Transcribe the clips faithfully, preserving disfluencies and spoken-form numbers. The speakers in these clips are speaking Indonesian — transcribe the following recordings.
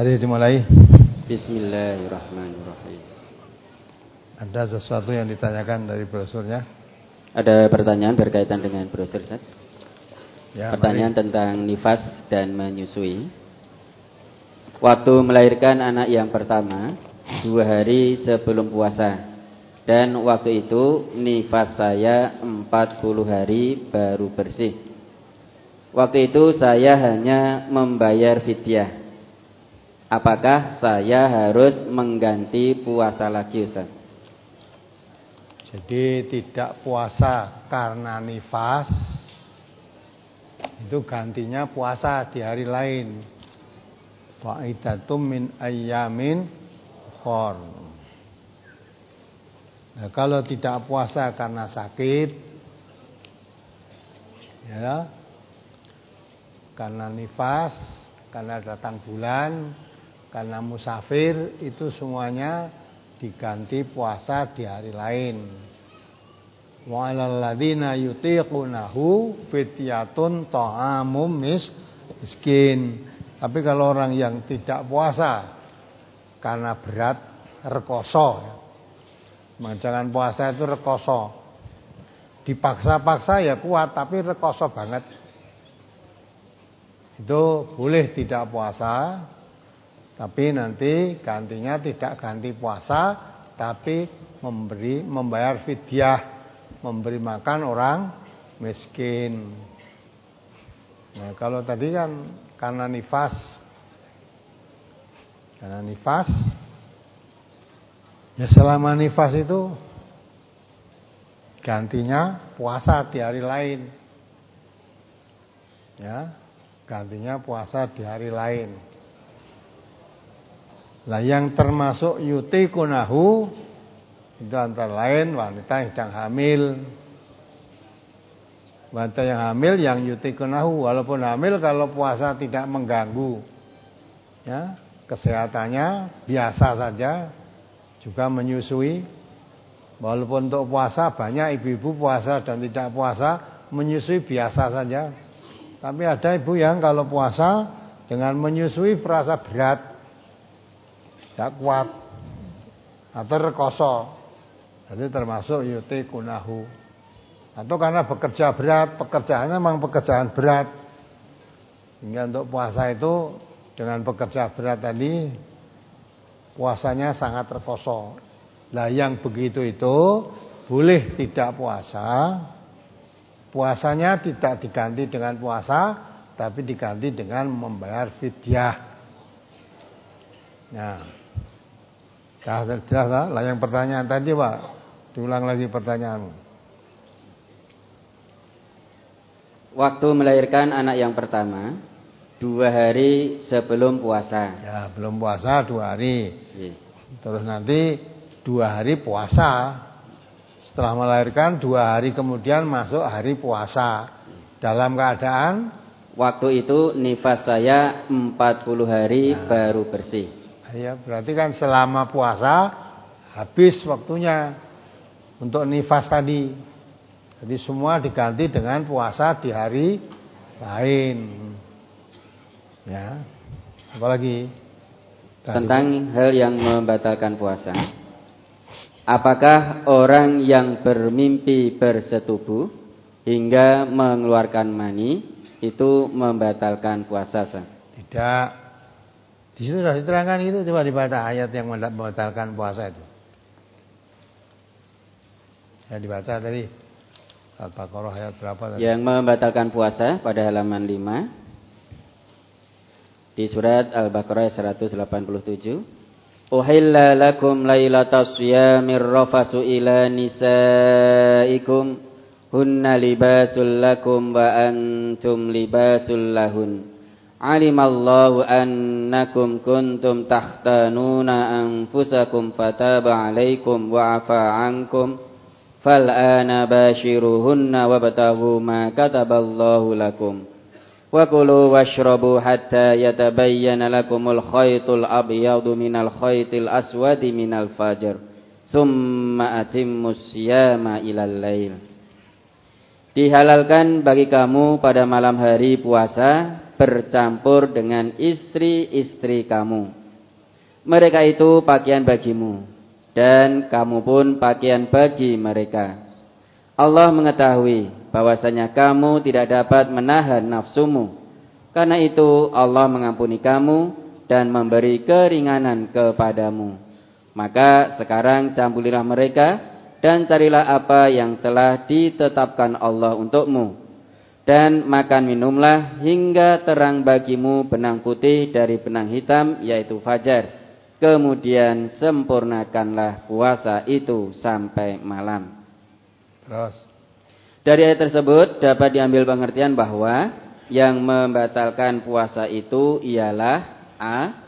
Mari dimulai. Bismillahirrahmanirrahim. Ada sesuatu yang ditanyakan dari brosurnya? Ada pertanyaan berkaitan dengan brosur, Ustaz? Ya, pertanyaan mari. tentang nifas dan menyusui. Waktu melahirkan anak yang pertama, dua hari sebelum puasa. Dan waktu itu nifas saya empat puluh hari baru bersih. Waktu itu saya hanya membayar fidyah. Apakah saya harus mengganti puasa lagi, Ustaz? Jadi tidak puasa karena nifas, itu gantinya puasa di hari lain. Fa'idatum min ayyamin ukhar. Nah, kalau tidak puasa karena sakit, ya, karena nifas, karena datang bulan, karena musafir, itu semuanya diganti puasa di hari lain. Wa 'alal ladzina yutiqunahu fidyatun ta'amum miskin. Tapi kalau orang yang tidak puasa karena berat, rekoso, ya. Jangan puasa itu rekoso. Dipaksa-paksa ya kuat, tapi rekoso banget. Itu boleh tidak puasa, tapi nanti gantinya tidak ganti puasa, tapi memberi membayar fidyah, memberi makan orang miskin. Nah, kalau tadi kan karena nifas, karena nifas, ya selama nifas itu gantinya puasa di hari lain, ya, gantinya puasa di hari lain. Lah yang termasuk yutikunahu itu antara lain wanita yang sedang hamil. Wanita yang hamil yang yutikunahu, walaupun hamil kalau puasa tidak mengganggu, ya, kesehatannya biasa saja, juga menyusui. Walaupun untuk puasa banyak ibu-ibu puasa dan tidak puasa menyusui biasa saja. Tapi ada ibu yang kalau puasa dengan menyusui merasa berat, tidak kuat, atau rekoso, jadi termasuk yuti kunahu. Atau karena bekerja berat, pekerjaannya memang pekerjaan berat, hingga untuk puasa itu dengan bekerja berat tadi puasanya sangat rekoso. Lah yang begitu itu boleh tidak puasa, puasanya tidak diganti dengan puasa, tapi diganti dengan membayar fidyah. Nah, jelas, jelas lah yang pertanyaan tadi, Pak. Diulang lagi pertanyaanmu. Waktu melahirkan anak yang pertama, dua hari sebelum puasa. Ya, belum puasa dua hari. Iya. Terus nanti dua hari puasa. Setelah melahirkan dua hari kemudian masuk hari puasa. Dalam keadaan waktu itu nifas saya empat puluh hari nah, baru bersih. Ya, berarti kan selama puasa habis waktunya untuk nifas tadi. Jadi semua diganti dengan puasa di hari lain. Ya. Apalagi tentang hal yang membatalkan puasa. Apakah orang yang bermimpi bersetubuh hingga mengeluarkan mani itu membatalkan puasa, Sah? Tidak. Di situ sudah diterangkan itu, coba dibaca ayat yang membatalkan puasa itu. Ya dibaca tadi. Al-Baqarah ayat berapa tadi? Yang membatalkan puasa pada halaman lima di surat Al-Baqarah seratus delapan puluh tujuh. Uhilla lakum lailatas siyamir rafasu ila nisaikum hunna libasul lakum wa antum libasul lahun. Alimallahu annakum kuntum takhtanuna anfusakum fataba alaikum wa afa ankum. Fal'ana bashiruhunna wabtaghu ma kataballahu lakum wa kulu washrabu hatta yatabayyana lakumul khaytul abyadu minal khaytil aswadi minal fajr summa atimmus siyama ilal lail. Dihalalkan bagi kamu pada malam hari puasa bercampur dengan istri-istri kamu. Mereka itu pakaian bagimu, dan kamu pun pakaian bagi mereka. Allah mengetahui bahwasanya kamu tidak dapat menahan nafsumu. Karena itu Allah mengampuni kamu dan memberi keringanan kepadamu. Maka sekarang campurilah mereka dan carilah apa yang telah ditetapkan Allah untukmu. Dan makan minumlah hingga terang bagimu benang putih dari benang hitam, yaitu fajar. Kemudian sempurnakanlah puasa itu sampai malam. Terus dari ayat tersebut dapat diambil pengertian bahwa yang membatalkan puasa itu ialah A.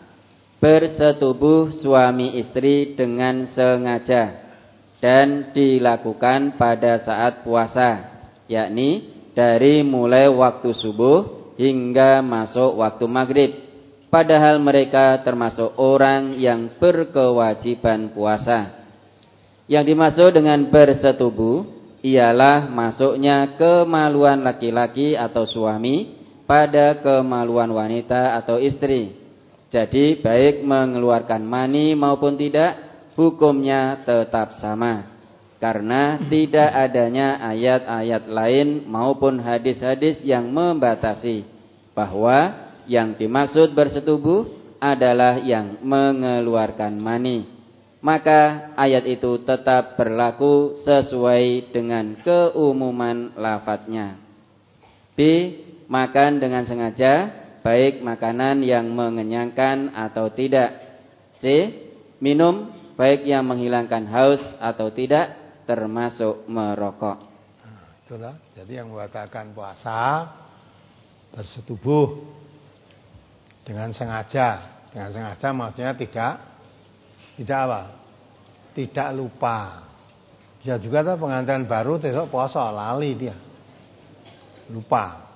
Bersetubuh suami istri dengan sengaja dan dilakukan pada saat puasa, yakni dari mulai waktu subuh hingga masuk waktu maghrib. Padahal mereka termasuk orang yang berkewajiban puasa. Yang dimaksud dengan bersetubuh ialah masuknya kemaluan laki-laki atau suami pada kemaluan wanita atau istri. Jadi baik mengeluarkan mani maupun tidak, hukumnya tetap sama. Karena tidak adanya ayat-ayat lain maupun hadis-hadis yang membatasi bahwa yang dimaksud bersetubuh adalah yang mengeluarkan mani. Maka ayat itu tetap berlaku sesuai dengan keumuman lafadznya. B. Makan dengan sengaja, baik makanan yang mengenyangkan atau tidak. C. Minum, baik yang menghilangkan haus atau tidak, termasuk merokok. Nah, itulah. Jadi yang membatalkan puasa bersetubuh dengan sengaja. Dengan sengaja maksudnya tidak tidak apa? Tidak lupa. Bisa juga tuh pengantin baru besok puasa lali dia. Lupa.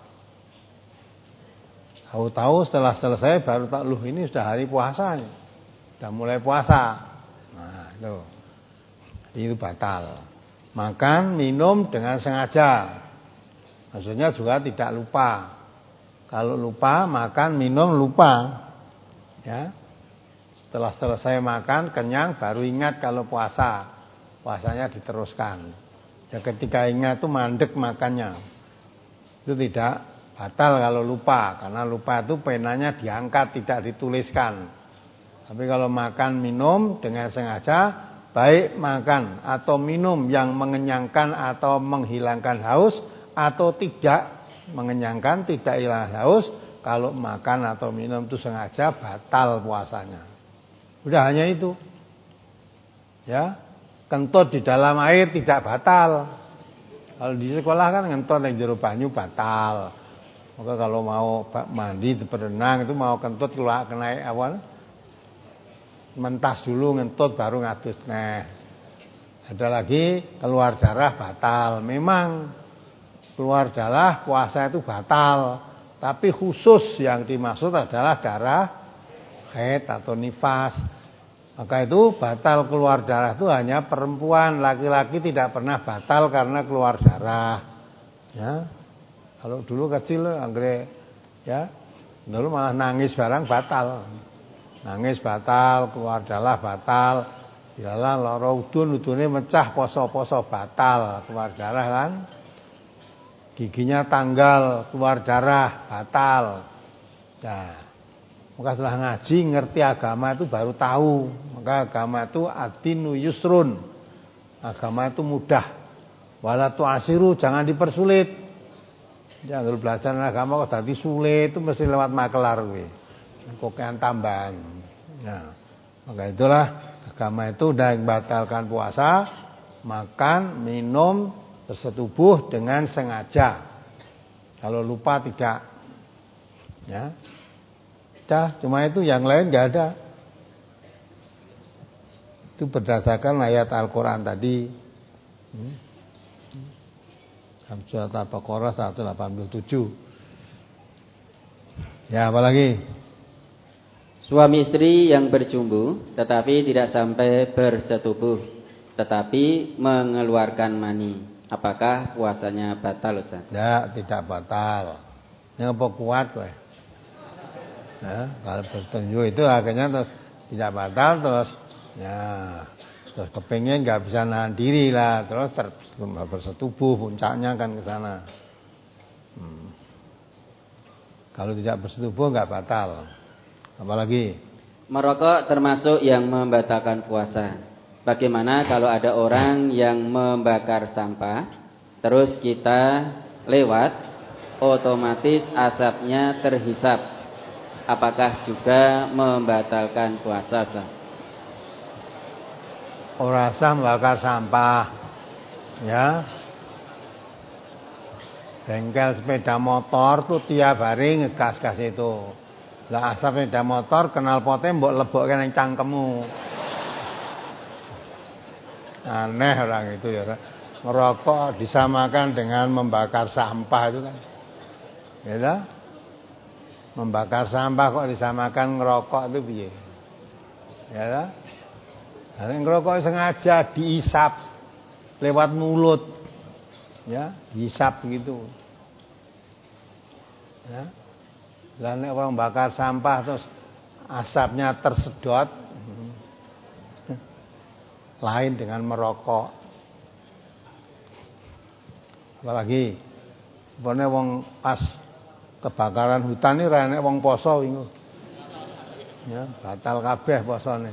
Tahu-tahu setelah selesai baru tak luh ini sudah hari puasa. Sudah mulai puasa. Nah, itu. Jadi itu batal. Makan, minum dengan sengaja. Maksudnya juga tidak lupa. Kalau lupa, makan, minum, lupa. Ya. Setelah selesai makan, kenyang, baru ingat kalau puasa. Puasanya diteruskan. Ya, ketika ingat itu mandek makannya. Itu tidak batal kalau lupa. Karena lupa itu penanya diangkat, tidak dituliskan. Tapi kalau makan, minum dengan sengaja, baik makan atau minum yang mengenyangkan atau menghilangkan haus, atau tidak mengenyangkan, tidak hilang haus, kalau makan atau minum itu sengaja, batal puasanya. Udah hanya itu. Ya, kentut di dalam air tidak batal. Kalau di sekolah kan kentut yang jero banyu batal. Maka kalau mau mandi berenang itu mau kentut keluar kena awan, mentas dulu ngentut baru ngadus. Nah, ada lagi keluar darah batal. Memang keluar darah puasa itu batal, tapi khusus yang dimaksud adalah darah haid atau nifas. Maka itu batal keluar darah itu hanya perempuan, laki-laki tidak pernah batal karena keluar darah. Ya, kalau dulu kecil anggere ya, dulu malah nangis barang batal. Nangis batal, keluar darah batal. Ialah lara udun, udune mecah, poso-poso batal, keluar darah kan. Giginya tanggal, keluar darah, batal. Nah, maka setelah ngaji, ngerti agama itu baru tahu. Maka agama itu ad-dinu yusrun. Agama itu mudah. Wala tu'asiru, jangan dipersulit. Jangan belajar agama kok dadi sulit, itu mesti lewat makelar kuwi. Kokean tambahan. Nah, maka itulah agama itu udah membatalkan puasa, makan, minum, bersetubuh dengan sengaja. Kalau lupa tidak. Ya. Dah, cuma itu, yang lain enggak ada. Itu berdasarkan ayat Al-Qur'an tadi. Hmm. Surat Al-Baqarah seratus delapan puluh tujuh. Ya, apalagi? Suami istri yang berjumbu tetapi tidak sampai bersetubuh, tetapi mengeluarkan mani, apakah puasanya batal, Ustaz? Tidak, tidak batal. Yang apa kuat kowe? Ya, kalau bertunjuk itu akhirnya terus tidak batal, terus ya terus kepingin nggak bisa nahan diri lah, terus ter, bersetubuh, puncaknya kan ke sana. Hmm. Kalau tidak bersetubuh nggak batal. Apalagi merokok termasuk yang membatalkan puasa. Bagaimana kalau ada orang yang membakar sampah, terus kita lewat, otomatis asapnya terhisap. Apakah juga membatalkan puasa, Ustaz? Ora sah membakar sampah. Ya. Bengkel sepeda motor tuh tiap hari ngegas-gas itu. Lah asap sepeda motor kenal potnya mbok lebokke nang cangkemmu. Aneh orang itu ya. Merokok disamakan dengan membakar sampah itu kan. Ya toh? Membakar sampah kok disamakan ngerokok itu piye? Ya toh? Nah, ngerokok sengaja diisap lewat mulut. Ya, diisap gitu. Ya. Lah nek orang bakar sampah terus asapnya tersedot, lain dengan merokok. Apalagi pone wong pas kebakaran hutan iki ra enek wong poso wingi. Ya, batal kabeh posone.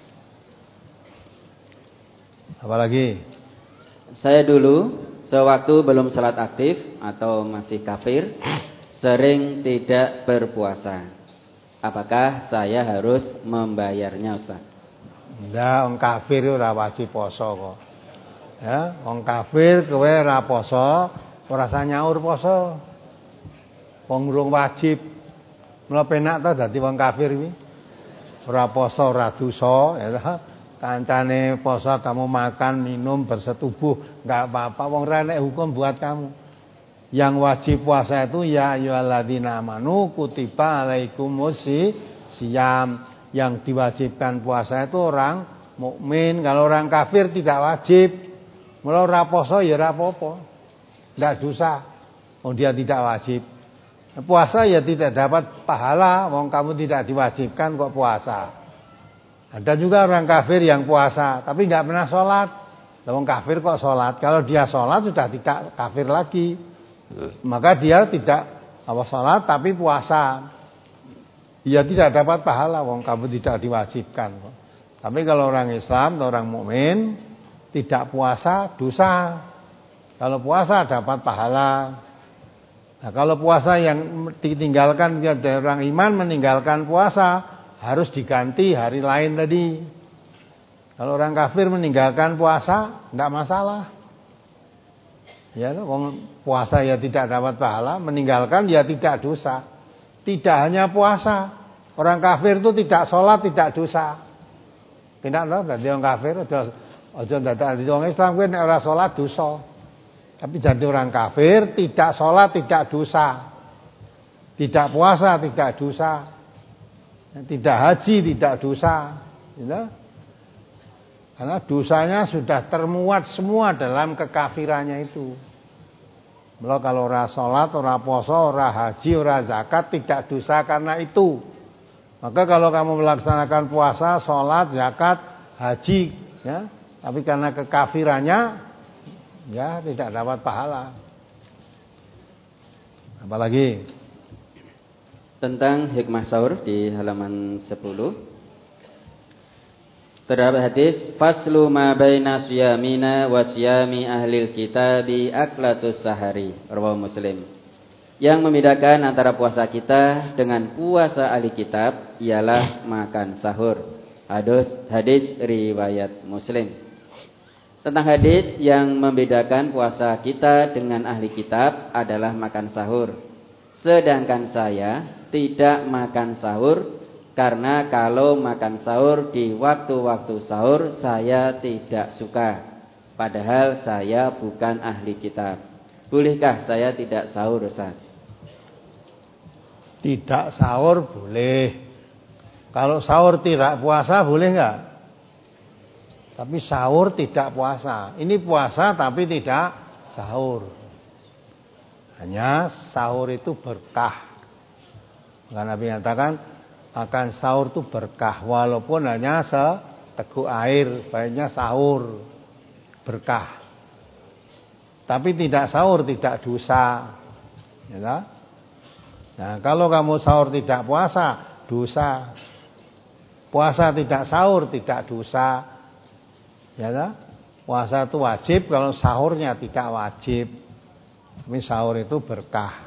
Apalagi saya dulu sewaktu belum salat aktif atau masih kafir sering tidak berpuasa. Apakah saya harus membayarnya, Ustaz? Ndak, wong kafir ora wajib poso kok. Ya, wong kafir kowe ora poso, ora usah nyaur poso. Wong urung wajib. Mula penak ta dadi wong kafir kuwi. Ora poso ora dosa, ya ta. Kancane poso kamu makan, minum, bersetubuh, enggak apa-apa. Wong ora nek hukum buat kamu. Yang wajib puasa itu ya ayyuhalladzina amanu kutiba alaikumus siyam. Yang diwajibkan puasa itu orang mukmin. Kalau orang kafir tidak wajib. Mula ora poso ya ora apa-apa. Enggak dosa. Wong dia tidak wajib. Puasa ya tidak dapat pahala. Wong kamu tidak diwajibkan kok puasa. Ada juga orang kafir yang puasa tapi enggak pernah sholat. Wong kafir kok sholat. Kalau dia sholat sudah tidak kafir lagi. Maka dia tidak apa sholat tapi puasa. Dia tidak dapat pahala. Wong kamu tidak diwajibkan. Tapi kalau orang Islam atau orang mukmin tidak puasa dosa. Kalau puasa dapat pahala. Nah, kalau puasa yang ditinggalkan dari orang iman meninggalkan puasa harus diganti hari lain tadi. Kalau orang kafir meninggalkan puasa tidak masalah. Ya, puasa ya tidak dapat pahala, meninggalkan ya tidak dosa. Tidak hanya puasa, orang kafir itu tidak sholat tidak dosa. Tidak loh, jadi orang kafir aja aja dadak wong Islam kuwi nek ora sholat dosa. Tapi jadi orang kafir tidak sholat tidak dosa. Tidak puasa tidak dosa. Tidak haji tidak dosa. Gitu? Karena dosanya sudah termuat semua dalam kekafirannya itu. Mula kalau ora sholat, ora poso, ora haji, ora zakat tidak dosa karena itu. Maka kalau kamu melaksanakan puasa, sholat, zakat, haji, ya, tapi karena kekafirannya, ya tidak dapat pahala. Apalagi tentang hikmah sahur di halaman sepuluh. Terdapat hadis faslu ma baina siyamina wa siyami ahlil kitabi aklatus sahari, rawahu Muslim. Yang membedakan antara puasa kita dengan puasa ahli kitab ialah makan sahur. Hadis hadis riwayat Muslim. Tentang hadis yang membedakan puasa kita dengan ahli kitab adalah makan sahur. Sedangkan saya tidak makan sahur karena kalau makan sahur di waktu-waktu sahur saya tidak suka. Padahal saya bukan ahli kitab. Bolehkah saya tidak sahur, Ustaz? Tidak sahur boleh. Kalau sahur tidak puasa boleh enggak? Tapi sahur tidak puasa. Ini puasa tapi tidak sahur. Hanya sahur itu berkah. Maka Nabi mengatakan akan sahur itu berkah walaupun hanya seteguk air, baiknya sahur berkah. Tapi tidak sahur tidak dosa. Ya. Nah, kalau kamu sahur tidak puasa, dosa. Puasa tidak sahur tidak dosa. Ya. Puasa itu wajib, kalau sahurnya tidak wajib. Tapi sahur itu berkah.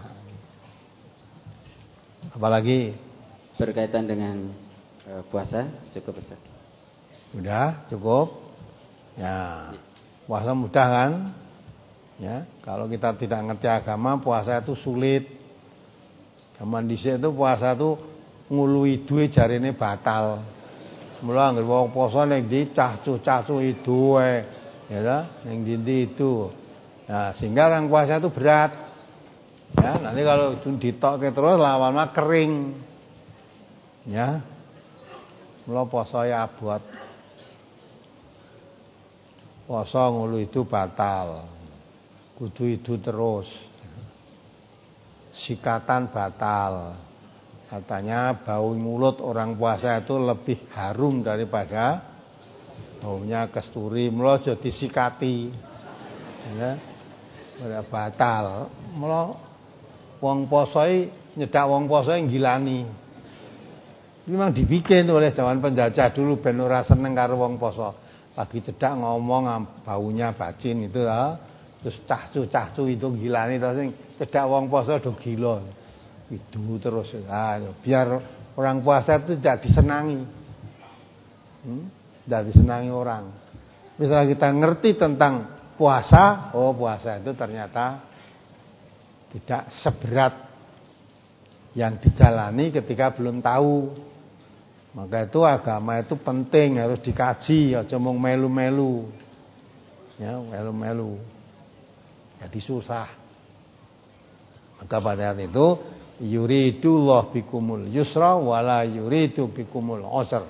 Apalagi berkaitan dengan uh, puasa cukup besar. Udah cukup. Ya, puasa mudah kan? Ya, kalau kita tidak ngerti agama, puasa itu sulit. Zaman dhisik itu puasa itu ngului duwe jarine batal. Mula anggere wong poso ning ndi cah-cah itu wae, ya ta? Ning ndi itu. Nah, sehingga orang puasa itu berat. Ya, nanti kalau ditokke terus lama-lama kering. Ya. Mula poso ya abot. Poso ngulu itu batal. Kudu itu terus. Sikatan batal. Katanya bau mulut orang puasa itu lebih harum daripada baunya kasturi. Mula aja disikati. Ya. Ora batal. Mula wong poso nyedak wong poso ngilani. Memang dibikin oleh zaman penjajah dulu ben ora seneng karo wong poso. Lagi cedak ngomong baunya bacin itu ya. Terus cahcu-cahcu itu gilani terus sing cedak wong poso do gila. Itu terus ah, biar orang puasa itu tidak disenangi. Hmm? Tidak disenangi orang. Misalnya kita ngerti tentang puasa, oh puasa itu ternyata tidak seberat yang dijalani ketika belum tahu. Maka itu agama itu penting, harus dikaji, aja mung melu-melu. Ya, melu-melu. Jadi susah. Maka pada saat itu yuridullah bikumul yusra wala yuridu bikumul usra.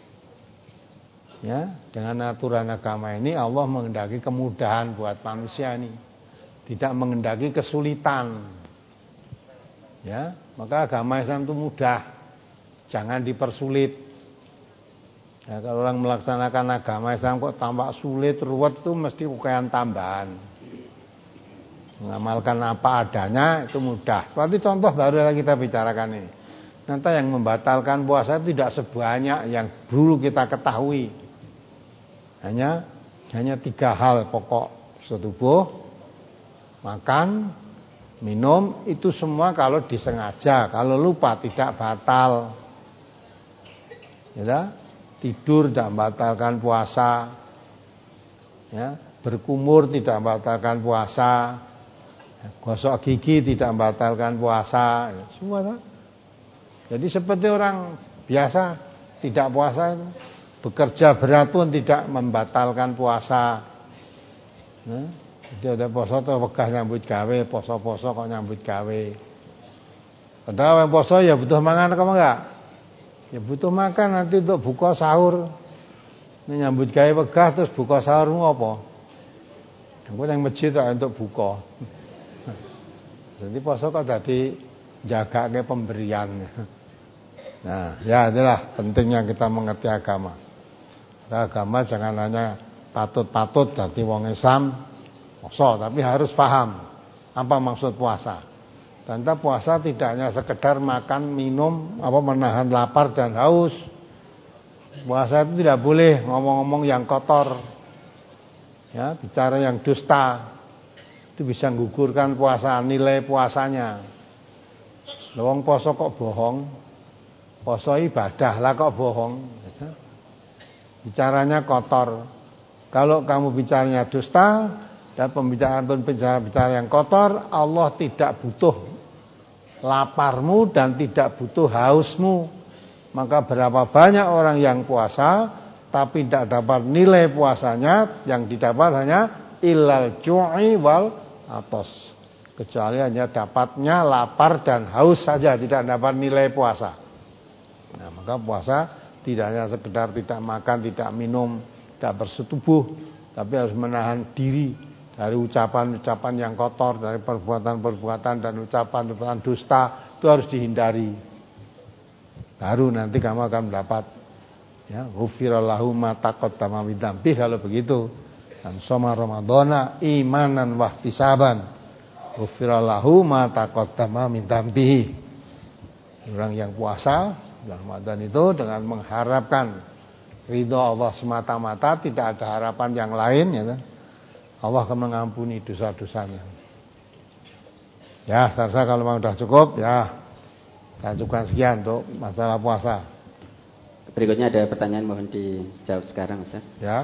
Ya, dengan aturan agama ini Allah menghendaki kemudahan buat manusia ini. Tidak menghendaki kesulitan. Ya, maka agama Islam itu mudah. Jangan dipersulit. Ya, kalau orang melaksanakan agama Islam kok tampak sulit, ruwet itu mesti kekayaan tambahan. Mengamalkan apa adanya itu mudah. Seperti contoh baru yang kita bicarakan ini. Nanti yang membatalkan puasa tidak sebanyak yang dulu kita ketahui. Hanya hanya tiga hal pokok setubuh, makan, minum, itu semua kalau disengaja, kalau lupa tidak batal. Ya, tidur tidak membatalkan puasa. Ya, berkumur tidak membatalkan puasa. Gosok gigi tidak membatalkan puasa. Ya, semua tak? Jadi seperti orang biasa tidak puasa itu. Bekerja berat pun tidak membatalkan puasa. Ya, jadi ada poso atau wegah nyambut gawe, poso-poso kok nyambut gawe. Padahal yang poso ya butuh mangan apa enggak? Ya butuh makan nanti untuk buka sahur. Ini nyambut gawe wegah terus buka sahurmu apa? Aku yang masjid untuk buka. Jadi poso kok dadi jagake pemberian. Nah, ya itulah pentingnya kita mengerti agama. Nah, agama jangan hanya patut-patut dadi wong Islam poso, tapi harus paham apa maksud puasa. Tanda puasa tidak hanya sekedar makan, minum, apa menahan lapar dan haus. Puasa itu tidak boleh ngomong-ngomong yang kotor. Ya, bicara yang dusta. Itu bisa menggugurkan puasa, nilai puasanya. Wong poso kok bohong? Poso ibadah lah kok bohong? Bicaranya kotor. Kalau kamu bicaranya dusta dan pembicaraan bicara-bicara yang kotor, Allah tidak butuh laparmu dan tidak butuh hausmu. Maka berapa banyak orang yang puasa tapi tidak dapat nilai puasanya, yang didapat hanya ilal ju'i wal atos. Kecuali hanya dapatnya lapar dan haus saja, tidak dapat nilai puasa. Nah, maka puasa tidak hanya sekedar tidak makan, tidak minum, tidak bersetubuh, tapi harus menahan diri dari ucapan-ucapan yang kotor, dari perbuatan-perbuatan dan ucapan-ucapan dusta, itu harus dihindari. baru nanti kamu akan mendapat ya, ghufirallahu ma taqaddama min dzambi kalau begitu. Dan soma ramadhana imanan wahtisaban ghufirallahu ma taqaddama min dzambi. Orang yang puasa bulan Ramadan itu dengan mengharapkan ridho Allah semata-mata, tidak ada harapan yang lain ya. Allah akan mengampuni dosa-dosanya. Ya, saya rasa kalau memang sudah cukup ya. Saya cukupkan sekian untuk masalah puasa. Berikutnya ada pertanyaan, mohon dijawab sekarang, Ustaz. Ya.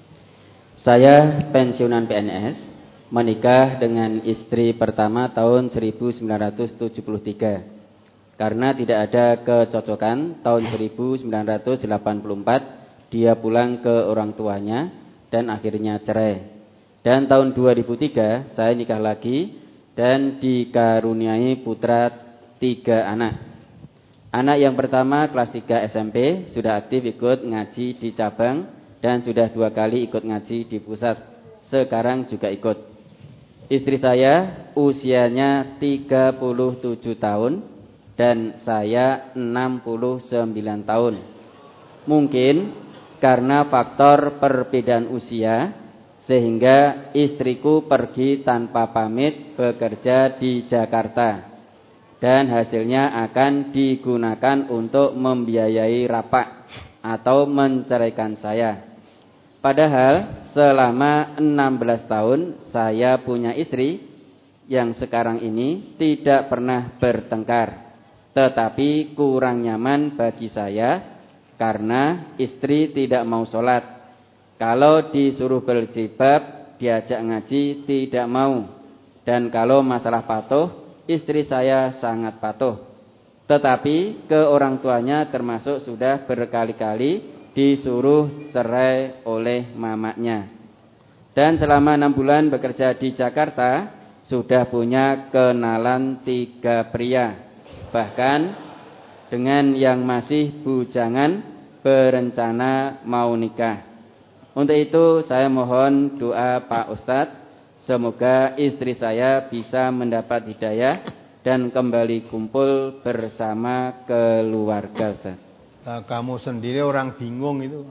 Saya pensiunan P N S, menikah dengan istri pertama tahun seribu sembilan ratus tujuh puluh tiga. Karena tidak ada kecocokan, tahun seribu sembilan ratus delapan puluh empat dia pulang ke orang tuanya dan akhirnya cerai. Dan tahun dua ribu tiga saya nikah lagi dan dikaruniai putra tiga anak. Anak yang pertama kelas tiga S M P sudah aktif ikut ngaji di cabang dan sudah dua kali ikut ngaji di pusat. Sekarang juga ikut. Istri saya usianya tiga puluh tujuh tahun dan saya enam puluh sembilan tahun. Mungkin karena faktor perbedaan usia sehingga istriku pergi tanpa pamit bekerja di Jakarta. Dan hasilnya akan digunakan untuk membiayai rapak atau menceraikan saya. Padahal selama enam belas tahun saya punya istri yang sekarang ini tidak pernah bertengkar. Tetapi kurang nyaman bagi saya karena istri tidak mau sholat. Kalau disuruh berjilbab, diajak ngaji tidak mau. Dan kalau masalah patuh, istri saya sangat patuh. Tetapi ke orang tuanya termasuk sudah berkali-kali disuruh cerai oleh mamanya. Dan selama enam bulan bekerja di Jakarta, sudah punya kenalan tiga pria. Bahkan dengan yang masih bujangan berencana mau nikah. Untuk itu saya mohon doa Pak Ustadz, semoga istri saya bisa mendapat hidayah dan kembali kumpul bersama keluarga, Ustaz. Nah, kamu sendiri orang bingung itu.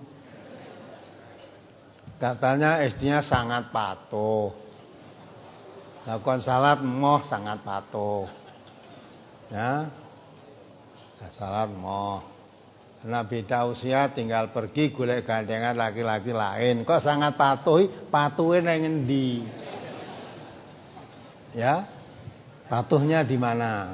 Katanya istrinya sangat patuh. Lakukan salat moh sangat patuh. Ya. Salat moh. Karena beda usia tinggal pergi golek gandengan laki-laki lain. Kok sangat patuh? Patuhe nang endi? Ya. Patuhnya di mana?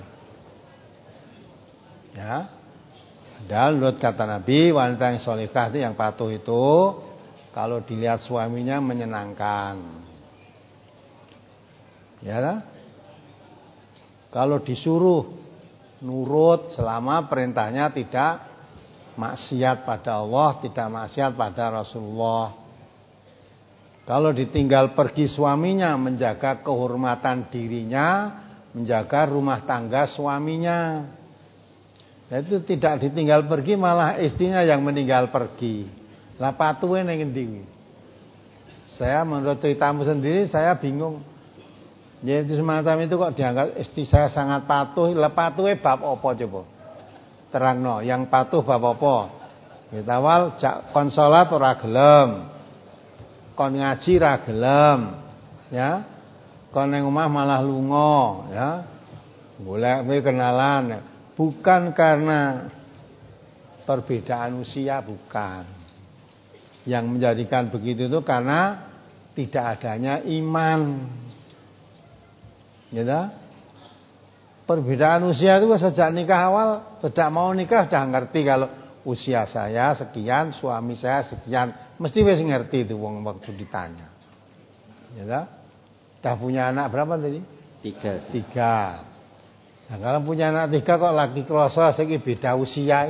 Ya. Padahal menurut kata Nabi, wanita yang sholihah itu yang patuh itu kalau dilihat suaminya menyenangkan. Ya. Kalau disuruh nurut selama perintahnya tidak maksiat pada Allah, tidak maksiat pada Rasulullah. Kalau ditinggal pergi suaminya, menjaga kehormatan dirinya, menjaga rumah tangga suaminya. Itu tidak ditinggal pergi, malah istrinya yang meninggal pergi. Lah patuhe ning endi? Saya menurut ceritamu sendiri saya bingung. Jadi semacam itu kok dianggap istri saya sangat patuh. Lah patuhe bab apa coba? Terangno, yang patuh bab apa? Kita awal kon salat ora gelem. Kon ngaji ora gelem, ya. Kon nang omah malah lunga, ya. Golek kenalan. Bukan karena perbedaan usia, bukan. Yang menjadikan begitu itu karena tidak adanya iman. Gitu. Perbedaan usia itu sejak nikah awal, sejak mau nikah sudah ngerti kalau usia saya sekian, suami saya sekian, mesti wis ngerti itu wong waktu ditanya. Ya, dah punya anak berapa tadi? Tiga. Tiga. Nah, kalau punya anak tiga kok lagi kloso segi beda usia.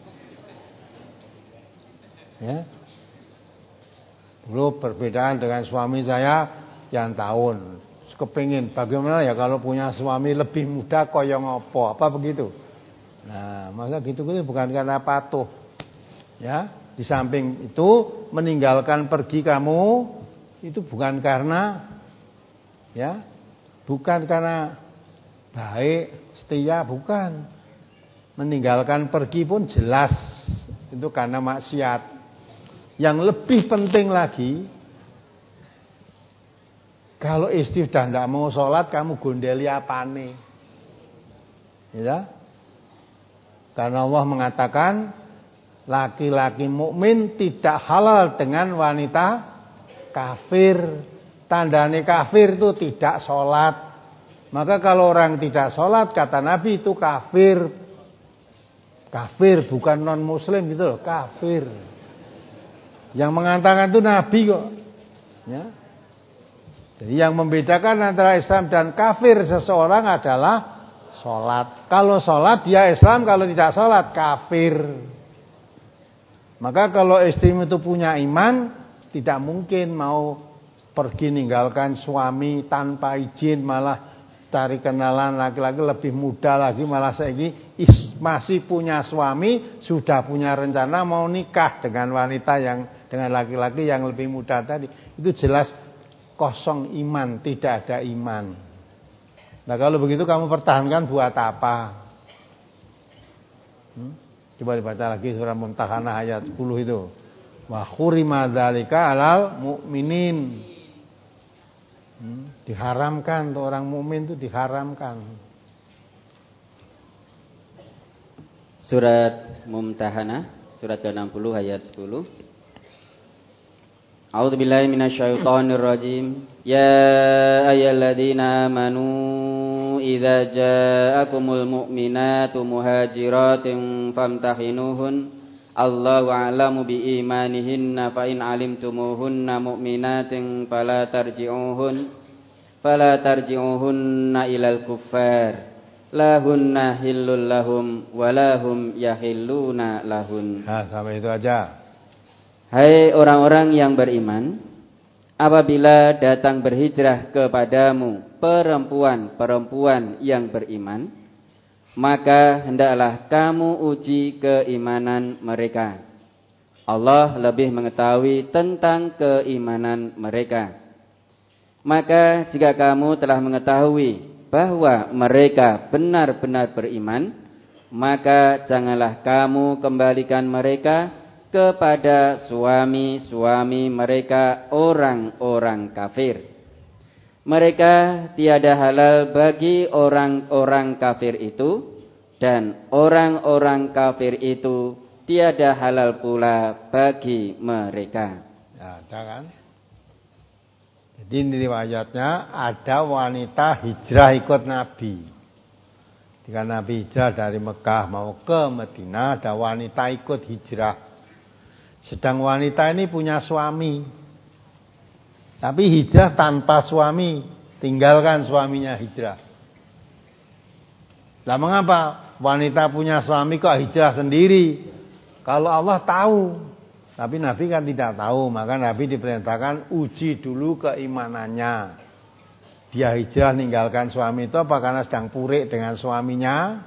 Ya. Dulu perbedaan dengan suami saya sekian tahun. Kepingin bagaimana ya kalau punya suami lebih muda koyo ngopo, apa begitu? Nah, masa gitu-gitu bukan karena patuh. Ya, di samping itu meninggalkan pergi kamu itu bukan karena ya, bukan karena baik, setia, bukan. meninggalkan pergi pun jelas itu karena maksiat. Yang lebih penting lagi, kalau istri sudah tidak mau sholat, kamu gondeli apane? Ya? Karena Allah mengatakan laki-laki mukmin tidak halal dengan wanita kafir. Tandane kafir itu tidak sholat. Maka kalau orang tidak sholat, kata Nabi itu kafir. Kafir bukan non muslim gitu loh, kafir. Yang mengatakan itu Nabi kok. Ya. Jadi yang membedakan antara Islam dan kafir seseorang adalah sholat. Kalau sholat dia Islam, kalau tidak sholat kafir. Maka kalau istrimu itu punya iman, tidak mungkin mau pergi ninggalkan suami tanpa izin, malah cari kenalan laki-laki lebih muda lagi, malah saiki masih punya suami, sudah punya rencana mau nikah dengan wanita yang dengan laki-laki yang lebih muda tadi. Itu jelas kosong iman, tidak ada iman. Nah kalau begitu kamu pertahankan buat apa? Hmm? Coba dibaca lagi surah Mumtahanah ayat sepuluh itu. Wa khurima dzalika alal mu'minin. Hmm? Diharamkan untuk orang mukmin itu diharamkan. Surat Mumtahanah surat ke enam puluh ayat sepuluh. A'udzubillahi minasyaitonirrajim. Ya ayyuhalladzina amanu idza ja'akumul mu'minatu muhajiratin famtahinuhun. Allahu a'lamu biimanihinna fa in 'alimtumuhunna mu'minatin fala tarji'uhun fala tarji'uhunna ilal kuffar. Lahunna hillul lahum walahum yahilluna lahun. Nah, sampai itu aja. Hai orang-orang yang beriman, apabila datang berhijrah kepadamu perempuan-perempuan yang beriman, maka hendaklah kamu uji keimanan mereka. Allah lebih mengetahui tentang keimanan mereka. Maka jika kamu telah mengetahui bahwa mereka benar-benar beriman, maka janganlah kamu kembalikan mereka kepada suami-suami mereka orang-orang kafir. Mereka tiada halal bagi orang-orang kafir itu, dan orang-orang kafir itu tiada halal pula bagi mereka. Ya, ada kan? Jadi ini riwayatnya ada wanita hijrah ikut Nabi. Ketika Nabi hijrah dari Mekah mau ke Madinah, ada wanita ikut hijrah. Sedang wanita ini punya suami, tapi hijrah tanpa suami, tinggalkan suaminya hijrah. Lah mengapa wanita punya suami kok hijrah sendiri? Kalau Allah tahu, tapi Nabi kan tidak tahu, maka Nabi diperintahkan uji dulu keimanannya. Dia hijrah ninggalkan suami itu apa karena sedang purik dengan suaminya?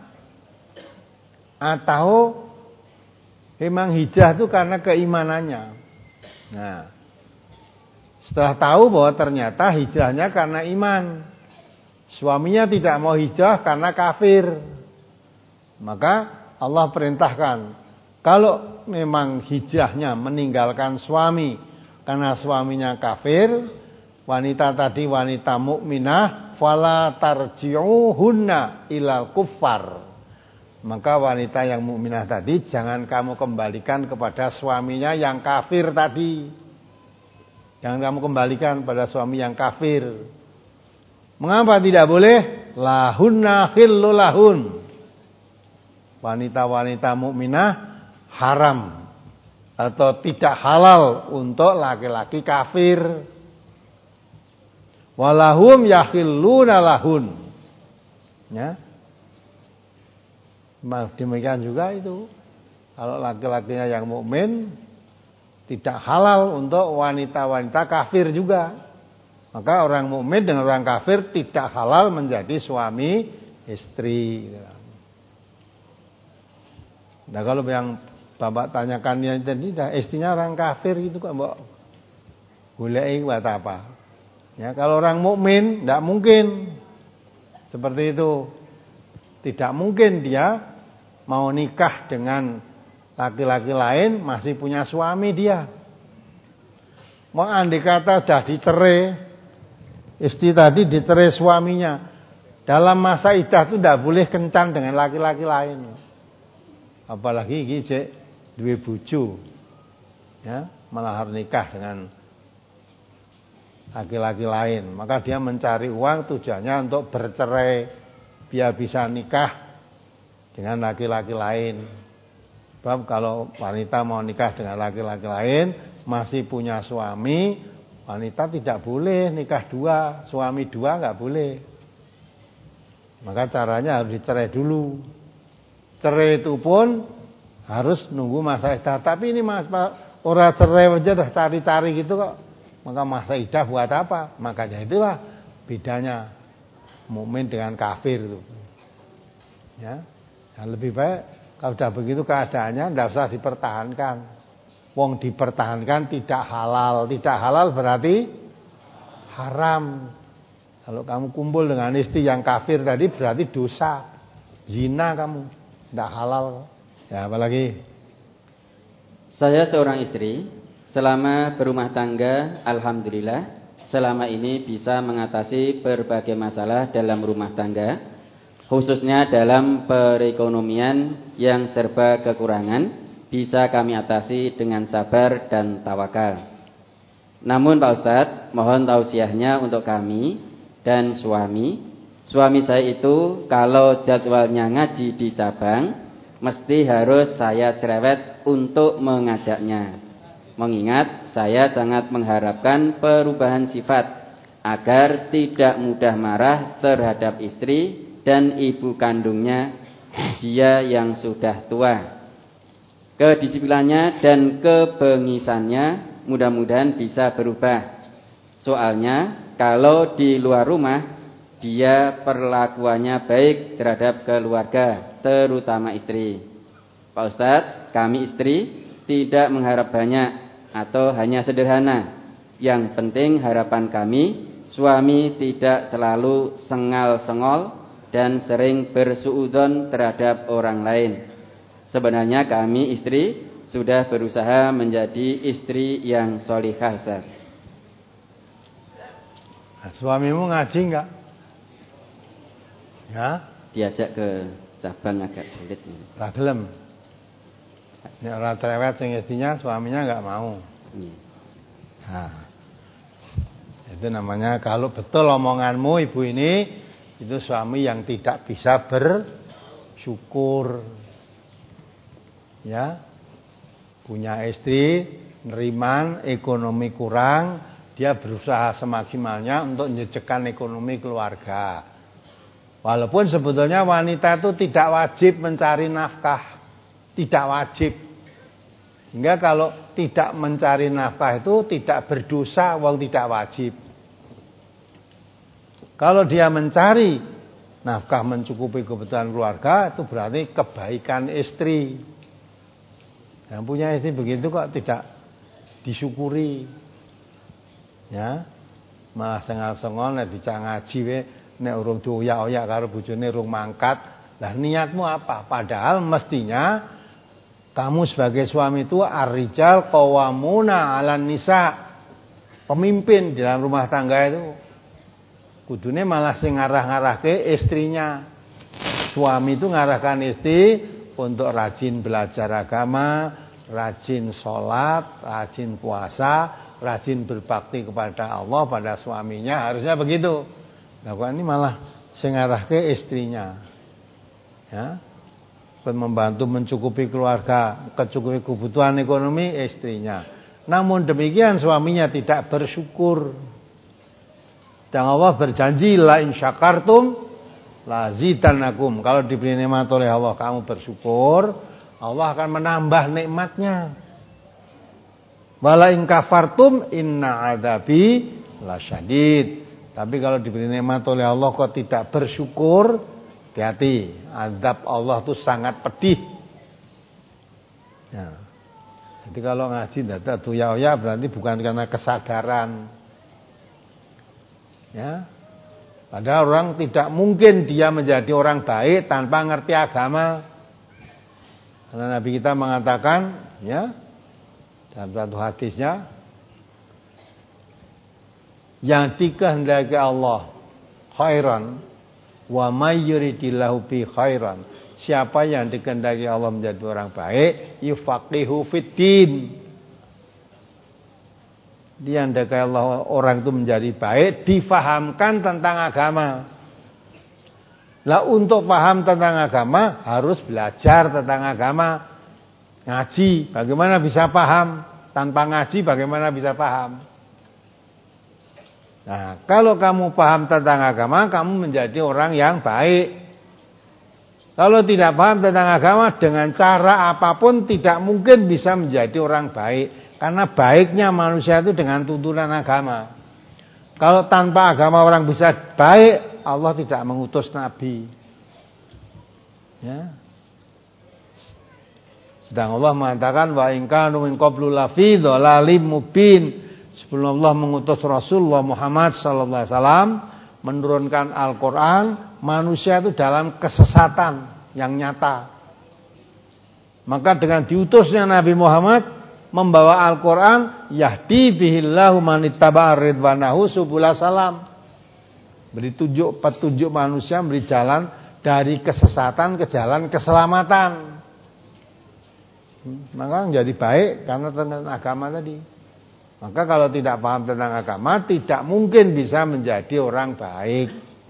Atau memang hijrah itu karena keimanannya. Nah, setelah tahu bahwa ternyata hijrahnya karena iman, suaminya tidak mau hijrah karena kafir, maka Allah perintahkan, kalau memang hijrahnya meninggalkan suami karena suaminya kafir, wanita tadi wanita mukminah, fala tarji'uhunna ilal kuffar. Maka wanita yang mukminah tadi jangan kamu kembalikan kepada suaminya yang kafir tadi. Jangan kamu kembalikan pada suami yang kafir. Mengapa tidak boleh? Lahunna khillul lahun. Wanita-wanita mukminah haram atau tidak halal untuk laki-laki kafir. Walahum yakhilluna lahun. Ya. Demikian juga itu. Kalau laki-lakinya yang mukmin tidak halal untuk wanita-wanita kafir juga. Maka orang mukmin dengan orang kafir tidak halal menjadi suami istri. Nah kalau yang Bapak tanyakan yang tadi, istrinya orang kafir gitu kok mbok goleki buat apa? Ya kalau orang mukmin tidak mungkin seperti itu. Tidak mungkin dia mau nikah dengan laki-laki lain masih punya suami dia. Mau andai kata sudah dicerai, istri tadi dicerai suaminya, dalam masa iddah itu tidak boleh kencan dengan laki-laki lain. Apalagi iki cek duwe bojo, ya, malah harus nikah dengan laki-laki lain. Maka dia mencari uang tujuannya untuk bercerai biar bisa nikah dengan laki-laki lain. Sebab kalau wanita mau nikah dengan laki-laki lain masih punya suami, wanita tidak boleh nikah dua, suami dua nggak boleh. Maka caranya harus dicerai dulu. Cerai itu pun harus nunggu masa iddah. Tapi ini mas, orang cerai aja dah cari-cari gitu kok. Maka masa iddah buat apa? Makanya itulah bedanya mukmin dengan kafir itu. Ya, ya lebih baik kalau sudah begitu keadaannya tidak usah dipertahankan. Wong dipertahankan tidak halal, tidak halal berarti haram. Kalau kamu kumpul dengan istri yang kafir tadi berarti dosa, zina kamu, tidak halal. Ya apalagi? Saya seorang istri, selama berumah tangga, alhamdulillah, selama ini bisa mengatasi berbagai masalah dalam rumah tangga, khususnya dalam perekonomian yang serba kekurangan, bisa kami atasi dengan sabar dan tawakal. Namun Pak Ustadz, mohon tausiahnya untuk kami dan suami. Suami saya itu kalau jadwalnya ngaji di cabang, mesti harus saya cerewet untuk mengajaknya. Mengingat saya sangat mengharapkan perubahan sifat agar tidak mudah marah terhadap istri dan ibu kandungnya, dia yang sudah tua. Kedisiplinannya dan kebengisannya mudah-mudahan bisa berubah. Soalnya kalau di luar rumah dia perlakuannya baik terhadap keluarga, terutama istri. Pak Ustadz, kami istri tidak mengharap banyak atau hanya sederhana. Yang penting harapan kami, suami tidak terlalu sengal-sengol dan sering bersuudzon terhadap orang lain. Sebenarnya kami istri sudah berusaha menjadi istri yang sholihah, Ustaz. Nah, suamimu ngaji enggak? Ya? Diajak ke cabang agak sulit. Ora gelem. Nek ora cerewet sing istrinya, suaminya enggak mau. Iya. Nah, itu namanya kalau betul omonganmu ibu ini, itu suami yang tidak bisa bersyukur. Ya, punya istri, neriman, ekonomi kurang, dia berusaha semaksimalnya untuk menjejekkan ekonomi keluarga. Walaupun sebetulnya wanita itu tidak wajib mencari nafkah, tidak wajib. Hingga kalau tidak mencari nafkah itu tidak berdosa, wong tidak wajib. Kalau dia mencari nafkah mencukupi kebutuhan keluarga, itu berarti kebaikan istri. Yang punya istri begitu kok tidak disyukuri. Ya. Malah sengal-sengol nek dicak ngaji we, nek urung dioyak-oyak karo bojone urung mangkat. Lah niatmu apa? Padahal mestinya kamu sebagai suami itu ar-rijal qawwamuna 'alan nisa. Pemimpin di dalam rumah tangga itu kudune malah sing ngarah-ngarahke istrinya. Suami itu ngarahkan istri untuk rajin belajar agama, rajin sholat, rajin puasa, rajin berbakti kepada Allah, pada suaminya, harusnya begitu. Nah, kok ini malah sing ngarahke istrinya. Ya. Membantu mencukupi keluarga, mencukupi kebutuhan ekonomi istrinya. Namun demikian suaminya tidak bersyukur. Dan Allah berjanji la in syakartum la zidannakum. Kalau diberi nikmat oleh Allah kamu bersyukur, Allah akan menambah nikmatnya. Wala in kafartum inna adzabi lasyadid. Tapi kalau diberi nikmat oleh Allah kok tidak bersyukur, hati-hati, azab Allah itu sangat pedih. Ya. Jadi kalau ngaji dadak tuya-uya berarti bukan karena kesadaran. Ya. Padahal orang tidak mungkin dia menjadi orang baik tanpa ngerti agama. Karena Nabi kita mengatakan, ya, dalam satu hadisnya, yang dikehendaki Allah khairan wa may yuridillahu bi khairan. Siapa yang dikehendaki Allah menjadi orang baik, yufaqihu fiddin. Dia yang dikehendaki Allah orang itu menjadi baik, difahamkan tentang agama. Lah untuk paham tentang agama harus belajar tentang agama, ngaji. Bagaimana bisa paham? Tanpa ngaji bagaimana bisa paham? Nah, kalau kamu paham tentang agama, kamu menjadi orang yang baik. Kalau tidak paham tentang agama, dengan cara apapun tidak mungkin bisa menjadi orang baik. Karena baiknya manusia itu dengan tuntunan agama. Kalau tanpa agama orang bisa baik, Allah tidak mengutus Nabi. Ya. Sedang Allah mengatakan wa in kanu min qablu lafi dhalalim mubin. Sebelum Allah mengutus Rasulullah Muhammad sallallahu alaihi wasallam menurunkan Al-Qur'an, manusia itu dalam kesesatan yang nyata. Maka dengan diutusnya Nabi Muhammad membawa Al-Qur'an, yahdi bihillahu man ittaba'a ridwanahu subulal salam. Beri tunjuk petunjuk manusia, beri jalan dari kesesatan ke jalan keselamatan. Maka menjadi baik karena tentang agama tadi. Maka kalau tidak paham tentang agama, tidak mungkin bisa menjadi orang baik.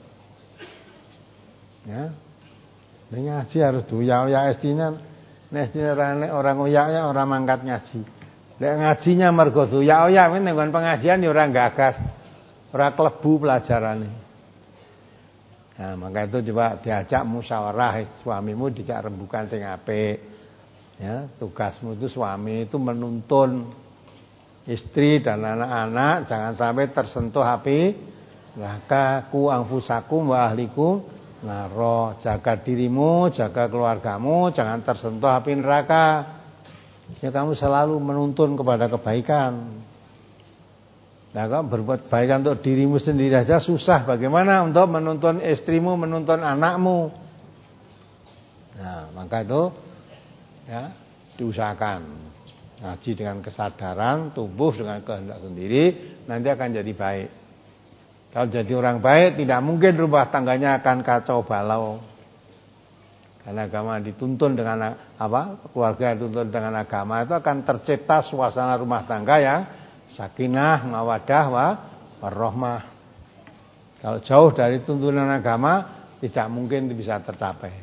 Ya, ini ngaji harus duya-uya estina. Nek orang uya-uya orang mangkat ngaji. Nek ngajinya mergo duya-uya, men nek pengajian ya ora gagas. Ora klebu pelajarane. Nah, maka itu coba diajak musyawarah, suamimu dijak rembukan sing apik. Ya, tugasmu itu suami itu menuntun istri dan anak-anak jangan sampai tersentuh api neraka. Ku anfusakum wa ahlikum naro. Jaga dirimu, jaga keluargamu, jangan tersentuh api neraka. Ya, kamu selalu menuntun kepada kebaikan. Nah, kalau berbuat baik untuk dirimu sendiri saja susah, bagaimana untuk menuntun istrimu, menuntun anakmu? Nah, maka itu ya diusahakan ngaji dengan kesadaran, tumbuh dengan kehendak sendiri, nanti akan jadi baik. Kalau jadi orang baik, tidak mungkin rumah tangganya akan kacau balau. Karena agama dituntun dengan apa? Keluarga dituntun dengan agama itu akan tercipta suasana rumah tangga yang sakinah, mawadah, wa warahmah. Kalau jauh dari tuntunan agama, tidak mungkin bisa tercapai.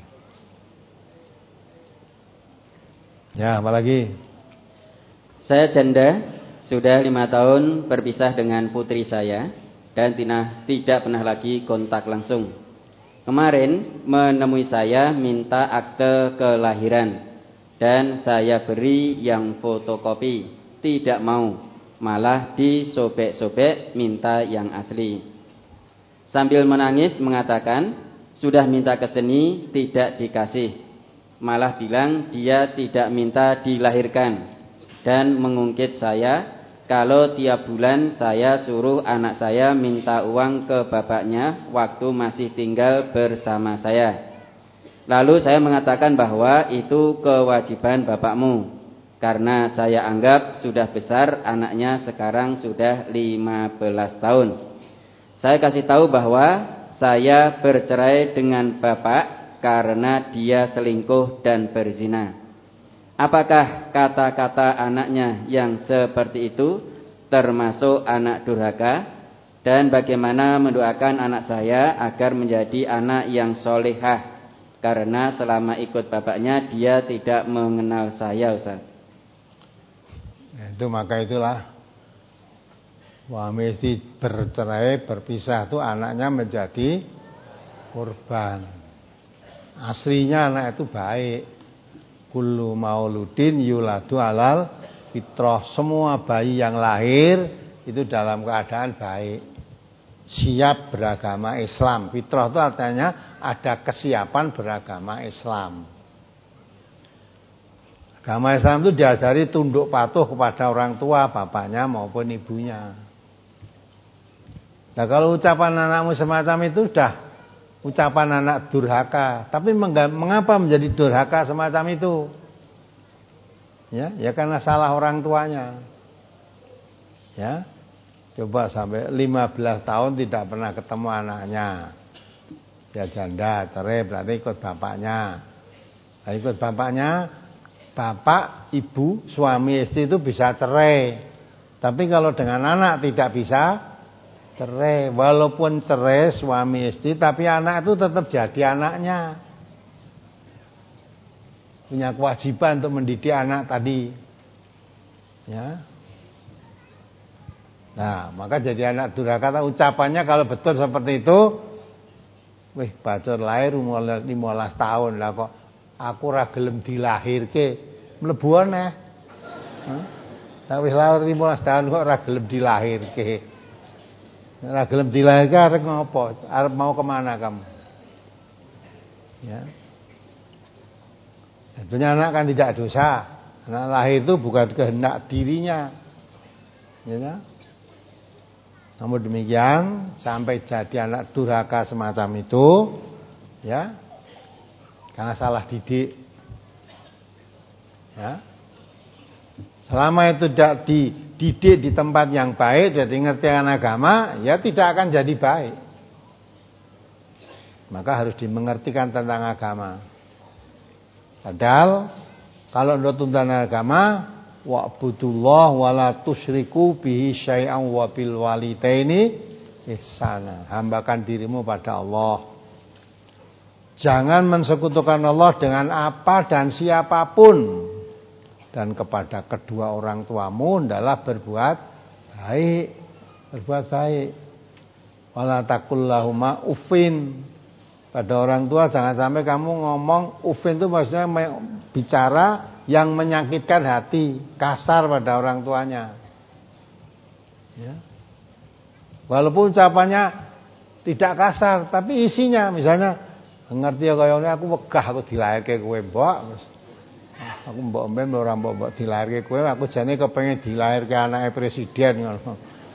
Ya, apalagi? Saya janda, sudah lima tahun berpisah dengan putri saya dan tidak pernah lagi kontak langsung. Kemarin menemui saya minta akte kelahiran dan saya beri yang fotokopi, tidak mau. Malah disobek-sobek minta yang asli. Sambil menangis mengatakan sudah minta ke sini tidak dikasih. Malah bilang dia tidak minta dilahirkan dan mengungkit saya kalau tiap bulan saya suruh anak saya minta uang ke bapaknya waktu masih tinggal bersama saya. Lalu saya mengatakan bahwa itu kewajiban bapakmu. Karena saya anggap sudah besar, anaknya sekarang sudah lima belas tahun. Saya kasih tahu bahwa saya bercerai dengan bapak karena dia selingkuh dan berzina. Apakah kata-kata anaknya yang seperti itu termasuk anak durhaka? Dan bagaimana mendoakan anak saya agar menjadi anak yang solehah? Karena selama ikut bapaknya dia tidak mengenal saya, Ustaz. Itu maka itulah suami istri bercerai berpisah itu anaknya menjadi korban. Aslinya anak itu baik. Kullu mauludin yuladu alal fitrah. Semua bayi yang lahir itu dalam keadaan baik, siap beragama Islam. Fitrah itu artinya ada kesiapan beragama Islam. Agama Islam itu diajari tunduk patuh kepada orang tua, bapaknya maupun ibunya. Nah, kalau ucapan anakmu semacam itu sudah ucapan anak durhaka. Tapi mengapa menjadi durhaka semacam itu? Ya, ya karena salah orang tuanya. Ya. Coba sampai lima belas tahun tidak pernah ketemu anaknya. Dia janda, cerai, berarti ikut bapaknya. Nah, ikut bapaknya, bapak, ibu, suami, istri itu bisa cerai. Tapi kalau dengan anak tidak bisa cerai. Walaupun cerai suami istri, tapi anak itu tetap jadi anaknya. Punya kewajiban untuk mendidik anak tadi. Ya. Nah, maka jadi anak durhaka. Ucapannya kalau betul seperti itu, wih, bacot lahir umur lima belas tahun lah kok aku ra gelem dilahirke, mlebu aneh. Heeh. Tak wis lahir lima belas tahun kok ra gelem dilahirke. Ra gelem dilahirke arep ngopo? Arep mau kemana kamu? Ya. Tentunya anak kan tidak dosa. Anak lahir itu bukan kehendak dirinya. Ya. Namun demikian sampai jadi anak durhaka semacam itu, ya, karena salah didik, ya. Selama itu tidak dididik di tempat yang baik, jadi ngerti agama, ya tidak akan jadi baik. Maka harus dimengertikan tentang agama. Padahal kalau untuk tuntunan agama, wa'budullah wa la tusyriku bihi syai'an wa bil walidaini ihsana. Hambakan dirimu pada Allah. Jangan mensekutukan Allah dengan apa dan siapapun. Dan kepada kedua orang tuamu adalah berbuat baik. Berbuat baik. Wala taqul lahuma uffin. Pada orang tua jangan sampai kamu ngomong uffin itu maksudnya bicara yang menyakitkan hati, kasar pada orang tuanya. Ya. Walaupun ucapannya tidak kasar, tapi isinya misalnya ngerti ya kaya ngene aku wegah aku dilahirke kowe, Mbok. Aku mbok mben ora mbok dilahirke kowe, aku jane kepengin dilahirke anake presiden ngono.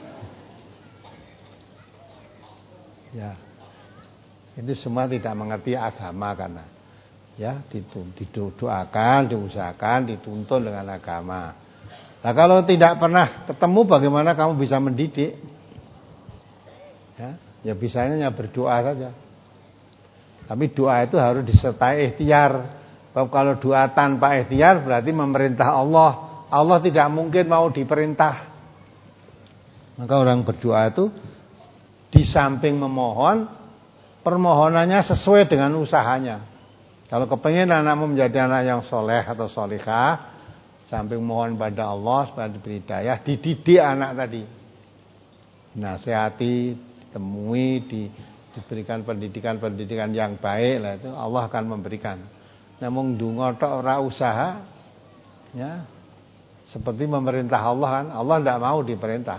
Ya. Itu semua tidak mengerti agama karena ya didoakan, diusahakan, dituntun dengan agama. Nah, kalau tidak pernah ketemu bagaimana kamu bisa mendidik? Ya, ya bisanya berdoa saja. Tapi doa itu harus disertai ikhtiar. Kalau doa tanpa ikhtiar berarti memerintah Allah. Allah tidak mungkin mau diperintah. Maka orang berdoa itu di samping memohon, permohonannya sesuai dengan usahanya. Kalau kepengen anakmu menjadi anak yang soleh atau solihah, samping mohon pada Allah supaya diberi hidayah, dididik anak tadi, nasihati, ditemui, di, diberikan pendidikan-pendidikan yang baik, lah itu Allah akan memberikan. Namun ndonga tok ora usaha, ya seperti memerintah Allah kan, Allah tidak mau diperintah,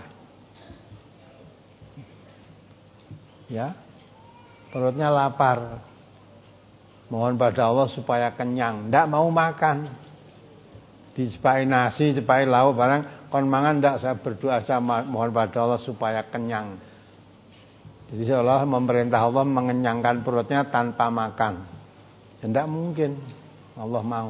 ya. Perutnya lapar, mohon pada Allah supaya kenyang, ndak mau makan, dicepai nasi, cepai lauk barang, kon mangan ndak, saya berdoa saya mohon pada Allah supaya kenyang. Jadi seolah memerintah Allah mengenyangkan perutnya tanpa makan, ndak mungkin Allah mau.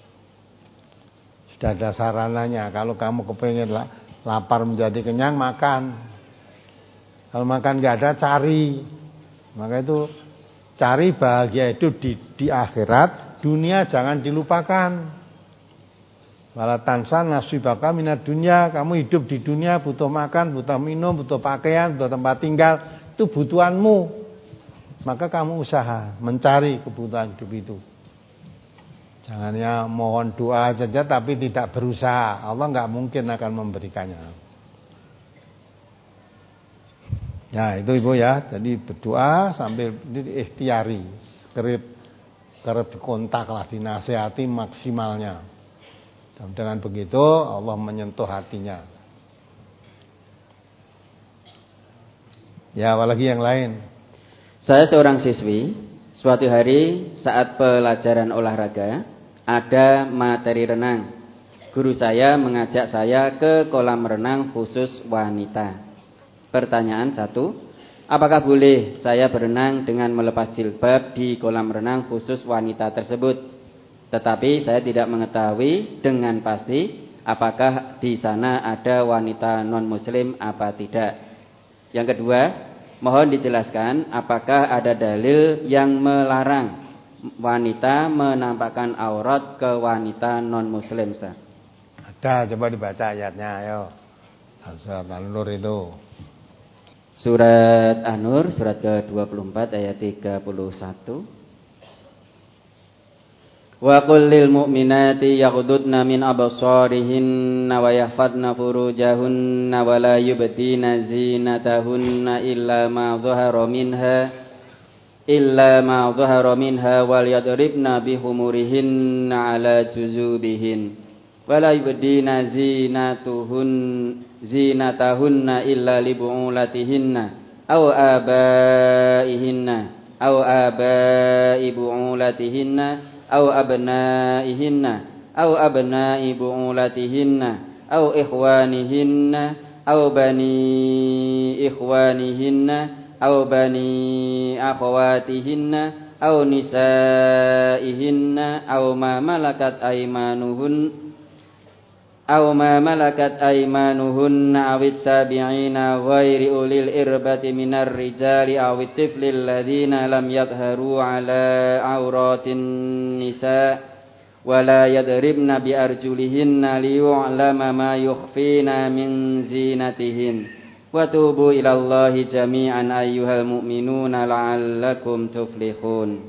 Sudah ada sarananya, kalau kamu kepingin lapar menjadi kenyang, makan. Kalau makan nggak ada, cari. Maka itu cari bahagia hidup di, di akhirat, dunia jangan dilupakan. Wala tansa nasibaka minad dunya, kamu hidup di dunia butuh makan, butuh minum, butuh pakaian, butuh tempat tinggal, itu butuhanmu. Maka kamu usaha mencari kebutuhan hidup itu. Jangannya mohon doa saja tapi tidak berusaha, Allah nggak mungkin akan memberikannya. Ya itu ibu ya, jadi berdoa sambil ikhtiari, kerip kerip dikontak lah, dinasihati maksimalnya. Dan dengan begitu Allah menyentuh hatinya. Ya, apalagi yang lain. Saya seorang siswi, suatu hari saat pelajaran olahraga ada materi renang. Guru saya mengajak saya ke kolam renang khusus wanita. Pertanyaan satu, apakah boleh saya berenang dengan melepas jilbab di kolam renang khusus wanita tersebut? Tetapi saya tidak mengetahui dengan pasti apakah di sana ada wanita non muslim apa tidak. Yang kedua, mohon dijelaskan apakah ada dalil yang melarang wanita menampakkan aurat ke wanita non muslim, Ustaz? Ada, coba dibaca ayatnya, ayo. Surat An-Nur itu. Surat An-Nur surat ke dua puluh empat ayat tiga puluh satu. Wa qul lil mu'minati yaghuddna min absarihinna wa yahfadna furujahunna wa la yubdina zinatahunna illa ma dhahara minha illa ma dhahara minha wal yadribna bihumurihinna ala juzubihin wa la yubdina zinatuhun zinatahunna illa li bu'ulatihinna aw abaihinna aw abai bu'ulatihinna aw abnaihinna aw abnai bu'ulatihinna aw ikhwanihinna aw bani ikhwanihinna aw bani akhwatihinna aw nisaihinna aw ma malakat aymanuhun aw ma malakat aymanuhunna awit tabi'ina ghairi ulil irbati minar rijali awit tiflil ladzina lam yadharu ala auratin nisa wala yadribna bi arjulihinna liyu'lama ma yukhfina min zinatihin wa tubu ilallahi jami'an ayyuhal mu'minuna la'allakum tuflihun.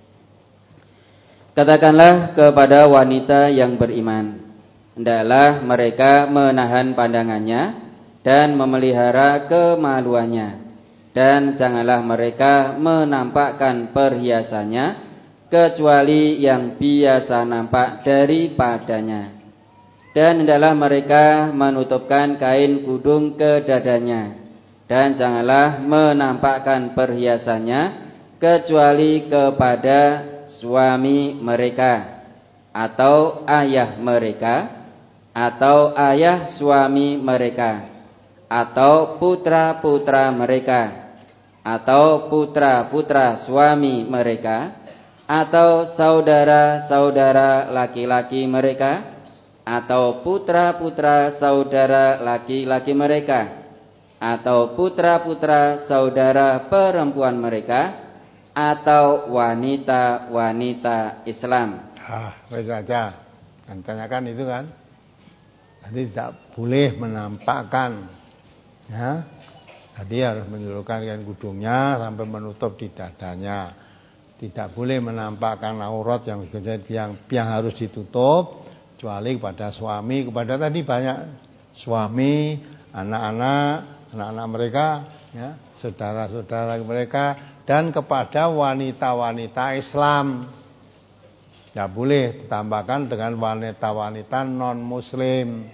Katakanlah kepada wanita yang beriman, hendaklah mereka menahan pandangannya dan memelihara kemaluannya, dan janganlah mereka menampakkan perhiasannya kecuali yang biasa nampak daripadanya, dan hendaklah mereka menutupkan kain kudung ke dadanya, dan janganlah menampakkan perhiasannya kecuali kepada suami mereka atau ayah mereka atau ayah suami mereka atau putra-putra mereka atau putra-putra suami mereka atau saudara-saudara laki-laki mereka atau putra-putra saudara laki-laki mereka atau putra-putra saudara perempuan mereka atau wanita-wanita Islam. Ah, baik saja. Kan tanyakan itu kan. Jadi tidak boleh menampakkan, ya. Jadi harus menjulurkan kain kudungnya sampai menutup di dadanya. Tidak boleh menampakkan aurat yang yang yang harus ditutup kecuali kepada suami, kepada tadi banyak suami, anak-anak, anak-anak mereka, ya, saudara-saudara mereka, dan kepada wanita-wanita Islam. Tidak boleh ditambahkan dengan wanita-wanita non-muslim,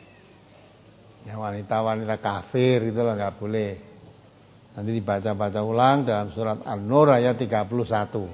ya, wanita-wanita kafir itu lah nggak boleh. Nanti dibaca-baca ulang dalam surat An-Nur ayat tiga puluh satu.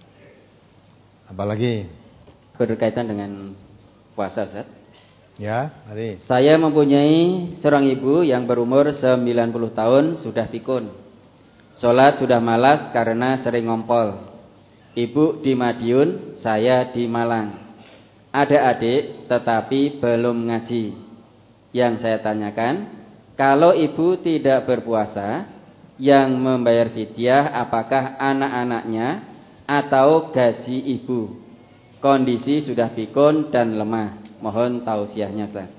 Apalagi berkaitan dengan puasa, Ustaz. Ya, mari. Saya mempunyai seorang ibu yang berumur sembilan puluh tahun, sudah pikun. Sholat sudah malas karena sering ngompol. Ibu di Madiun, saya di Malang. Ada adik tetapi belum ngaji. Yang saya tanyakan, kalau ibu tidak berpuasa, yang membayar fidyah apakah anak-anaknya atau gaji ibu? Kondisi sudah pikun dan lemah. Mohon tausiahnya, Ustaz.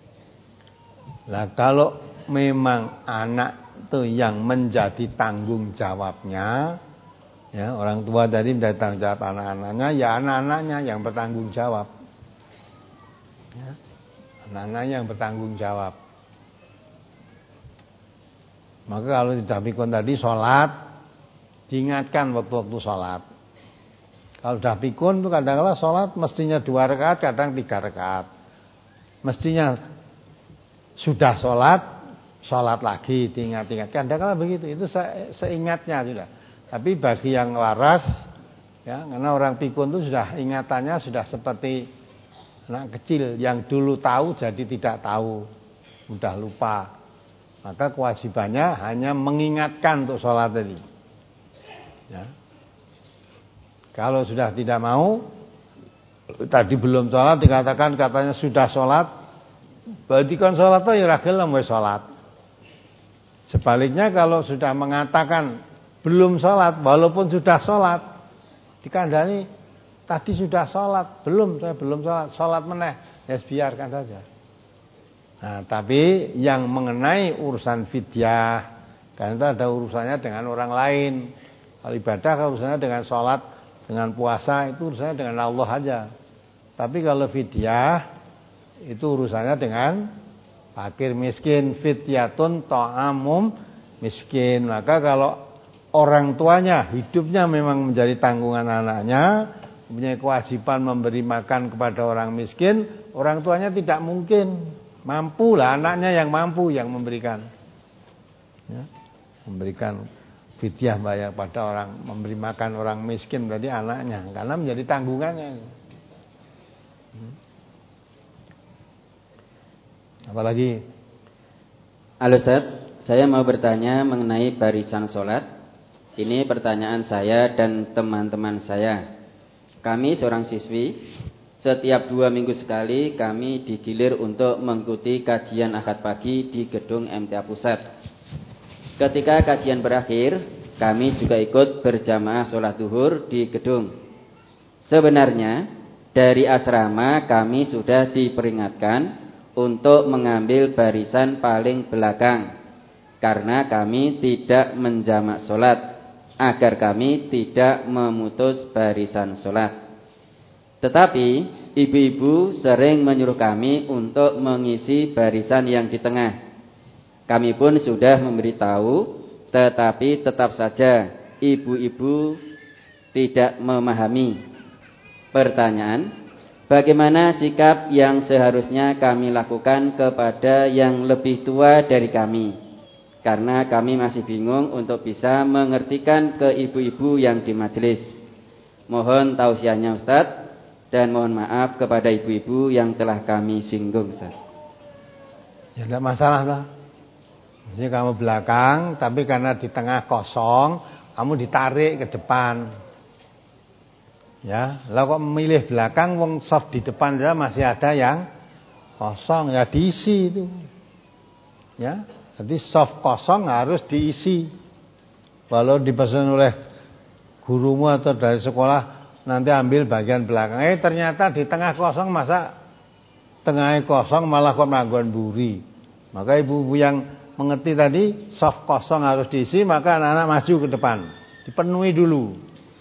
Lah kalau memang anak itu yang menjadi tanggung jawabnya, ya, orang tua tadi menjadi tanggung jawab anak-anaknya, ya anak-anaknya yang bertanggung jawab, ya, anak-anaknya yang bertanggung jawab. Maka kalau tidak pikun tadi sholat, diingatkan waktu-waktu sholat. Kalau sudah pikun itu kadang-kadang sholat mestinya dua rakaat, kadang tiga rakaat. Mestinya sudah sholat, sholat lagi, diingat-ingat. Kadang-kadang begitu, itu se seingatnya sudah. Tapi bagi yang waras, ya, karena orang pikun itu sudah ingatannya sudah seperti anak kecil yang dulu tahu jadi tidak tahu, mudah lupa. Maka kewajibannya hanya mengingatkan untuk sholat tadi. Ya. Kalau sudah tidak mau, tadi belum sholat dikatakan katanya sudah sholat, berarti kan sholat itu ya ora gelem wis sholat. Sebaliknya kalau sudah mengatakan belum sholat walaupun sudah sholat, dikandani tadi sudah sholat, belum, saya belum sholat, sholat meneh, ya biarkan saja. Nah, tapi yang mengenai urusan fidyah, karena itu ada urusannya dengan orang lain. Kalau ibadah kalau urusannya dengan sholat, dengan puasa, itu urusannya dengan Allah aja. Tapi kalau fidyah, itu urusannya dengan fakir miskin. Fidyatun ta'amum miskin. Maka kalau orang tuanya hidupnya memang menjadi tanggungan anaknya, punya kewajiban memberi makan kepada orang miskin, orang tuanya tidak mungkin mampu lah, anaknya yang mampu yang memberikan, ya, memberikan fidyah bayar pada orang, memberi makan orang miskin tadi anaknya, karena menjadi tanggungannya. Hmm. Apalagi? Halo Ustaz, saya mau bertanya mengenai barisan sholat. Ini pertanyaan saya dan teman-teman saya. Kami seorang siswi, setiap dua minggu sekali kami digilir untuk mengikuti kajian Ahad pagi di gedung M T A Pusat. Ketika kajian berakhir, kami juga ikut berjamaah sholat duhur di gedung. Sebenarnya dari asrama kami sudah diperingatkan untuk mengambil barisan paling belakang, karena kami tidak menjamak sholat, agar kami tidak memutus barisan sholat. Tetapi ibu-ibu sering menyuruh kami untuk mengisi barisan yang di tengah. Kami pun sudah memberitahu, tetapi tetap saja ibu-ibu tidak memahami. Pertanyaan, bagaimana sikap yang seharusnya kami lakukan kepada yang lebih tua dari kami? Karena kami masih bingung untuk bisa mengertikan ke ibu-ibu yang di majelis. Mohon tausiahnya Ustaz, dan mohon maaf kepada ibu-ibu yang telah kami singgung Ustaz. Ya tidak masalah lah. Jadi kamu belakang, tapi karena di tengah kosong, kamu ditarik ke depan. Ya, kalau kok memilih belakang, wong soft di depan saja masih ada yang kosong, ya diisi itu. Ya, jadi soft kosong harus diisi. Walau dipesan oleh gurumu atau dari sekolah, nanti ambil bagian belakang. Eh ternyata di tengah kosong, masa tengahnya kosong malah kok manggon buri. Maka ibu-ibu yang mengerti tadi soft kosong harus diisi, maka anak-anak maju ke depan, dipenuhi dulu.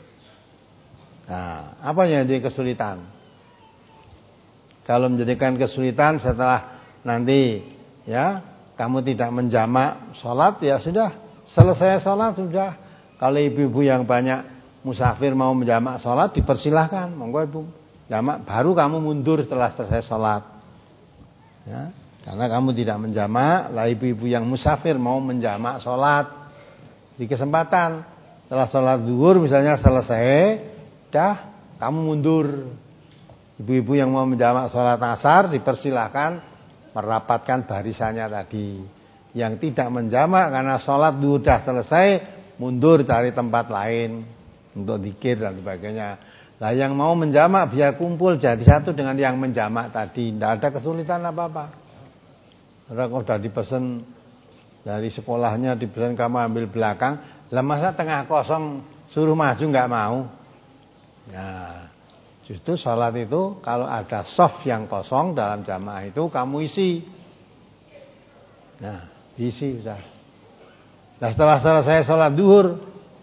Nah, apa yang jadi kesulitan? Kalau menjadikan kesulitan setelah nanti ya kamu tidak menjamak sholat, ya sudah selesai sholat sudah. Kalau ibu-ibu yang banyak musafir mau menjamak sholat, dipersilahkan, monggo ibu jamak, baru kamu mundur setelah selesai sholat. Ya. Karena kamu tidak menjamak, lah ibu-ibu yang musafir mau menjamak sholat, di kesempatan setelah sholat zuhur misalnya selesai, dah kamu mundur. Ibu-ibu yang mau menjamak sholat asar dipersilahkan merapatkan barisannya tadi. Yang tidak menjamak karena sholat zuhur sudah selesai, mundur cari tempat lain untuk zikir dan sebagainya. Lah yang mau menjamak biar kumpul jadi satu dengan yang menjamak tadi, tidak ada kesulitan apa-apa. Orang kalau sudah dipesan dari sekolahnya, dipesan kamu ambil belakang, lah masa tengah kosong suruh maju nggak mau? Ya, justru sholat itu kalau ada soft yang kosong dalam jamaah itu kamu isi. Nah, isi sudah. Nah setelah selesai sholat duhur,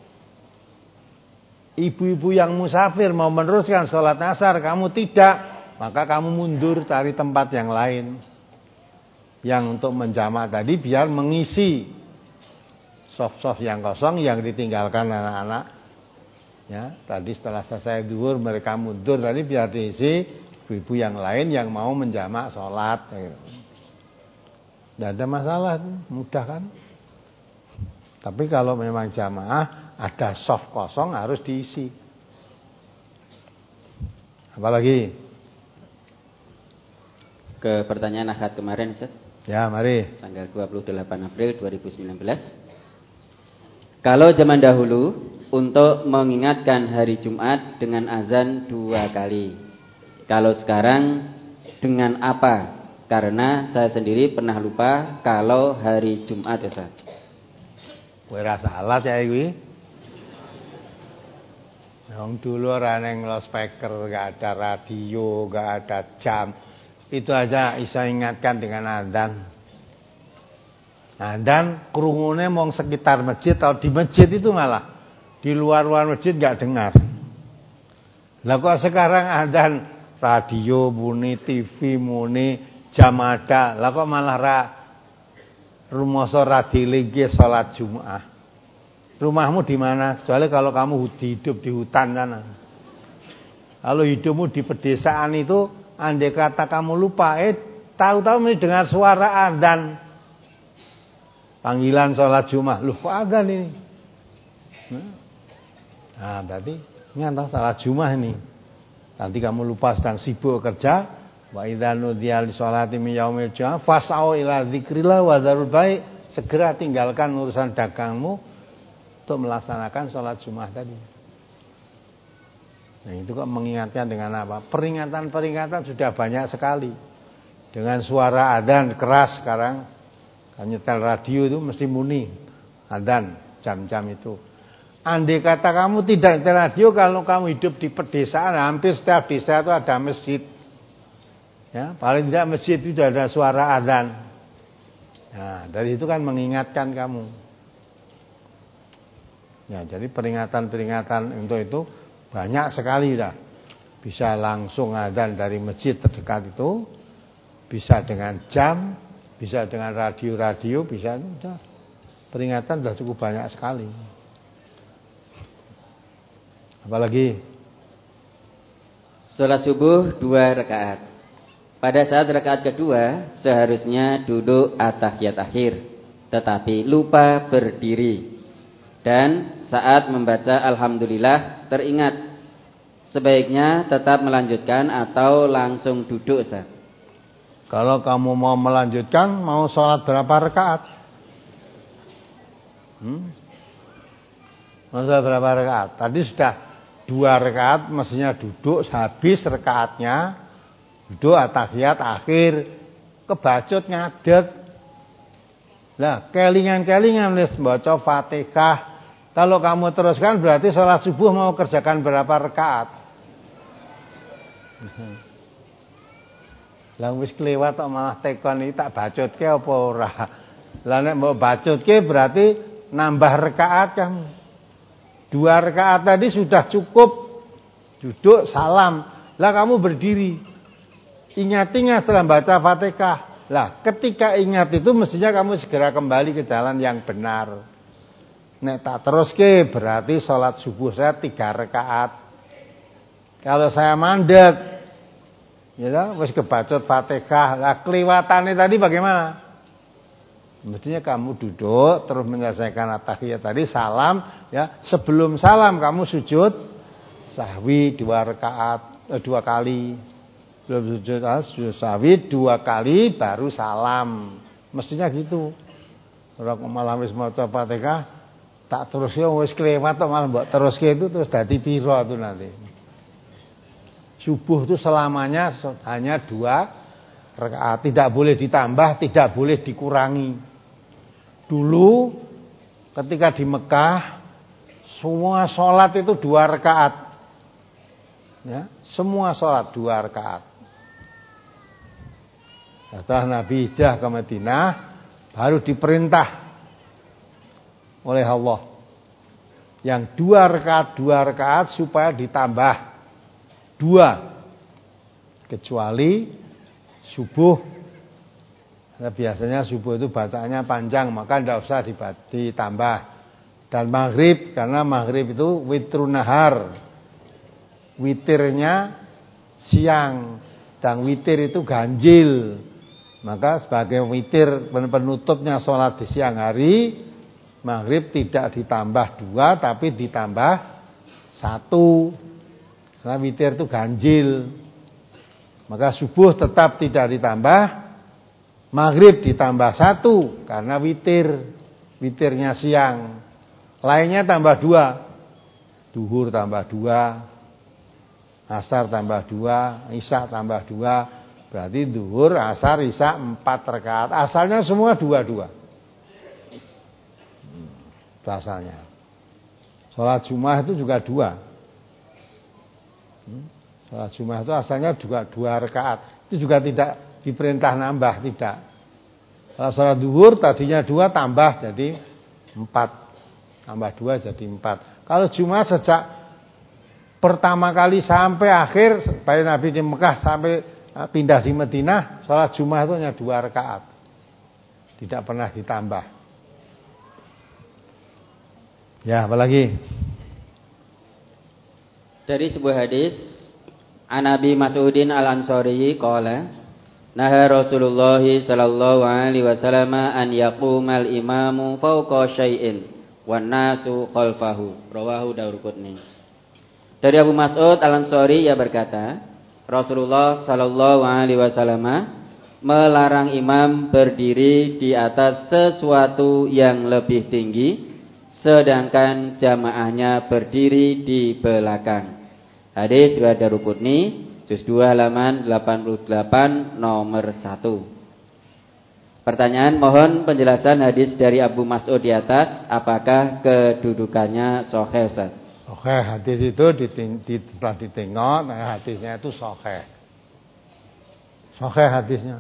ibu-ibu yang musafir mau meneruskan sholat asar, kamu tidak, maka kamu mundur cari tempat yang lain. Yang untuk menjamak tadi biar mengisi soft-soft yang kosong yang ditinggalkan anak-anak. Ya, tadi setelah selesai duhur mereka mundur tadi biar diisi ibu-ibu yang lain yang mau menjamak sholat. Tidak ada masalah, mudah kan? Tapi kalau memang jamaah ada soft kosong harus diisi. Apalagi? Ke pertanyaan Ahad kemarin Ustaz. Ya, mari. Tanggal dua puluh delapan April dua ribu sembilan belas. Kalau zaman dahulu untuk mengingatkan hari Jumat dengan azan dua kali. Kalau sekarang dengan apa? Karena saya sendiri pernah lupa kalau hari Jumat, Ustaz. Kowe ra salah ya iki. Yang dulu ora neng loudspeaker, enggak ada radio, enggak ada jam. Itu aja bisa ingatkan dengan adzan. Adzan krungune mong sekitar masjid atau di masjid itu malah. Di luar-luar masjid enggak dengar. Lah kok sekarang adzan radio muni, T V muni, jam ada. Lah kok malah ra rumoso ra dilingke salat Jumat. Rumahmu di mana? Kecuali kalau kamu hidup di hutan sana. Kalau hidupmu di pedesaan itu, andai kata kamu lupa, eh tahu-tahu mendengar suara adzan, panggilan sholat Jumat, lupa adzan ini. Nah, berarti nyata sholat Jumat ini. Nanti kamu lupa sedang sibuk kerja, wa idza nudiya li sholati min yaumil jumu'ah fas'au ila dzikrillah wa dzarul bai', segera tinggalkan urusan dagangmu untuk melaksanakan sholat Jumat tadi. Nah, itu kok mengingatkan dengan apa? Peringatan-peringatan sudah banyak sekali. Dengan suara adzan keras sekarang, kan nyetel radio itu mesti muni adzan jam-jam itu. Andai kata kamu tidak nyetel radio, kalau kamu hidup di pedesaan, hampir setiap desa itu ada masjid. Ya, paling tidak masjid itu sudah ada suara adzan. Nah, dari itu kan mengingatkan kamu. Ya, jadi peringatan-peringatan untuk itu banyak sekali dah. Bisa langsung adzan dari masjid terdekat itu, bisa dengan jam, bisa dengan radio-radio, bisa udah. Peringatan sudah cukup banyak sekali. Apalagi sholat subuh dua rakaat. Pada saat rakaat kedua seharusnya duduk at-tahiyat akhir, tetapi lupa berdiri. Dan saat membaca alhamdulillah teringat, sebaiknya tetap melanjutkan atau langsung duduk, Ustaz? Kalau kamu mau melanjutkan, mau sholat berapa rakaat? Hmm? Mau sholat berapa rakaat? Tadi sudah dua rakaat, mestinya duduk, habis rakaatnya duduk at-tahiyat akhir, kebacut ngadet. Lah, kelingan-kelingan wis baca Fatihah. Kalau kamu teruskan berarti sholat subuh mau kerjakan berapa rakaat? Lah wis kelewat kok malah tekon iki tak bacutke apa ora? Lah nek mau bacutke berarti nambah rakaat kamu. Dua rakaat tadi sudah cukup. Duduk salam. Lah kamu berdiri. Ingat-ingat setelah baca Fatihah. Lah ketika ingat itu mestinya kamu segera kembali ke jalan yang benar. Nek tak terus ke berarti sholat subuh saya tiga rakaat. Kalau saya mandek, ya wis kebacut Fatihah, lah keliwatannya tadi bagaimana? Mestinya kamu duduk terus menyelesaikan at-tahiyat tadi, salam, ya sebelum salam kamu sujud sahwi dua rakaat, eh, dua kali. Sebelum sujud, ah, sujud sahwi dua kali baru salam. Mestinya gitu. Ora malah wis maca Fatihah tak terus ya wis kelewat kok malah mbok teruske itu terus dadi pira itu nanti. Subuh itu selamanya hanya dua rakaat, tidak boleh ditambah, tidak boleh dikurangi. Dulu ketika di Mekah semua sholat itu dua rakaat. Ya, semua sholat dua rakaat. Setelah Nabi hijrah ke Madinah baru diperintah oleh Allah yang dua rakaat dua rakaat supaya ditambah dua, kecuali subuh. Nah, biasanya subuh itu bacaannya panjang, maka tidak usah ditambah. Dan maghrib, karena maghrib itu witrun nahar, witirnya siang, dan witir itu ganjil. Maka sebagai witir penutupnya sholat di siang hari, maghrib tidak ditambah dua tapi ditambah satu. Karena witir itu ganjil. Maka subuh tetap tidak ditambah, maghrib ditambah satu karena witir, witirnya siang. Lainnya tambah dua, duhur tambah dua, Asar tambah dua, isya tambah dua, berarti duhur, asar, isya empat rakaat. Asalnya semua dua-dua. Hmm, itu asalnya. Sholat Jumat itu juga dua. Hmm, sholat Jumat itu asalnya juga dua rakaat. Itu juga tidak diperintah nambah, tidak. Kalau sholat duhur tadinya dua tambah jadi empat. Tambah dua jadi empat. Kalau Jumat sejak pertama kali sampai akhir, baik Nabi di Mekah sampai pindah di Madinah, sholat Jumat itu hanya dua rakaat, tidak pernah ditambah. Ya, apalagi? Dari sebuah hadis, an Abi Mas'udin Al-Ansari qala, naha Rasulullah sallallahu alaihi wasallam an yaqumal imamu fawqa syai'in wan nasu khalfahu. Rawahu Daruqutni. Dari Abu Mas'ud Al-Ansari ia berkata, Rasulullah sallallahu alaihi wasallam melarang imam berdiri di atas sesuatu yang lebih tinggi, sedangkan jamaahnya berdiri di belakang. Hadis riwayat Daruqutni, juz dua halaman delapan puluh delapan nomor satu. Pertanyaan, mohon penjelasan hadis dari Abu Mas'ud di atas, apakah kedudukannya sahih, Ustaz? Oke, hadis itu setelah ditengok, nah hadisnya itu sahih. Sahih hadisnya.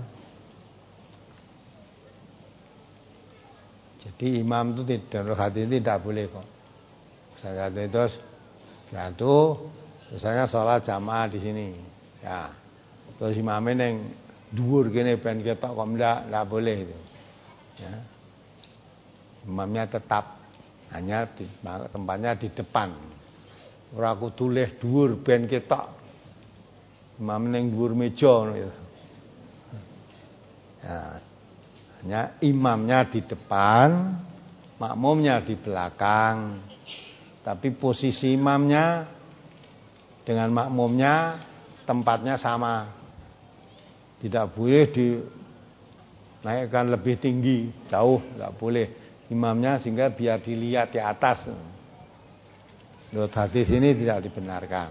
Jadi imam itu tidak, hadis ini tidak boleh kok. Saya kata itu jatuh, misalnya sholat jamaah di sini, ya. Terus imamnya yang dhuwur gini ben ketok kok ndak, ndak boleh itu. Ya. Imamnya tetap hanya di, tempatnya di depan. Ora kudu leh dhuwur ben ketok. Imam ning dhuwur meja ngono ya. Ya. Hanya imamnya di depan, makmumnya di belakang. Tapi posisi imamnya dengan makmumnya tempatnya sama. Tidak boleh dinaikkan lebih tinggi, jauh, enggak boleh. Imamnya sehingga biar dilihat di atas. Menurut hadis ini tidak dibenarkan.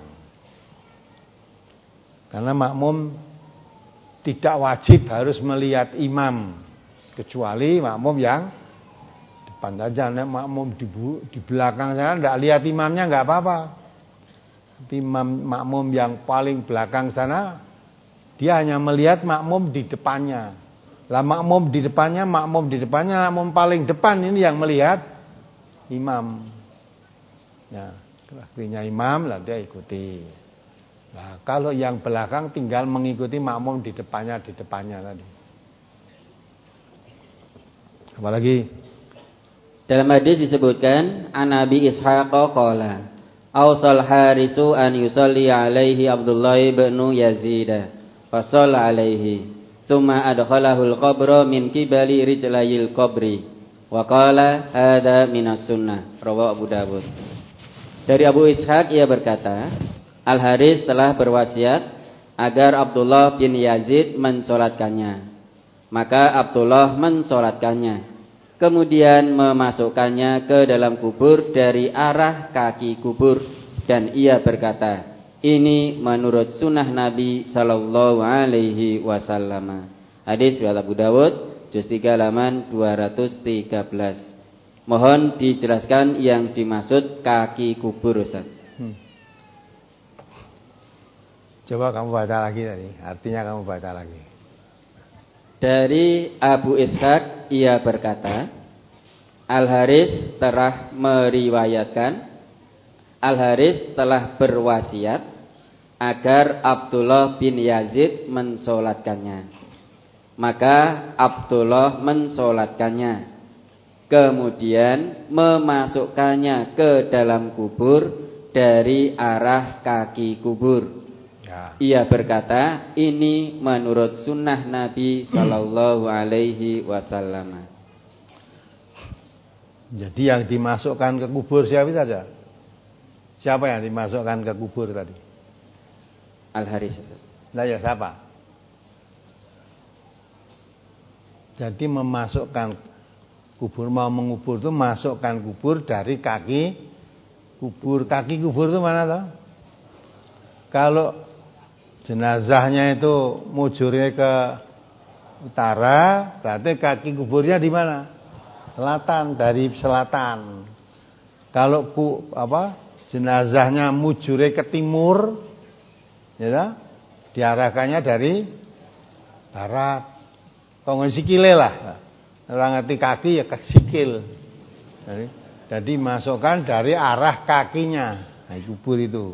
Karena makmum tidak wajib harus melihat imam, kecuali makmum yang depan saja. Nek makmum di, di belakang sana tidak lihat imamnya enggak apa-apa. Tapi imam, makmum yang paling belakang sana dia hanya melihat makmum di depannya. Lah makmum di depannya, makmum di depannya, makmum paling depan ini yang melihat imam. Ya, akhirnya imam lah dia ikuti. Nah, kalau yang belakang tinggal mengikuti makmum di depannya, di depannya tadi. Apalagi? Dalam hadis disebutkan, an Nabi Ishaq qala, awsal harisu an yusalli alaihi Abdullah bin Yazid, fasalla alaihi. Tsumma adkhalahul qabra min qibali rijlayil qabri wa qala hadza minas sunnah. Rawahu Abu Dawud. Dari Abu Ishaq ia berkata, Al-Haris telah berwasiat agar Abdullah bin Yazid mensolatkannya. Maka Abdullah mensolatkannya, kemudian memasukkannya ke dalam kubur dari arah kaki kubur, dan ia berkata, ini menurut sunnah Nabi Sallallahu Alaihi Wasallam. Hadis riwayat Abu Dawud, juz tiga halaman dua ratus tiga belas. Mohon dijelaskan yang dimaksud kaki kubur, Ustaz. Hmm. Coba kamu baca lagi tadi, artinya kamu baca lagi. Dari Abu Ishaq ia berkata, Al-Haris telah meriwayatkan, Al-Haris telah berwasiat agar Abdullah bin Yazid mensolatkannya. Maka Abdullah mensolatkannya, kemudian memasukkannya ke dalam kubur dari arah kaki kubur. Ya. Ia berkata, ini menurut sunnah Nabi Sallallahu Alaihi Wasallam. Jadi yang dimasukkan ke kubur siapa saja? Siapa yang dimasukkan ke kubur tadi? Al-Haris. Lah ya siapa? Jadi memasukkan kubur, mau mengubur itu masukkan kubur dari kaki kubur. Kaki kubur itu mana toh? Kalau jenazahnya itu mujurnya ke utara, berarti kaki kuburnya di mana? Selatan, dari selatan. Kalau ku, apa jenazahnya mujurnya ke timur, ya, diarahkannya dari barat. Kalau sikile lah, orang ngerti kaki ya ke sikil. Jadi, jadi masukkan dari arah kakinya, nah, kubur itu.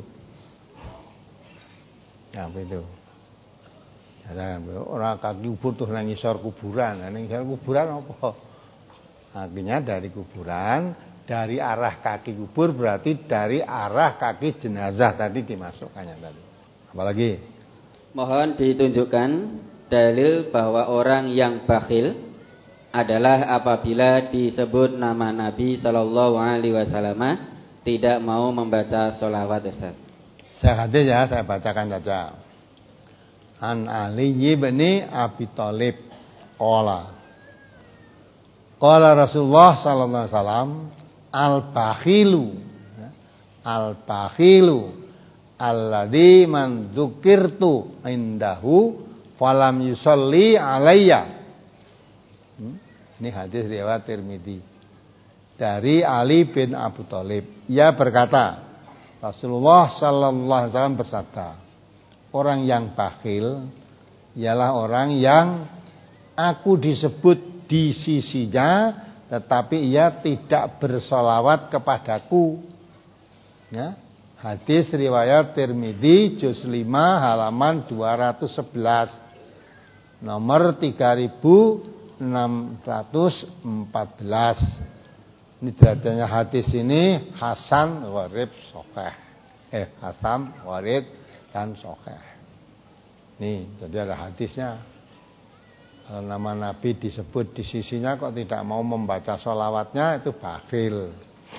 Ya itu. Ya, orang kaki kubur tuh nang ngisor kuburan, nang ngisor kuburan apa? Akhirnya dari kuburan, dari arah kaki kubur berarti dari arah kaki jenazah tadi dimasukkannya tadi. Apalagi? Mohon ditunjukkan dalil bahwa orang yang bakhil adalah apabila disebut nama Nabi Shallallahu Alaihi Wasallam tidak mau membaca sholawat. Ustaz. Saya hadis ya, saya bacakan saja. An Ali bin Abi Thalib qala qala Rasulullah sallallahu alaihi wasallam al-bakhilu al-bakhilu alladzi man dzukirtu indahu falam yusalli alayya. Hmm? Ini hadis riwayat Tirmidzi dari Ali bin Abi Thalib. Ia berkata, Rasulullah sallallahu alaihi wasallam bersabda, orang yang bakhil ialah orang yang aku disebut di sisinya tetapi ia tidak bersolawat kepadaku. Ya. Hadis riwayat Tirmidzi juz lima halaman dua ratus sebelas, nomor tiga ribu enam ratus empat belas. Ini derajatnya hadis ini hasan gharib sahih. Eh hasan gharib dan sahih. Nih, jadi ada hadisnya. Kalau nama Nabi disebut di sisinya kok tidak mau membaca sholawatnya, itu bakhil.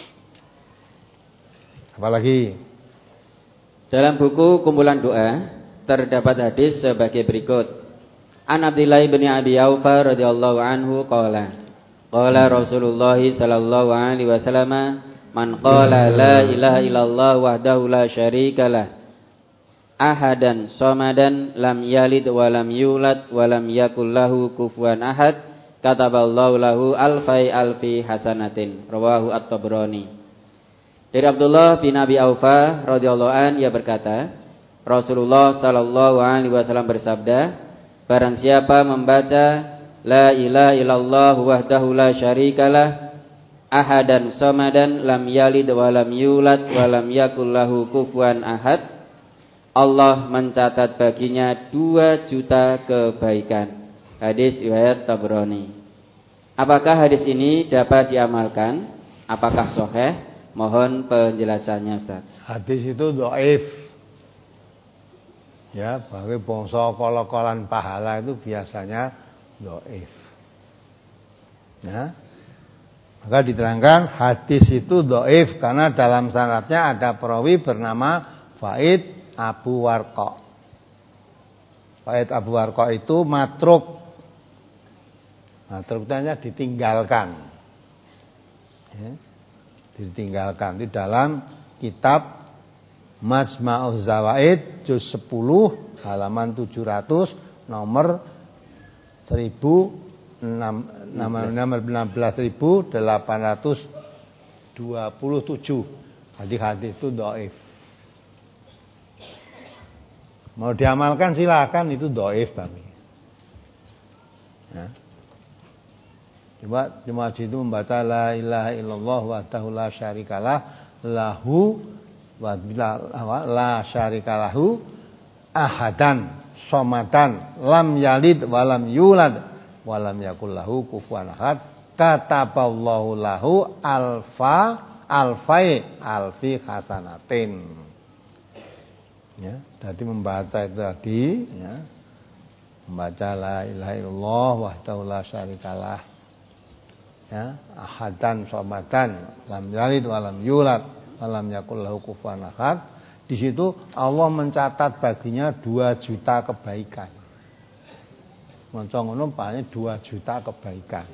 Apalagi? Dalam buku kumpulan doa terdapat hadis sebagai berikut. An Abdillah bin Abi Aufa radhiyallahu anhu qala qala Rasulullah sallallahu alaihi wasallam man qala la ilaha illallah wahdahu la syarikalah ahadan somadan lam yalid wa lam yulad wa lam yakul lahu kufuwan ahad kataballahu lahu alfai alfi hasanatin. Rawahu At-Tabrani. Dari Abdullah bin Abi Aufa radhiyallahu an, ia berkata, Rasulullah sallallahu alaihi wasallam bersabda, barang siapa membaca la ilaha illallah wahdahu la syarikalah ahadan somadan lam yalid wa lam yulad wa lam yakul lahu kufuwan ahad, Allah mencatat baginya dua juta kebaikan. Hadis riwayat Tabrani. Apakah hadis ini dapat diamalkan? Apakah sahih? Mohon penjelasannya, Ustaz. Hadis itu dhaif. Ya, bagi bangsa kol-kolan pahala itu biasanya dhaif. Ya. Maka diterangkan hadis itu dhaif karena dalam sanadnya ada perawi bernama Faid Abu Warqa. Faid Abu Warqa itu matruk. Matruk itu hanya ditinggalkan. Ya. Ditinggalkan di dalam kitab Majma'uz Zawaid juz sepuluh halaman tujuh ratus nomor seribu enam belas ribu delapan ratus dua puluh tujuh. Hadis-hadis itu dhaif. Mau diamalkan silakan, itu dhaif tapi. Ya. Coba cuma situ membaca la ilaha illallah wahdahu la syarikalah lahu wa la syarikalahu ahadan somadan lam yalid walam yulad walam yakul lahu kufuwan ahad kataballahu lahu alfa alfai alfi hasanatin. Ya, jadi membaca itu tadi ya. Membaca la ilaha illallah wahdahu la syarikalah ya, ahadan somadan lam yalid walam yulad walam yakul lahu kufuwan ahad. Di situ Allah mencatat baginya dua juta kebaikan. Maca ngono paling dua juta kebaikan.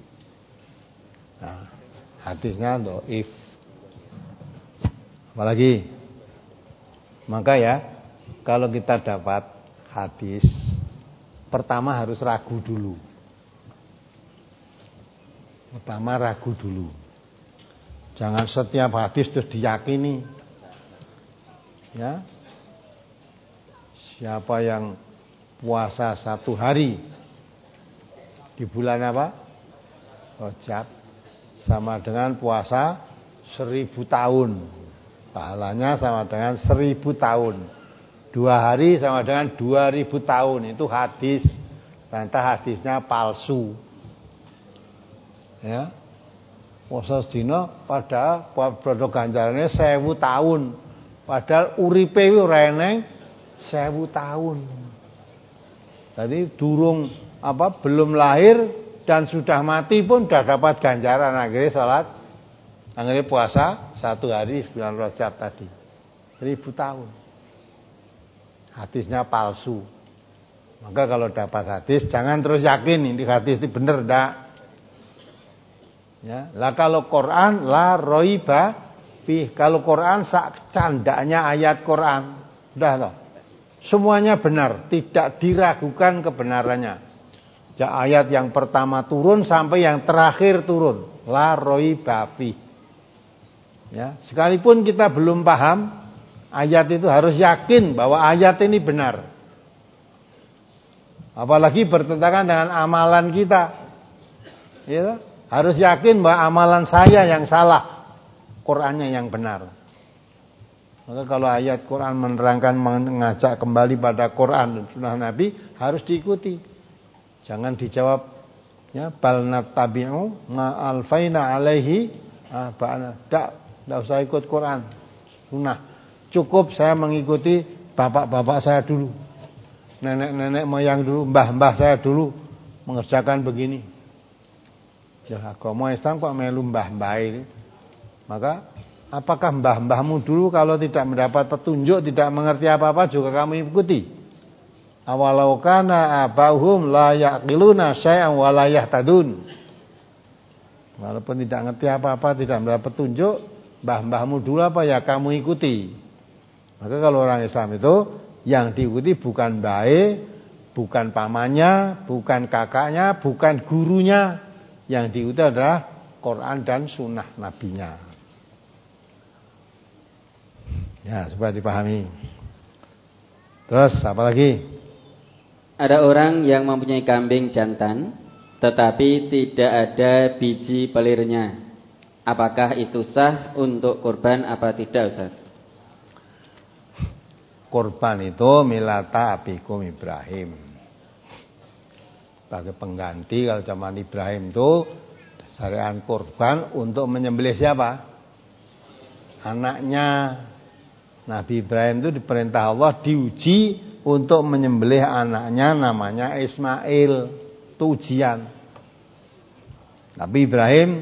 Nah, hadisnya dhaif. Apalagi? Maka ya, kalau kita dapat hadis, pertama harus ragu dulu. Pertama ragu dulu. Jangan setiap hadis terus diyakini. Ya. Siapa yang puasa satu hari di bulan apa? Rajab, sama dengan puasa seribu tahun. Pahalanya sama dengan seribu tahun. Dua hari sama dengan dua ribu tahun. Itu hadis. Ternyata hadisnya palsu. Ya. Puasa sedina padahal produk ganjarannya sewu tahun. Padahal uripe ora eneng sewu tahun. Jadi durung apa belum lahir dan sudah mati pun sudah dapat ganjaran akhirnya salat, akhirnya puasa satu hari bulan Rajab tadi. Seribu tahun. Hadisnya palsu. Maka kalau dapat hadis jangan terus yakin ini hadis itu benar enggak. Ya, lah kalau Quran la roiba fi, kalau Quran sak candaknya ayat Quran. Sudah toh. Semuanya benar, tidak diragukan kebenarannya. Ya, ayat yang pertama turun sampai yang terakhir turun, la roiba fi. Ya, sekalipun kita belum paham ayat itu harus yakin bahwa ayat ini benar. Apalagi bertentangan dengan amalan kita. Ya, harus yakin bahwa amalan saya yang salah, Qur'annya yang benar. Maka kalau ayat Quran menerangkan, mengajak kembali pada Quran dan sunnah Nabi, harus diikuti. Jangan dijawab ya bal nattabi'u ma alfaina alaihi abana. Tidak, tidak usah ikut Quran, sunnah. Cukup saya mengikuti bapak-bapak saya dulu, nenek-nenek moyang dulu, mbah-mbah saya dulu mengerjakan begini. Ya agama Islam kok melu mbah-mbah ini. Maka apakah mbah-mbahmu dulu kalau tidak mendapat petunjuk, tidak mengerti apa-apa juga kamu ikuti? Awalau kana abahum la yaqiluna syai'an wa la yahtadun. Walaupun tidak ngerti apa-apa, tidak mendapat petunjuk, mbah-mbahmu dulu apa ya kamu ikuti. Maka kalau orang Islam itu yang diikuti bukan bae, bukan pamannya, bukan kakaknya, bukan gurunya. Yang diikuti adalah Quran dan sunnah nabinya. Ya, supaya dipahami. Terus apa lagi? Ada orang yang mempunyai kambing jantan, tetapi tidak ada biji pelirnya. Apakah itu sah untuk kurban apa tidak, Ustaz? Kurban itu milata abikum Ibrahim. Sebagai pengganti kalau zaman Ibrahim itu syariat kurban untuk menyembelih siapa? Anaknya. Nabi Ibrahim itu diperintah Allah diuji untuk menyembelih anaknya namanya Ismail. Itu ujian. Nabi Ibrahim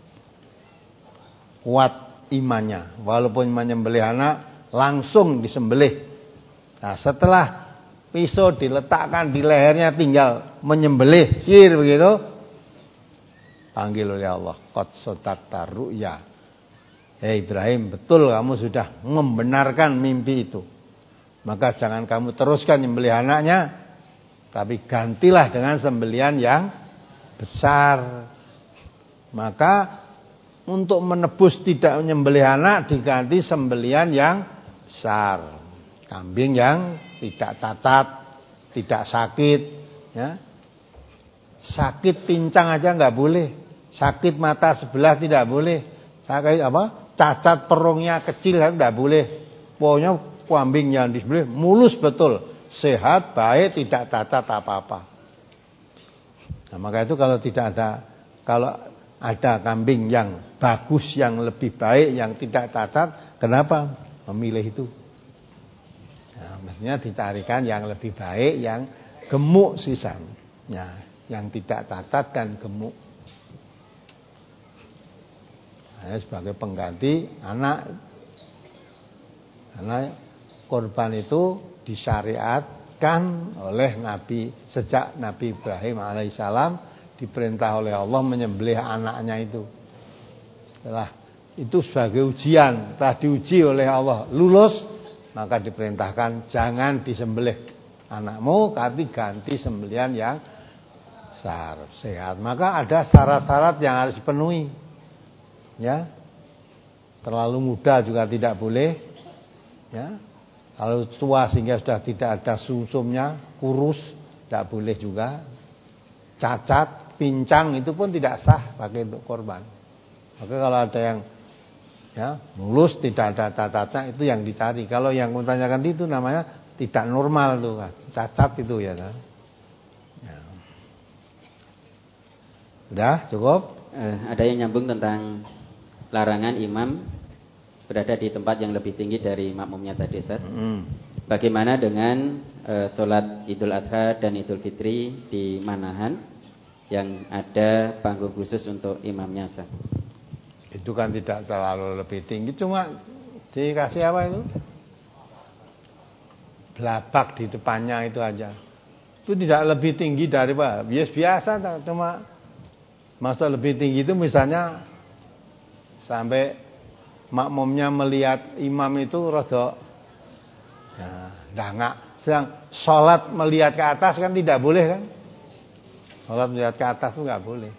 kuat imannya. Walaupun menyembelih anak langsung disembelih. Nah setelah pisau diletakkan di lehernya tinggal menyembelih sir begitu, panggil oleh Allah, qad sadaqta ru'ya. Hei Ibrahim, betul kamu sudah membenarkan mimpi itu. Maka jangan kamu teruskan menyembelih anaknya, tapi gantilah dengan sembelihan yang besar. Maka untuk menebus tidak menyembelih anak diganti sembelihan yang besar. Kambing yang tidak cacat, tidak sakit, ya. Sakit pincang aja nggak boleh, sakit mata sebelah tidak boleh, sakit apa? Cacat perungnya kecil kan tidak boleh. Pokoknya kambing yang disembelih mulus betul, sehat, baik, tidak cacat apa-apa. Nah, maka itu kalau tidak ada, kalau ada kambing yang bagus, yang lebih baik, yang tidak cacat, kenapa memilih itu? Nah, mestinya dicarikan yang lebih baik, yang gemuk sisanya, ya, yang tidak cacat dan gemuk. Nah, sebagai pengganti anak, karena korban itu disyariatkan oleh Nabi sejak Nabi Ibrahim alaihissalam diperintah oleh Allah menyembelih anaknya itu. Setelah itu sebagai ujian, setelah diuji oleh Allah lulus, maka diperintahkan jangan disembelih anakmu, tapi ganti sembelihan yang sehat. Maka ada syarat-syarat yang harus dipenuhi. Ya. Terlalu muda juga tidak boleh. Ya. Kalau tua sehingga sudah tidak ada sumsumnya, kurus, tidak boleh juga. Cacat, pincang itu pun tidak sah pakai untuk korban. Maka kalau ada yang ya mulus tidak ada cacatnya, itu yang dicari. Kalau yang menanyakan itu namanya tidak normal tuh, cacat itu ya. Ya. Sudah cukup? Eh, ada yang nyambung tentang larangan imam berada di tempat yang lebih tinggi dari makmumnya tadi, Ustaz. Mm. Bagaimana dengan eh, sholat Idul Adha dan Idul Fitri di Manahan yang ada panggung khusus untuk imamnya, Ustaz? Itu kan tidak terlalu lebih tinggi, cuma dikasih apa itu? Belabak di depannya itu aja. Itu tidak lebih tinggi dari apa? Biasa biasa, cuma masa lebih tinggi itu misalnya sampai makmumnya melihat imam itu rada ya, dangak. Sedang sholat melihat ke atas kan tidak boleh kan? Sholat melihat ke atas itu nggak boleh.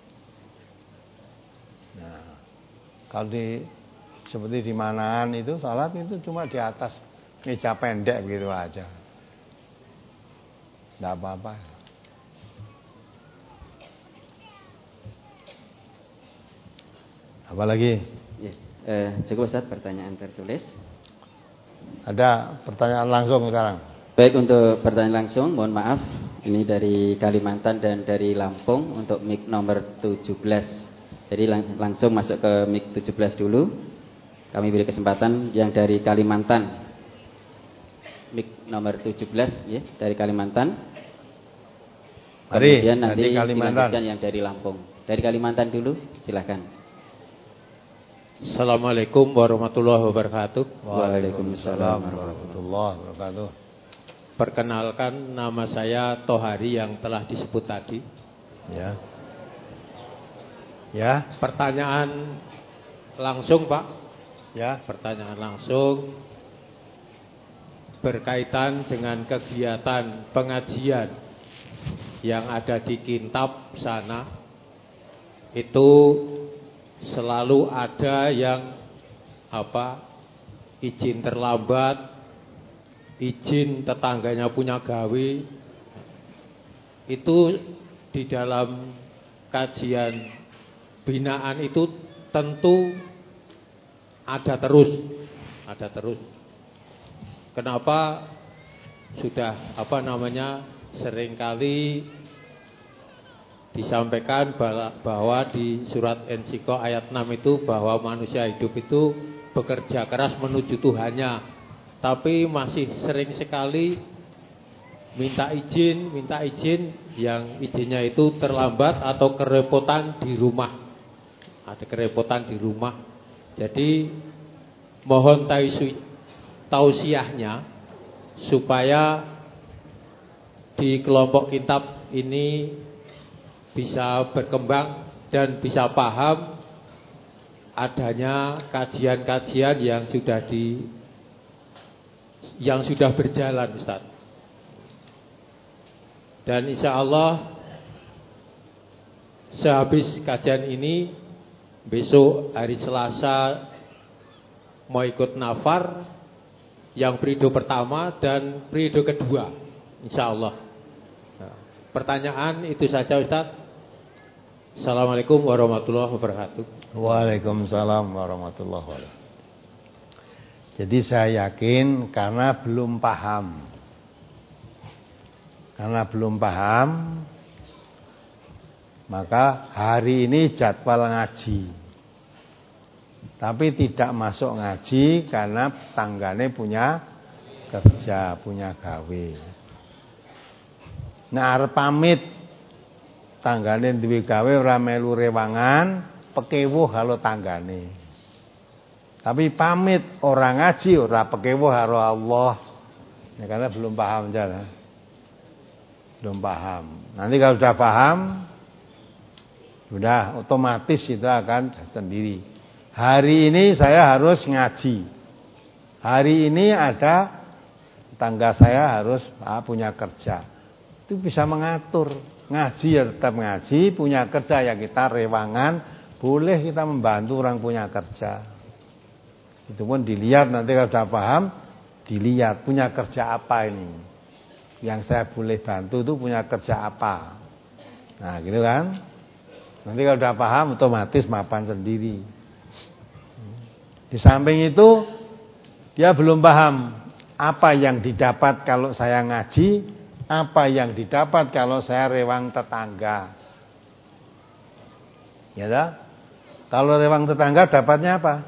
Nah, kalau di seperti di Manahan itu sholat itu cuma di atas meja pendek begitu aja. Tidak apa-apa. Apa lagi? Ya, eh, cukup Ustaz pertanyaan tertulis. Ada pertanyaan langsung sekarang. Baik, untuk pertanyaan langsung, mohon maaf, ini dari Kalimantan dan dari Lampung untuk mic nomor tujuh belas. Jadi lang- langsung masuk ke mic tujuh belas dulu. Kami beri kesempatan yang dari Kalimantan. Mic nomor tujuh belas ya, dari Kalimantan. Mari, kemudian nanti dari Kalimantan. dilanjutkan yang dari Lampung. Dari Kalimantan dulu, silakan. Assalamualaikum warahmatullahi wabarakatuh. Waalaikumsalam warahmatullahi wabarakatuh. Perkenalkan, nama saya Tohari yang telah disebut tadi. Ya. Ya. Pertanyaan langsung, Pak. Ya. Pertanyaan langsung berkaitan dengan kegiatan pengajian yang ada di Kintab sana. Itu selalu ada yang apa izin terlambat, izin tetangganya punya gawe. Itu di dalam kajian binaan itu tentu ada terus, ada terus. Kenapa sudah apa namanya seringkali disampaikan bahwa di surat An-Nisa ayat enam itu bahwa manusia hidup itu bekerja keras menuju Tuhannya, tapi masih sering sekali minta izin, minta izin yang izinnya itu terlambat atau kerepotan di rumah. Ada kerepotan di rumah. Jadi mohon tausiahnya supaya di kelompok kitab ini bisa berkembang dan bisa paham adanya kajian-kajian yang sudah di yang sudah berjalan, Ustaz. Dan insya Allah sehabis kajian ini besok hari Selasa mau ikut nafar yang periode pertama dan periode kedua, insya Allah. Nah, pertanyaan itu saja, Ustaz. Assalamualaikum warahmatullahi wabarakatuh. Waalaikumsalam warahmatullahi wabarakatuh. Jadi saya yakin karena belum paham. Karena belum paham, maka hari ini jadwal ngaji. Tapi tidak masuk ngaji karena tanggane punya kerja, punya gawe. Nah, arep pamit tanggane duwe gawe ora melu rewangan, pekewuh karo tanggane. Tapi pamit orang ngaji ora pekewuh karo Allah. Ya, karena belum paham jalan. Belum paham. Nanti kalau sudah paham, sudah otomatis itu akan sendiri. Hari ini saya harus ngaji. Hari ini ada tetangga saya harus ah, punya kerja. Itu bisa mengatur. Ngaji ya tetap ngaji, punya kerja ya kita rewangan, boleh kita membantu orang punya kerja. Itu pun dilihat nanti kalau sudah paham, dilihat punya kerja apa ini. Yang saya boleh bantu itu punya kerja apa. Nah gitu kan. Nanti kalau sudah paham otomatis mapan sendiri. Di samping itu dia belum paham apa yang didapat kalau saya ngaji, apa yang didapat kalau saya rewang tetangga. Ya dah? Kalau rewang tetangga dapatnya apa?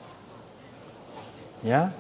Ya.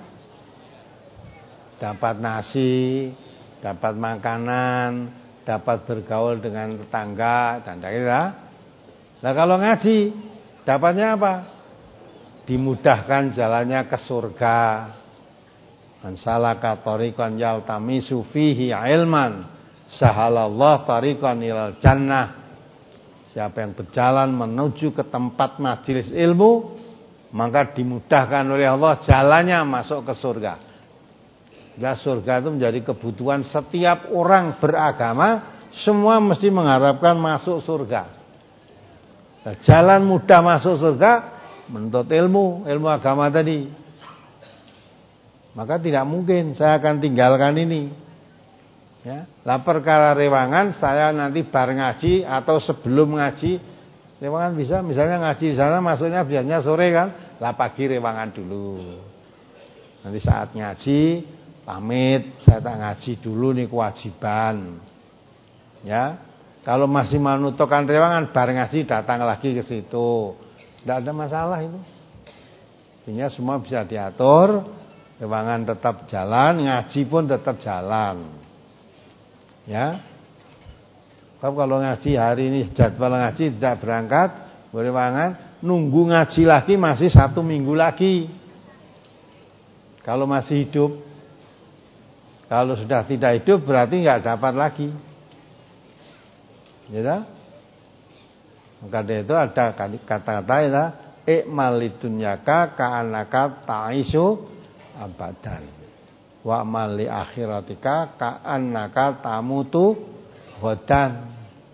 Dapat nasi, dapat makanan, dapat bergaul dengan tetangga dan daerah. Nah, kalau ngaji dapatnya apa? Dimudahkan jalannya ke surga. Man salaka tariqan yaltamisu fihi ilman sahalallahu tariqan ilal jannah. Siapa yang berjalan menuju ke tempat majelis ilmu, maka dimudahkan oleh Allah jalannya masuk ke surga. Ya, surga itu menjadi kebutuhan setiap orang beragama, semua mesti mengharapkan masuk surga. Nah, jalan mudah masuk surga menuntut ilmu, ilmu agama tadi. Maka tidak mungkin saya akan tinggalkan ini. Ya, lah perkara rewangan saya nanti bar ngaji atau sebelum ngaji rewangan bisa, misalnya ngaji di sana masuknya biasanya sore kan, lah pagi rewangan dulu. Nanti saat ngaji pamit, saya tak ngaji dulu nih kewajiban. Ya, kalau masih menutukan rewangan bar ngaji datang lagi ke situ, tidak ada masalah itu. Sehingga semua bisa diatur. Rewangan tetap jalan, ngaji pun tetap jalan. Ya. Kalau ngaji hari ini jadwal ngaji tidak berangkat, rewangan nunggu ngaji lagi masih satu minggu lagi. Kalau masih hidup. Kalau sudah tidak hidup berarti nggak dapat lagi. Ya. Maka dari itu ada kata-kata ya, ikmal lidunyaka ka'annaka ta'isu abadan wa mali akhiratika ka'annaka tamutu ghadan.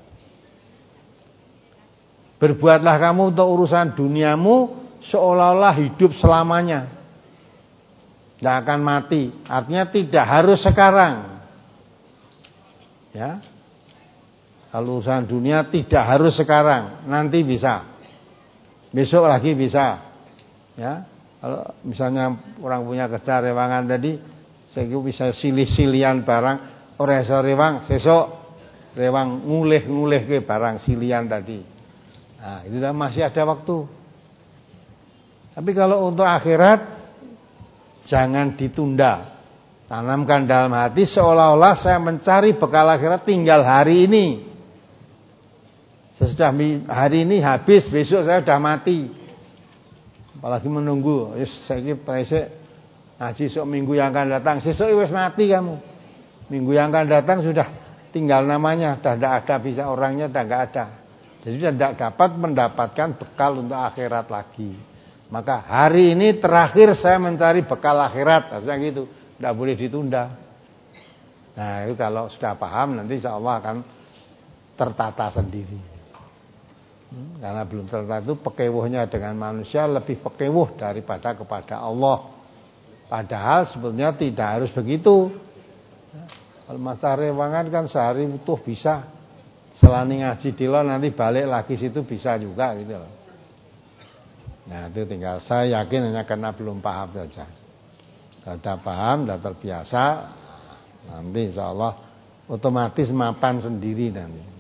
Berbuatlah kamu untuk urusan duniamu seolah-olah hidup selamanya, tidak akan mati. Artinya tidak harus sekarang. Ya, kalau urusan dunia tidak harus sekarang, nanti bisa, besok lagi bisa. Ya. Kalau misalnya orang punya kerja rewangan tadi, saya bisa silih-silian barang, ora iso rewang, besok rewang ngulih-ngulih ke barang silian tadi. Nah, itu masih ada waktu. Tapi kalau untuk akhirat jangan ditunda. Tanamkan dalam hati seolah-olah saya mencari bekal akhirat tinggal hari ini. Sesudah hari ini habis, besok saya sudah mati. Apalagi menunggu, yes, saya kira presek ngaji sok minggu yang akan datang, sesuk wis mati kamu. Minggu yang akan datang sudah tinggal namanya, sudah tidak ada, bisa orangnya sudah tidak ada. Jadi tidak dapat mendapatkan bekal untuk akhirat lagi. Maka hari ini terakhir saya mencari bekal akhirat, harusnya gitu, tidak boleh ditunda. Nah itu kalau sudah paham nanti insya Allah akan tertata sendiri. Hmm, karena belum tertata itu pekewuhnya dengan manusia lebih pekewuh daripada kepada Allah. Padahal sebetulnya tidak harus begitu. Kalau masa rewangan kan sehari utuh bisa. Selani ngaji dilo nanti balik lagi situ bisa juga gitu loh. Nah itu tinggal saya yakin hanya karena belum paham saja. Kalau sudah paham, sudah terbiasa, nanti insya Allah otomatis mapan sendiri nanti.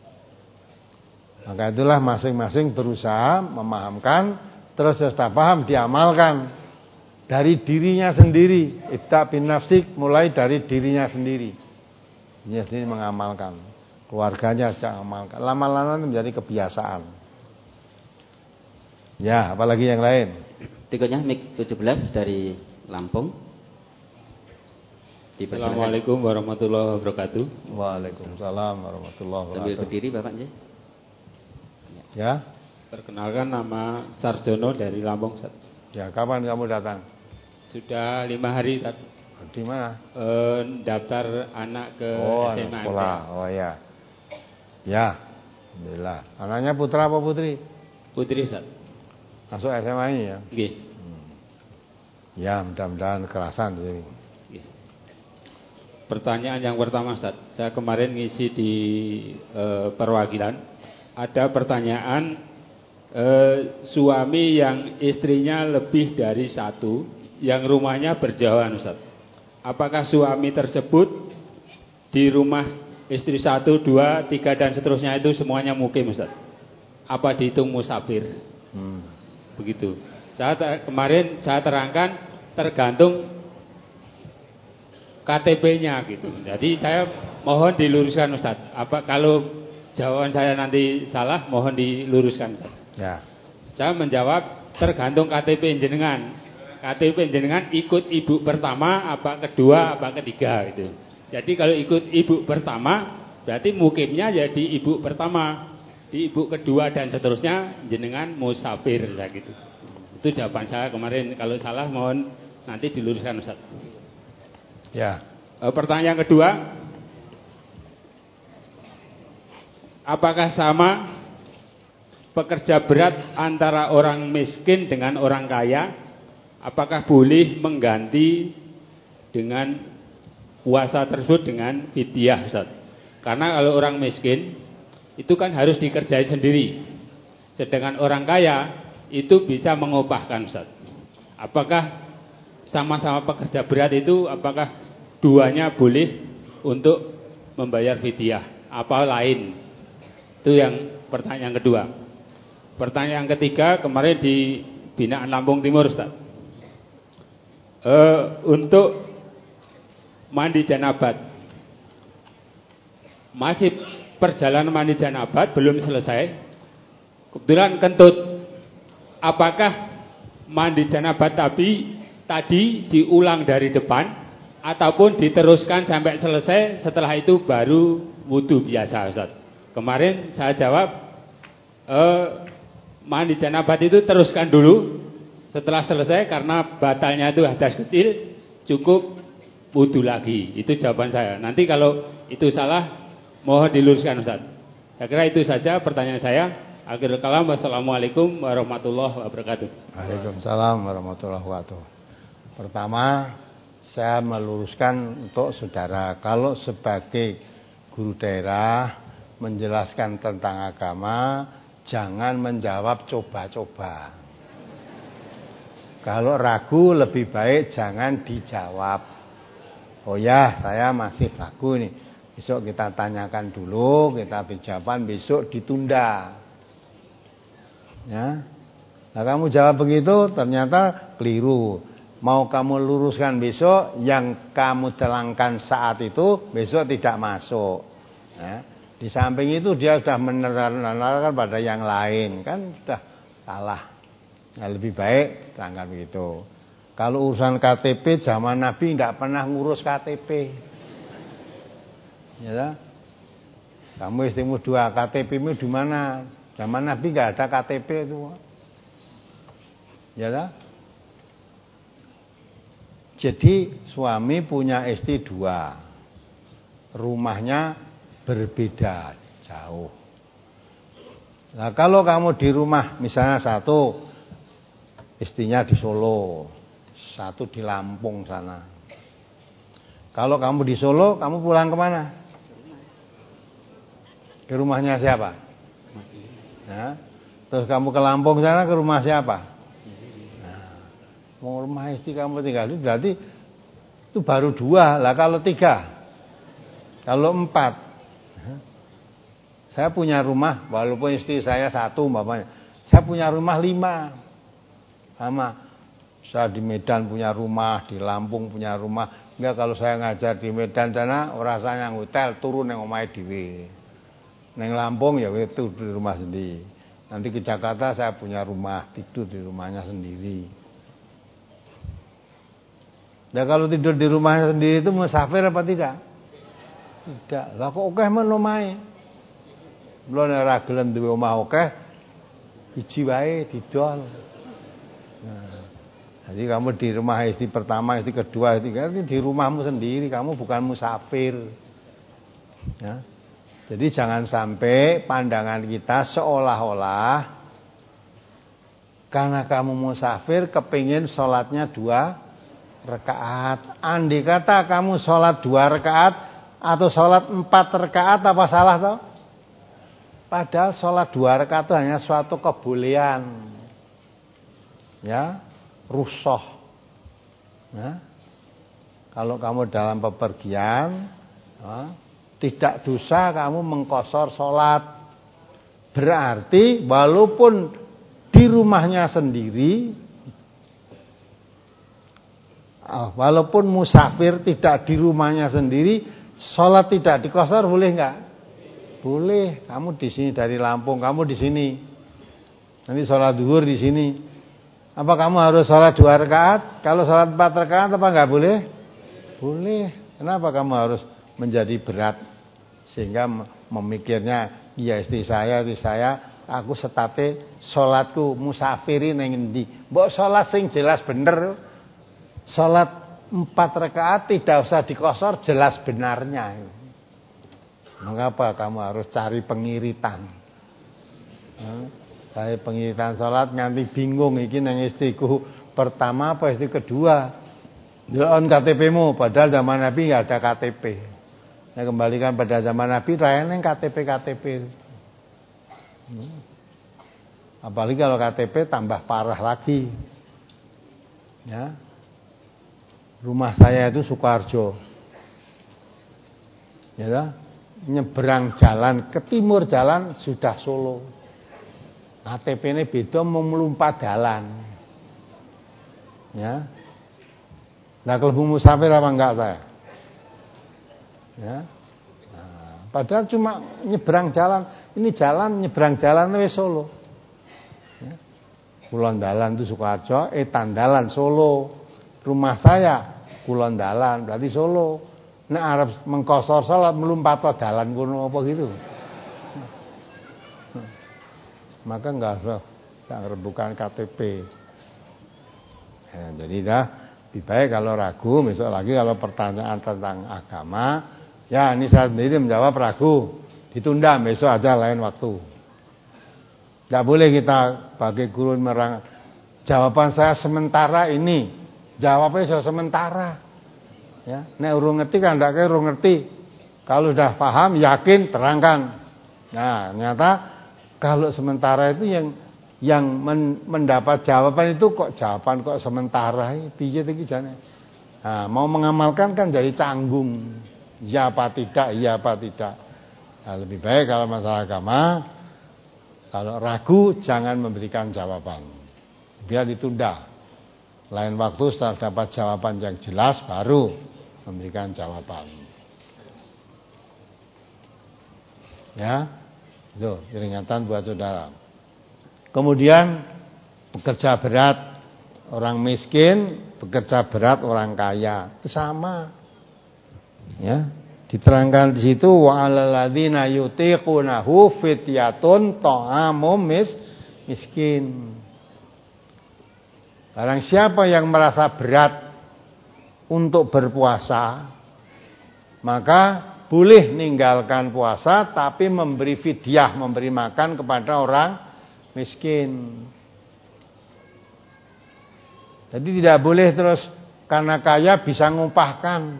Maka itulah masing-masing berusaha memahamkan, terus sudah paham diamalkan dari dirinya sendiri. Ibda' bin nafsik, mulai dari dirinya sendiri. Dia sendiri mengamalkan, keluarganya ajak amalkan. Lama-lama menjadi kebiasaan. Ya, apalagi yang lain. Berikutnya mik tujuh belas dari Lampung. Assalamualaikum warahmatullahi wabarakatuh. Waalaikumsalam warahmatullahi wabarakatuh. Sambil berdiri Bapak J. Ya. Perkenalkan nama Sarjono dari Lampung. Ya, kapan kamu datang? Sudah lima hari Ustaz. Di mana? E, daftar anak ke oh, S M A. Sekolah. Oh ya. Ya. Alhamdulillah. Anaknya putra apa putri? Putri Ustaz. Masuk S M A ini ya? Nggih. Hmm. Ya, mudah-mudahan kerasan sih. Pertanyaan yang pertama Ustaz, saya kemarin ngisi di e, perwakilan, ada pertanyaan e, suami yang istrinya lebih dari satu, yang rumahnya berjauhan Ustaz. Apakah suami tersebut di rumah istri satu, dua, tiga dan seterusnya itu semuanya mukim Ustaz? Apa dihitung musafir? Hmm. Begitu. Saya kemarin saya terangkan tergantung K T P-nya gitu. Jadi saya mohon diluruskan Ustaz. Apa kalau jawaban saya nanti salah, mohon diluruskan Ustaz. Ya. Saya menjawab tergantung K T P jenengan. K T P jenengan ikut ibu pertama, apa kedua, apa ketiga gitu. Jadi kalau ikut ibu pertama, berarti mukimnya jadi ibu pertama. Di ibu kedua dan seterusnya jenengan musafir ya gitu. Itu jawaban saya kemarin. Kalau salah mohon nanti diluruskan Ustaz. Ya. E, pertanyaan kedua, apakah sama pekerja berat antara orang miskin dengan orang kaya? Apakah boleh mengganti dengan puasa tersebut dengan fidyah Ustaz? Karena kalau orang miskin itu kan harus dikerjai sendiri, sedangkan orang kaya itu bisa mengupahkan Ustaz. Apakah sama-sama pekerja berat itu apakah duanya boleh untuk membayar fidyah apa lain? Itu yang pertanyaan kedua. Pertanyaan ketiga, kemarin di binaan Lampung Timur Ustaz, e, untuk mandi janabat, masih perjalanan mandi janabat belum selesai, kebetulan kentut. Apakah mandi janabat tapi tadi diulang dari depan ataupun diteruskan sampai selesai, setelah itu baru wudu biasa Ustaz? Kemarin saya jawab eh, mandi janabat itu teruskan dulu, setelah selesai karena batalnya itu hadas kecil, cukup wudu lagi. Itu jawaban saya. Nanti kalau itu salah mohon diluruskan Ustaz. Saya kira itu saja pertanyaan saya. Akhirul kalam, wassalamualaikum warahmatullahi wabarakatuh. Waalaikumsalam warahmatullahi wabarakatuh. Pertama, saya meluruskan untuk saudara, kalau sebagai guru daerah menjelaskan tentang agama, jangan menjawab coba-coba. Kalau ragu lebih baik jangan dijawab. Oh ya, saya masih ragu nih. Besok kita tanyakan dulu, kita jawaban besok ditunda. Ya. Nah, kamu jawab begitu ternyata keliru. Mau kamu luruskan besok, yang kamu terangkan saat itu besok tidak masuk. Ya. Di samping itu dia sudah menerangkan pada yang lain, kan sudah salah. Nah, lebih baik terangkan begitu. Kalau urusan K T P zaman Nabi tidak pernah ngurus K T P. Ya. Kamu istimewa dua, K T P-mu di mana? Zaman Nabi nggak ada K T P itu. Ya lah. Jadi suami punya istri dua, rumahnya berbeda jauh. Nah kalau kamu di rumah misalnya satu, istrinya di Solo, satu di Lampung sana. Kalau kamu di Solo, kamu pulang kemana? Ke rumahnya siapa? Nah, terus kamu ke Lampung sana, ke rumah siapa? Mau rumah istri kamu tinggal itu berarti itu baru dua lah. Kalau tiga, kalau empat, saya punya rumah walaupun istri saya satu umpamanya, saya punya rumah lima sama. Saya di Medan punya rumah, di Lampung punya rumah. Enggak, kalau saya ngajar di Medan sana rasanya hotel turun yang omahe dhewe. Neng Lampung ya itu di rumah sendiri. Nanti ke Jakarta saya punya rumah, tidur di rumahnya sendiri. Nah kalau tidur di rumahnya sendiri itu musafir apa tidak? Tidak. Lah kok akeh men omahe? Mula nek ora gelem duwe omah akeh, biji wae didol. Nah, Jadi kamu di rumah istri pertama, istri kedua, istri ketiga, di rumahmu sendiri, kamu bukan musafir. Ya. Jadi jangan sampai pandangan kita seolah-olah karena kamu musafir kepingin sholatnya dua rakaat. Andai kata kamu sholat dua rakaat atau sholat empat rakaat, apa salah toh? Padahal sholat dua rakaat itu hanya suatu kebolehan. Ya, rusoh. Ya. Kalau kamu dalam bepergian, ya, tidak dosa kamu mengqashar sholat. Berarti walaupun di rumahnya sendiri, walaupun musafir tidak di rumahnya sendiri, sholat tidak diqashar boleh enggak? Boleh. Kamu di sini dari Lampung, kamu di sini. Nanti sholat zuhur di sini. Apa kamu harus sholat dua rakaat? Kalau sholat empat rakaat apa enggak boleh? Boleh. Kenapa kamu harus menjadi berat sehingga memikirnya, ya istri saya, istri saya, aku setate sholatku musafiri nang endi? Mbok sholat sing jelas bener. Sholat empat rakaat tidak usah dikosor, jelas benarnya. Mengapa kamu harus cari pengiritan? Saya pengiritan sholat nganti bingung iki nang istriku pertama apa istri kedua. Delon K T P-mu, padahal zaman Nabi enggak ada K T P. Nah, kembalikan pada zaman Nabi rayane K T P K T P. Hmm. Apalagi kalau K T P tambah parah lagi. Ya. Rumah saya itu Sukoharjo. Ya, nyebrang jalan ke timur jalan sudah Solo. K T P ini beda melumpat jalan. Ya. Nah, kelebu musafir apa enggak saya? Ya. Nah, padahal cuma nyebrang jalan. Ini jalan nyebrang jalan wis Solo. Ya. Kulon Dalan itu Sukoharjo, Etan Dalan Solo. Rumah saya Kulon Dalan berarti Solo. Nek arep mengqashar salat melumpat dalan kono apa gitu. Maka enggak usah rebukan K T P. Ya, jadi dah lebih baik kalau ragu, besok lagi kalau pertanyaan tentang agama, ya ini saya sendiri menjawab ragu, ditunda besok aja lain waktu. Enggak boleh kita bagi guru merang. Jawaban saya sementara ini, jawabnya sudah sementara. Ya, nek urung ngerti kan ndak kira urung ngerti. Kalau sudah paham, yakin, terangkan. Nah, ternyata kalau sementara itu yang yang men, mendapat jawaban itu kok jawaban kok sementara, piye iki jane. Nah, mau mengamalkan kan jadi canggung. Ya apa tidak, iya apa tidak. Nah, lebih baik kalau masalah agama, kalau ragu jangan memberikan jawaban. Biar ditunda. Lain waktu setelah dapat jawaban yang jelas baru memberikan jawaban. Ya, itu peringatan buat saudara. Kemudian bekerja berat orang miskin, bekerja berat orang kaya, itu sama. Ya, diterangkan di situ wa alal ladzina yutiqunahu fityatun ta'amum mis miskin. Barang siapa yang merasa berat untuk berpuasa, maka boleh meninggalkan puasa tapi memberi fidyah, memberi makan kepada orang miskin. Jadi tidak boleh terus karena kaya bisa ngumpahkan.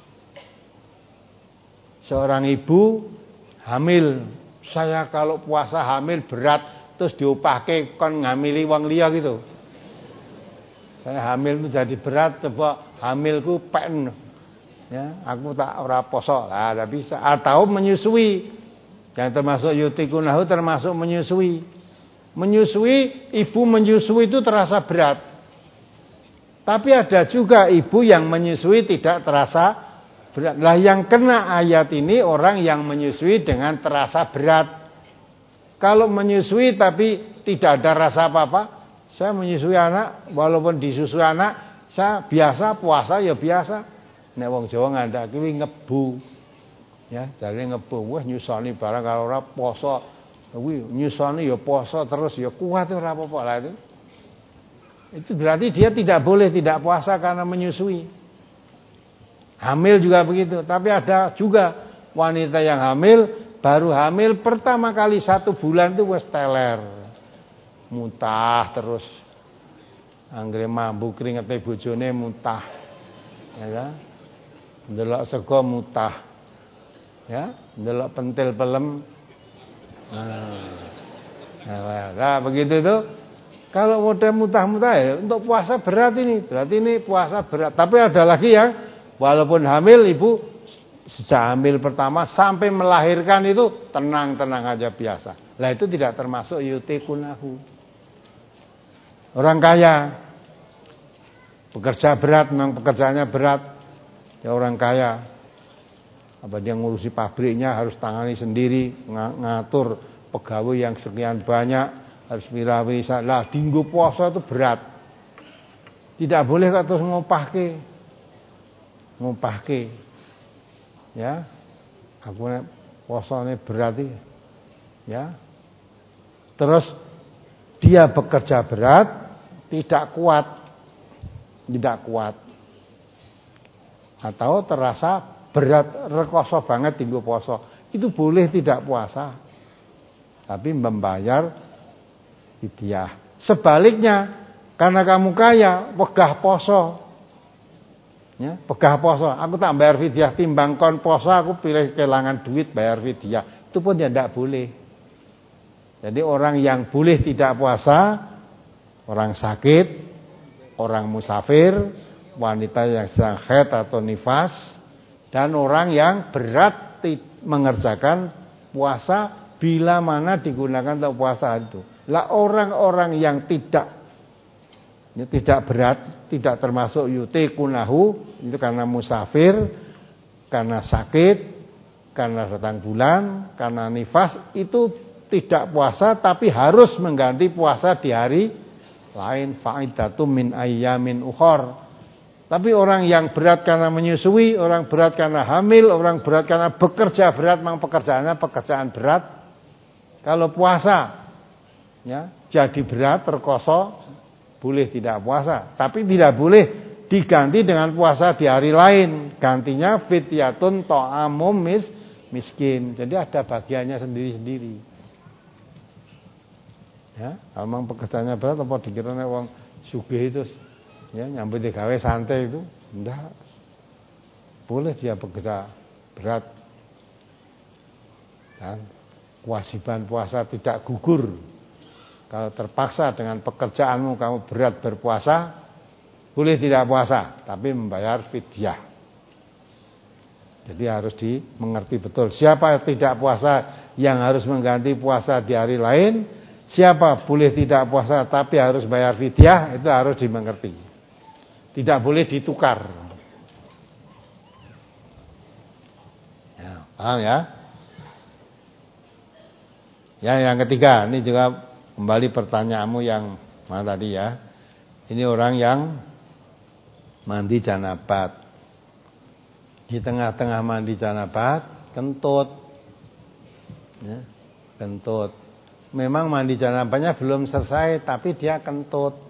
Seorang ibu hamil, saya kalau puasa hamil berat terus diupahke kon ngamili wong liya gitu. Saya hamil itu jadi berat, coba hamilku pen. Ya, aku tak ora poso. Lah, tidak bisa. Atau menyusui. Yang termasuk yutikunahu termasuk menyusui. Menyusui, ibu menyusui itu terasa berat. Tapi ada juga ibu yang menyusui tidak terasa berat. Lah yang kena ayat ini orang yang menyusui dengan terasa berat. Kalau menyusui tapi tidak ada rasa apa-apa, saya menyusui anak, walaupun disusui anak, saya biasa puasa ya biasa. Nek wong Jawa ngandhaki kuwi ngebu. Ya, jare ngebu, wis nyusoni barang kalau ora poso. Kuwi nyusoni ya poso terus ya kuat ora apa-apa lah itu. itu berarti dia tidak boleh tidak puasa karena menyusui. Hamil juga begitu. Tapi ada juga wanita yang hamil, baru hamil pertama kali satu bulan itu wis teler, muntah terus, anggere mambu keringete bojone muntah, ya kan? Ndelok sego muntah, ya, ndelok pentil pelem. Nah, nah begitu tuh. Kalau model muntah-muntah ya untuk puasa berat ini, berarti ini puasa berat. Tapi ada lagi yang walaupun hamil ibu sejak hamil pertama sampai melahirkan itu tenang-tenang aja biasa. Lah itu tidak termasuk yutikunahu. Orang kaya bekerja berat, memang pekerjaannya berat. Ya orang kaya, apa dia ngurusi pabriknya harus tangani sendiri, ngatur pegawai yang sekian banyak. Harus mira-mira lah dinggo puasa itu berat. Tidak boleh kok terus ngopahke. Ngopahke. Ya. Aku nek puasane berat iki. Ya. Terus dia bekerja berat, tidak kuat. Tidak kuat. Atau terasa berat, rekoso banget dinggo puasa. Itu boleh tidak puasa. Tapi membayar fidyah. Sebaliknya, karena kamu kaya, pegah poso. Ya, pegah poso. Aku tak bayar fidyah timbang kon poso, aku pilih kehilangan duit bayar fidyah. Itu pun ya tidak boleh. Jadi orang yang boleh tidak puasa, orang sakit, orang musafir, wanita yang sedang haid atau nifas, dan orang yang berat mengerjakan puasa bila mana digunakan untuk puasa itu. Lah orang-orang yang tidak ya, tidak berat, tidak termasuk yutikunahu, itu karena musafir, karena sakit, karena datang bulan, karena nifas, itu tidak puasa tapi harus mengganti puasa di hari lain, fa'idatum min ayyamin ukhor. Tapi orang yang berat karena menyusui, orang berat karena hamil, orang berat karena bekerja berat, memang pekerjaannya pekerjaan berat. Kalau puasa ya, jadi berat, terkoso, boleh tidak puasa. Tapi tidak boleh diganti dengan puasa di hari lain. Gantinya fidyatun ta'amum mis, miskin. Jadi ada bagiannya sendiri-sendiri. Ya, kalau memang pekerjaannya berat, apa dikiranya wong sugih itu ya nyambut gawe santai itu enggak. Boleh dia bekerja berat. Dan kewajiban puasa tidak gugur. Kalau terpaksa dengan pekerjaanmu kamu berat berpuasa, boleh tidak puasa, tapi membayar fidyah. Jadi harus dimengerti betul. Siapa yang tidak puasa yang harus mengganti puasa di hari lain, siapa boleh tidak puasa tapi harus bayar fidyah, itu harus dimengerti. Tidak boleh ditukar. Ya, paham ya? Ya, yang ketiga, ini juga kembali pertanyaanmu yang mana tadi ya. Ini orang yang mandi janabat. Di tengah-tengah mandi janabat, kentut. Ya, kentut. Memang mandi janabatnya belum selesai, tapi dia kentut.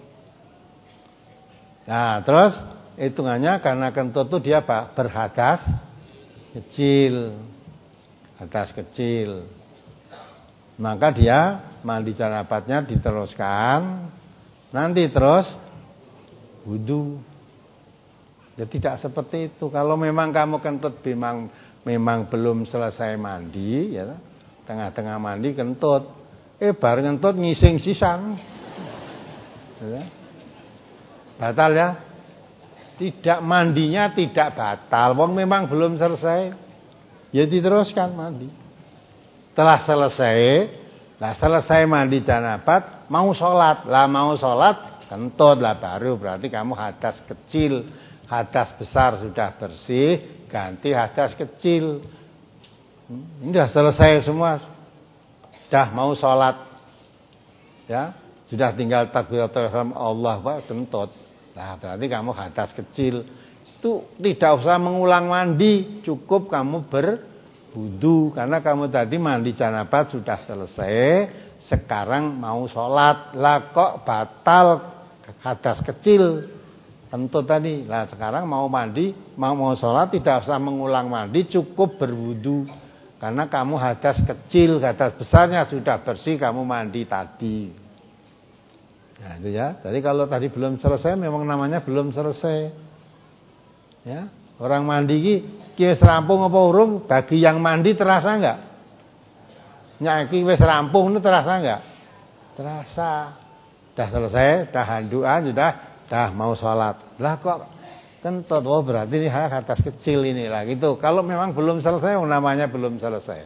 Nah, terus hitungannya karena kentut itu dia berhadas kecil. Hadas kecil. Maka dia mandi janabatnya diteruskan, nanti terus wudu. Ya tidak seperti itu. Kalau memang kamu kentut memang memang belum selesai mandi, ya, tengah-tengah mandi kentut, eh bar kentut ngising sisan, ya. Batal ya? Tidak, mandinya tidak batal. Wong memang belum selesai, ya diteruskan mandi. Setelah selesai, lah selesai mandi janabat, mau sholat, lah mau sholat kentut lah baru berarti kamu hadas kecil, hadas besar sudah bersih, ganti hadas kecil. Ini sudah selesai semua, sudah mau sholat, ya sudah tinggal takbiratul ihram Allah Akbar kentut, lah berarti kamu hadas kecil. Itu tidak usah mengulang mandi, cukup kamu ber wudu, karena kamu tadi mandi janabat sudah selesai, sekarang mau sholat, lah kok batal hadas kecil. Tentu tadi. Nah sekarang mau mandi, mau mau sholat tidak usah mengulang mandi, cukup berwudu. Karena kamu hadas kecil, hadas besarnya sudah bersih, kamu mandi tadi. Nah itu ya. Jadi kalau tadi belum selesai, memang namanya belum selesai. Ya, orang mandi ki wis rampung apa urung? Bagi yang mandi terasa enggak? Nyaki wis rampung itu terasa enggak? Terasa. Dah selesai, dah handuan, sudah, dah mau sholat. Lah kok kentut, oh berarti ini hadas kecil ini lah gitu. Kalau memang belum selesai, namanya belum selesai.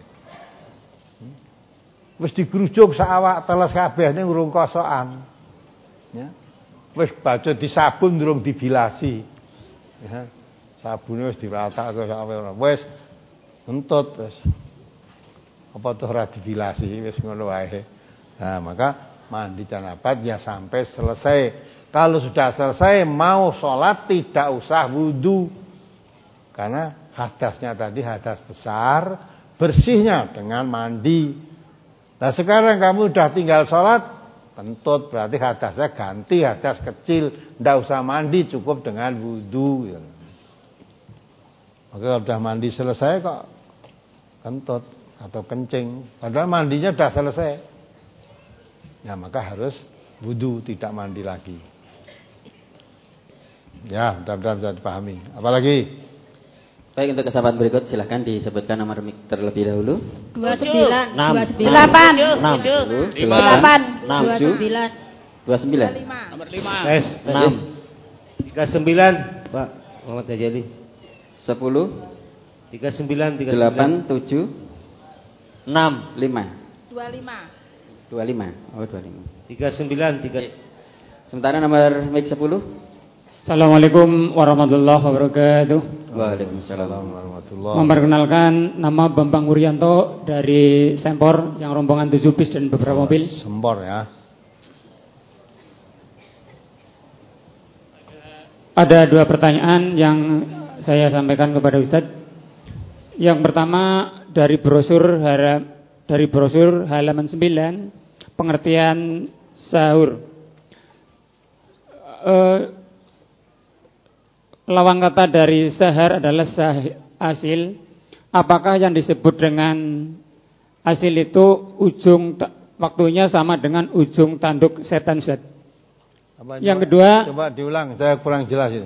Wis digrujuk sak awak teles kabeh ning urung kosokan. Ya. Wis bacot disabun durung dibilasi. Ya. Sabune wis diratak kok sampe wis kentut wis. Apa tuh ora dibilasi wis ngono wae. Nah, maka mandi janabat ya sampai selesai. Kalau sudah selesai mau sholat tidak usah wudu. Karena hadasnya tadi hadas besar, bersihnya dengan mandi. Nah sekarang kamu sudah tinggal sholat, kentut berarti hadasnya ganti hadas kecil, tidak usah mandi, cukup dengan wudu. Oke, kalau sudah mandi selesai kok kentut atau kencing, padahal mandinya sudah selesai. Ya maka harus wudu, tidak mandi lagi. Ya, mudah-mudahan bisa dipahami. Apalagi? Baik, untuk kesempatan berikut silahkan disebutkan nomor mik terlebih dahulu. dua puluh sembilan, enam, dua puluh sembilan, delapan, enam, delapan, enam, dua puluh sembilan, dua puluh sembilan, nomor lima, tes enam, tiga sembilan, Pak Muhammad Tajali, sepuluh, tiga sembilan, tiga delapan, tujuh, enam, lima, dua lima, dua lima, oh dua lima, tiga sembilan, tiga. Sementara nomor mik sepuluh. Assalamualaikum warahmatullahi wabarakatuh. Waalaikumsalam warahmatullahi wabarakatuh. Memperkenalkan, nama Bambang Wuryanto dari Sempor yang rombongan tujuh bis dan beberapa mobil. Sempor ya. Ada dua pertanyaan yang saya sampaikan kepada Ustadz. Yang pertama dari brosur dari brosur halaman sembilan, pengertian sahur. Uh, Lawan kata dari sahar adalah sah, asil. Apakah yang disebut dengan asil itu ujung waktunya sama dengan ujung tanduk setan, Ustaz? Apa, yang coba, kedua, coba diulang, saya kurang jelas itu.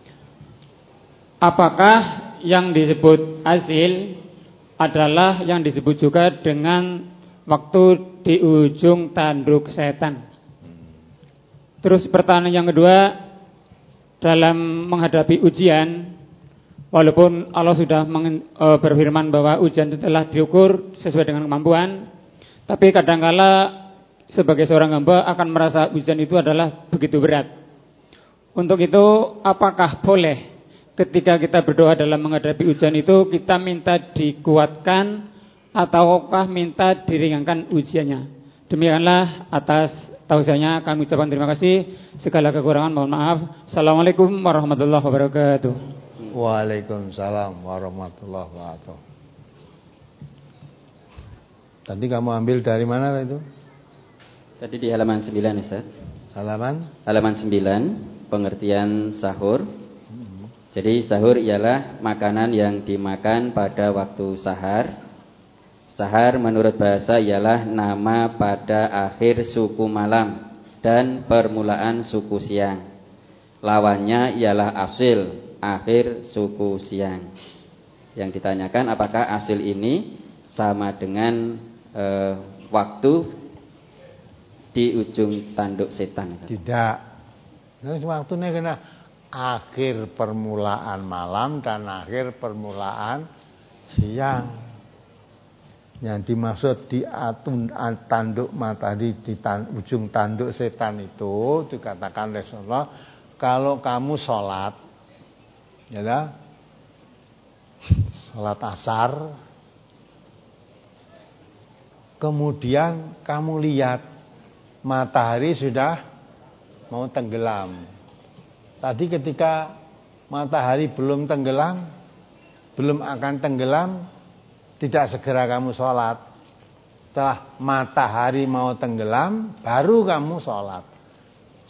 Apakah yang disebut asil adalah yang disebut juga dengan waktu di ujung tanduk setan? Terus pertanyaan yang kedua, dalam menghadapi ujian, walaupun Allah sudah meng, e, berfirman bahwa ujian itu telah diukur sesuai dengan kemampuan, tapi kadangkala sebagai seorang hamba akan merasa ujian itu adalah begitu berat. Untuk itu, apakah boleh ketika kita berdoa dalam menghadapi ujian itu kita minta dikuatkan ataukah minta diringankan ujiannya? Demikianlah atas tausiahnya kami ucapkan terima kasih. Segala kekurangan mohon maaf. Assalamualaikum warahmatullahi wabarakatuh. Waalaikumsalam warahmatullahi wabarakatuh. Tadi kamu ambil dari mana itu? Tadi di halaman sembilan, Ustaz. Halaman? Halaman sembilan, pengertian sahur. Jadi sahur ialah makanan yang dimakan pada waktu sahar. Sahar menurut bahasa ialah nama pada akhir suku malam dan permulaan suku siang. Lawannya ialah asil, akhir suku siang. Yang ditanyakan apakah asil ini sama dengan e, waktu di ujung tanduk setan? Tidak. Waktunya kena akhir permulaan malam dan akhir permulaan siang. Yang dimaksud di atun tanduk mata di, di tan, ujung tanduk setan itu dikatakan Rasulullah, kalau kamu sholat, ya dah, sholat asar, kemudian kamu lihat matahari sudah mau tenggelam. Tadi ketika matahari belum tenggelam, belum akan tenggelam, tidak segera kamu sholat. Setelah matahari mau tenggelam, baru kamu sholat.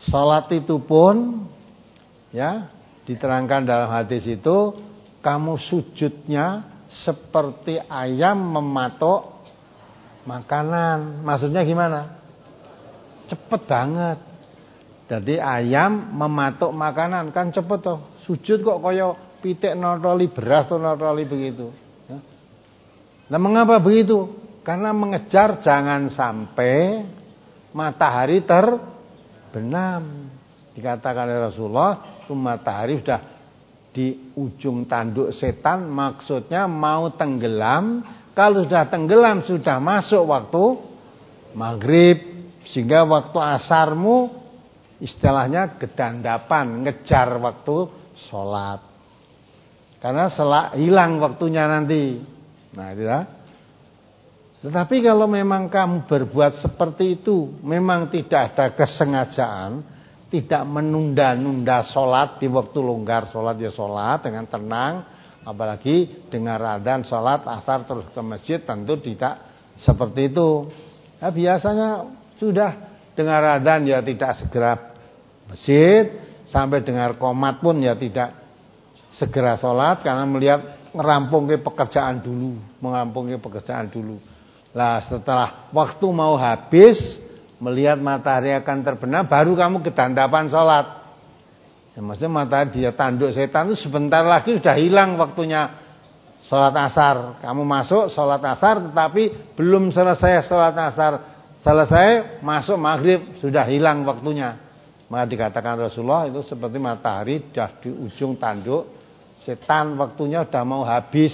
Salat itu pun ya diterangkan dalam hadis itu kamu sujudnya seperti ayam mematok makanan. Maksudnya gimana? Cepet banget. Jadi ayam mematok makanan kan cepet toh. Sujud kok kaya pitik notoli beras atau notoli begitu. Ya. Nah mengapa begitu? Karena mengejar jangan sampai matahari terbenam. Dikatakan oleh Rasulullah, matahari sudah di ujung tanduk setan, maksudnya mau tenggelam. Kalau sudah tenggelam sudah masuk waktu maghrib, sehingga waktu asarmu istilahnya gedandapan, ngejar waktu sholat. Karena selak, hilang waktunya nanti. Nah itu ya. Tetapi kalau memang kamu berbuat seperti itu, memang tidak ada kesengajaan, tidak menunda-nunda sholat di waktu longgar, sholat ya sholat dengan tenang, apalagi dengar adzan sholat asar terus ke masjid, tentu tidak seperti itu. Nah, biasanya sudah dengar adzan ya tidak segera masjid, sampai dengar qomat pun ya tidak segera sholat karena melihat ngerampungke pekerjaan dulu, merampungke pekerjaan dulu. Lah setelah waktu mau habis, melihat matahari akan terbenam, baru kamu kedandapan sholat. Ya, maksudnya matahari dia tanduk setan itu sebentar lagi sudah hilang waktunya sholat asar. Kamu masuk sholat asar, tetapi belum selesai sholat asar selesai, masuk maghrib sudah hilang waktunya. Maka dikatakan Rasulullah itu seperti matahari sudah di ujung tanduk setan, waktunya sudah mau habis.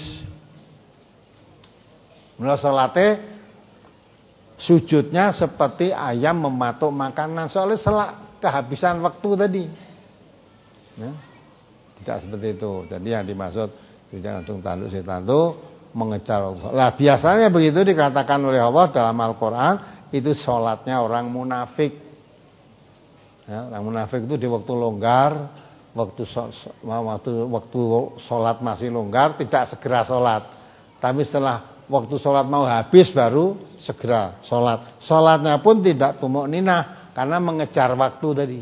Mula sholatnya sujudnya seperti ayam mematuk makanan, soalnya selak kehabisan waktu tadi. Ya, tidak seperti itu. Jadi yang dimaksud tidak langsung tanduk setan itu mengejar Allah. Lah biasanya begitu dikatakan oleh Allah dalam Al-Quran, itu sholatnya orang munafik. Ya, orang munafik itu di waktu longgar, waktu waktu waktu sholat masih longgar tidak segera sholat, tapi setelah waktu sholat mau habis baru segera sholat. Sholatnya pun tidak tumuk ninah karena mengejar waktu tadi.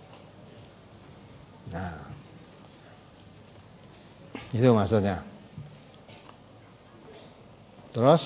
Nah, itu maksudnya. Terus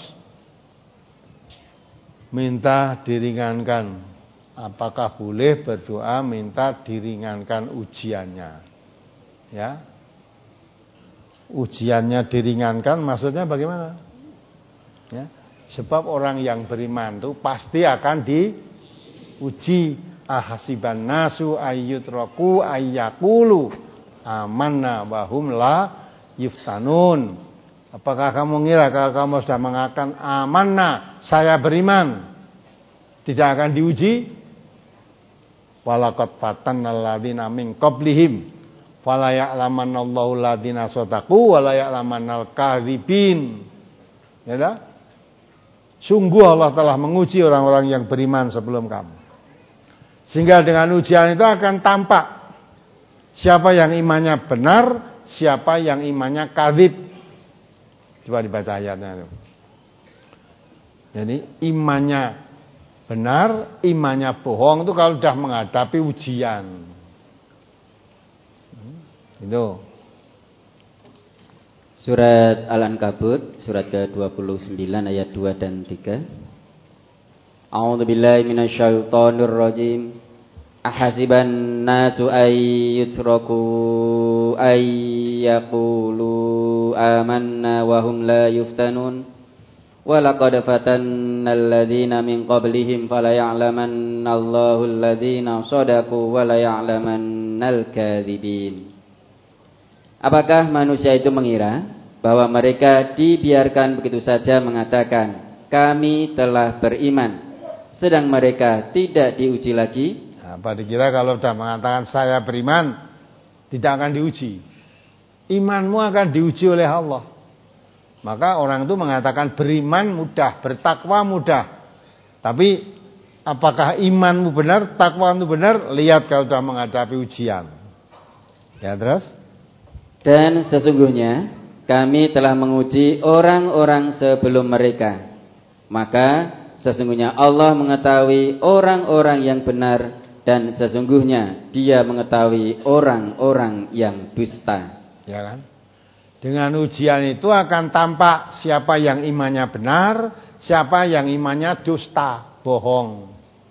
minta diringankan. Apakah boleh berdoa minta diringankan ujiannya? Ya, ujiannya diringankan maksudnya bagaimana? Ya, sebab orang yang beriman itu pasti akan diuji. Ahasiban nasu ayyutraku ayyakulu amanna wahum la yuftanun. Apakah kamu ngira kalau kamu sudah mengatakan amanna, saya beriman, tidak akan diuji? Walaqad fatannal ladzina min qablihim fala ya'lamanallahu alladzina shadaqu wa la ya'lamannal kadzibin. Ya dah? Sungguh Allah telah menguji orang-orang yang beriman sebelum kamu. Sehingga dengan ujian itu akan tampak siapa yang imannya benar, siapa yang imannya kadzib. Coba dibaca ayatnya itu. Jadi imannya benar, imannya bohong itu kalau sudah menghadapi ujian. Itu. Surat Al-Ankabut surat ke dua puluh sembilan ayat dua dan tiga. A'udzubillahi minasyaitonir rajim. Ahasiban nasu ayyutraku ayyaqulu amanna wa hum la yuftanun. Wa laqad fatannal ladzina min qablihim fala ya'lamannallahu alladzina shadaqu wa la ya'lamannal kadzibin. Apakah manusia itu mengira bahwa mereka dibiarkan begitu saja mengatakan kami telah beriman, sedang mereka tidak diuji lagi? Apa dikira kalau sudah mengatakan saya beriman tidak akan diuji? Imanmu akan diuji oleh Allah. Maka orang itu mengatakan beriman mudah, bertakwa mudah. Tapi apakah imanmu benar, takwamu benar? Lihat kalau sudah menghadapi ujian. Ya terus? Dan sesungguhnya kami telah menguji orang-orang sebelum mereka. Maka sesungguhnya Allah mengetahui orang-orang yang benar dan sesungguhnya dia mengetahui orang-orang yang dusta. Ya kan? Dengan ujian itu akan tampak siapa yang imannya benar, siapa yang imannya dusta, bohong.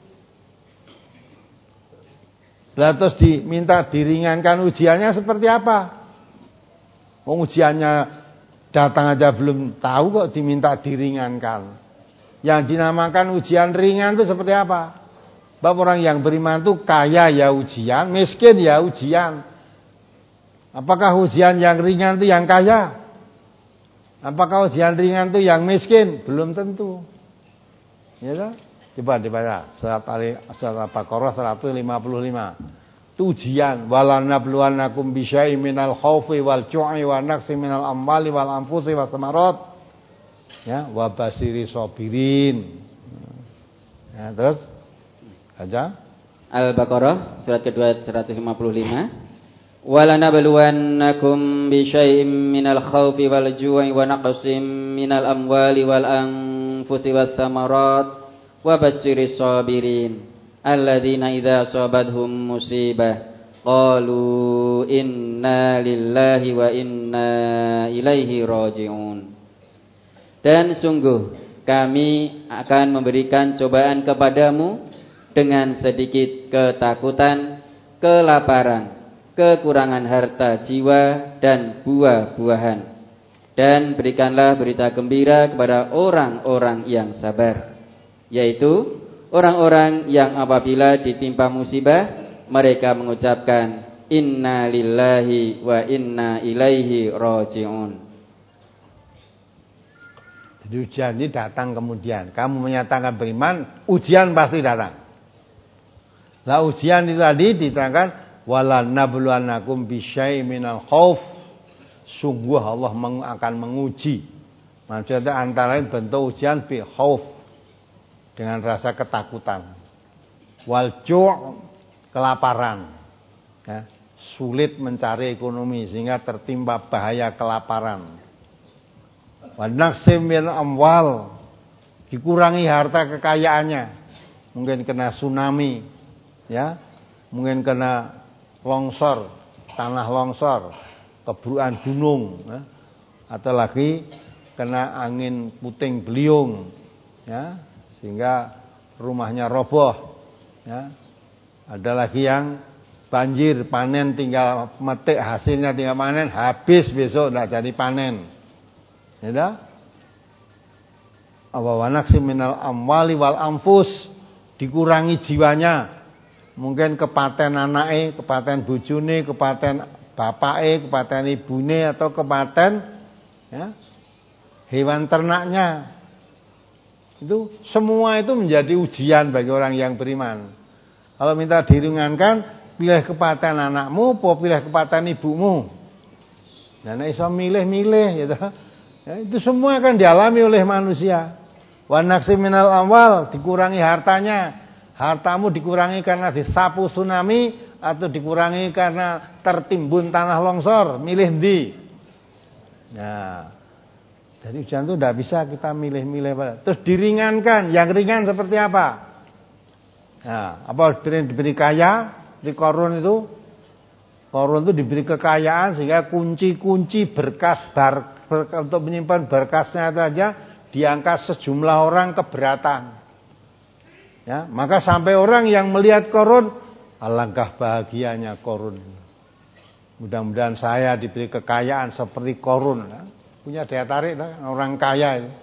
Lah terus diminta diringankan ujiannya seperti apa? Oh, ujiannya datang aja belum tahu kok diminta diringankan. Yang dinamakan ujian ringan itu seperti apa? Bab orang yang beriman itu kaya ya ujian, miskin ya ujian. Apakah ujian yang ringan itu yang kaya? Apakah ujian ringan itu yang miskin? Belum tentu. Ya kan? Coba dibaca surat Ali surat Al-Baqarah seratus lima puluh lima. Ujian walanabluwannakum bisyai'in minal khaufi wal ju'i wa naqsin minal amwali wal anfusi was samarat. Ya, wa basiri sabirin. Ya, terus baca Al-Baqarah surat kedua seratus lima puluh lima. Walanabluwannakum bisyai'in minal khaufi wal ju'i wa naqsin minal amwali wal anfusi was samarat wa basyiris sabirin alladzina idza asabathum musibah qalu inna lillahi wa inna ilaihi raji'un. Dan sungguh kami akan memberikan cobaan kepadamu dengan sedikit ketakutan, kelaparan, kekurangan harta jiwa dan buah-buahan. Dan berikanlah berita gembira kepada orang-orang yang sabar, yaitu orang-orang yang apabila ditimpa musibah mereka mengucapkan inna lillahi wa inna ilaihi raji'un. Jadi ujian ini datang kemudian kamu menyatakan beriman, ujian pasti datang. Lah ujian itu tadi diterangkan wala nabluwannakum bisyai'in minal khauf. Sungguh Allah akan menguji. Maksudnya antara lain bentuk ujian bi khauf, dengan rasa ketakutan. Wal ju' kelaparan. Ya, sulit mencari ekonomi sehingga tertimpa bahaya kelaparan. Wa naqsim min amwal, dikurangi harta kekayaannya. Mungkin kena tsunami, ya. Mungkin kena longsor, tanah longsor, keburukan gunung, ya. Atau lagi kena angin puting beliung, ya, sehingga rumahnya roboh, ya. Ada lagi yang banjir, panen tinggal metik, hasilnya tinggal panen, habis besok tidak jadi panen, ya. Awawanak minal amwali wal anfus, dikurangi jiwanya. Mungkin kepaten anake, kepaten bojone, kepaten bapake, kepaten ibune, atau kepaten, ya, hewan ternaknya. Itu semua itu menjadi ujian bagi orang yang beriman. Kalau minta diringankan, pilih kepaten anakmu, apa pilih kepaten ibumu. Nah, nek iso milih-milih, gitu. Ya, itu semua akan dialami oleh manusia. Wa naqsim minal amwal, dikurangi hartanya. Hartamu dikurangi karena disapu tsunami atau dikurangi karena tertimbun tanah longsor, milih ndi? Nah, jadi ujian itu tidak bisa kita milih-milih. Terus diringankan, yang ringan seperti apa? Nah, apa diberi, diberi kaya? Di Qarun itu, Qarun itu diberi kekayaan sehingga kunci-kunci berkas bar, ber, untuk menyimpan berkasnya saja diangkat sejumlah orang keberatan. Ya, maka sampai orang yang melihat Qarun, alangkah bahagianya Qarun. Mudah-mudahan saya diberi kekayaan seperti Qarun. Ya. Punya daya tarik lah, orang kaya itu.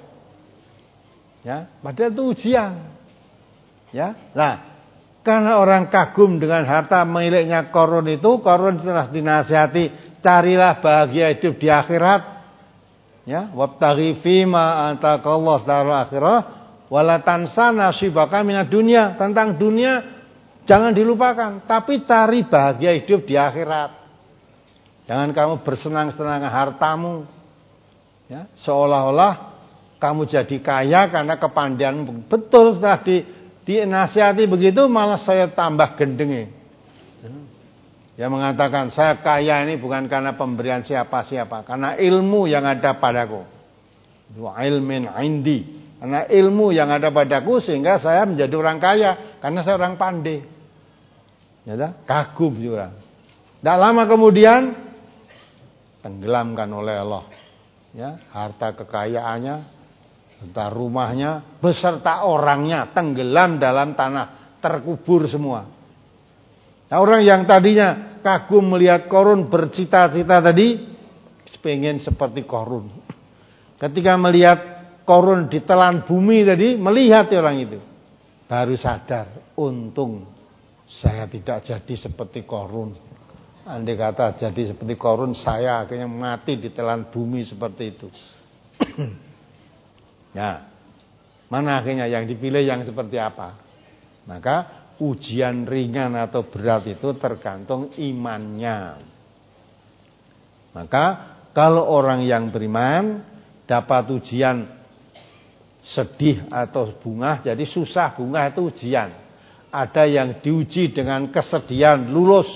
Ya, padahal itu ujian. Ya, nah, karena orang kagum dengan harta miliknya Qarun itu, Qarun telah dinasihati, carilah bahagia hidup di akhirat. Ya, wabtaghi fima ataqallahu darul akhirah. Wala tansa nasibaka minad dunya, tentang dunia jangan dilupakan, tapi cari bahagia hidup di akhirat. Jangan kamu bersenang-senang hartamu, ya, seolah-olah kamu jadi kaya karena kepandaian. Betul, setelah di dinasihati begitu malah saya tambah gendenge. Ya, mengatakan saya kaya ini bukan karena pemberian siapa-siapa, karena ilmu yang ada padaku. Wa ilmin indi. Karena ilmu yang ada padaku sehingga saya menjadi orang kaya, karena saya orang pandai. Ya, kagum juga. Tidak lama kemudian tenggelamkan oleh Allah. Ya, harta kekayaannya, harta rumahnya, beserta orangnya tenggelam dalam tanah, terkubur semua. Nah, orang yang tadinya kagum melihat Qarun, bercita-cita tadi pengen seperti Qarun. Ketika melihat Qarun ditelan bumi tadi, melihat orang itu, baru sadar, untung saya tidak jadi seperti Qarun. Andai kata jadi seperti Qarun, saya akhirnya mati ditelan bumi seperti itu. Ya, mana akhirnya yang dipilih yang seperti apa? Maka ujian ringan atau berat itu tergantung imannya. Maka kalau orang yang beriman dapat ujian sedih atau bungah, jadi susah bungah itu ujian. Ada yang diuji dengan kesedihan lulus,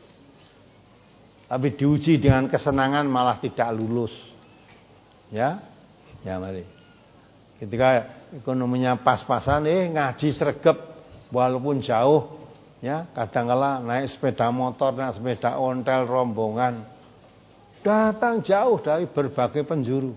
tapi diuji dengan kesenangan malah tidak lulus. Ya, ya mari. Ketika ekonominya pas-pasan, eh ngaji sregep, walaupun jauh, ya kadang-kala naik sepeda motor, naik sepeda ontel rombongan, datang jauh dari berbagai penjuru,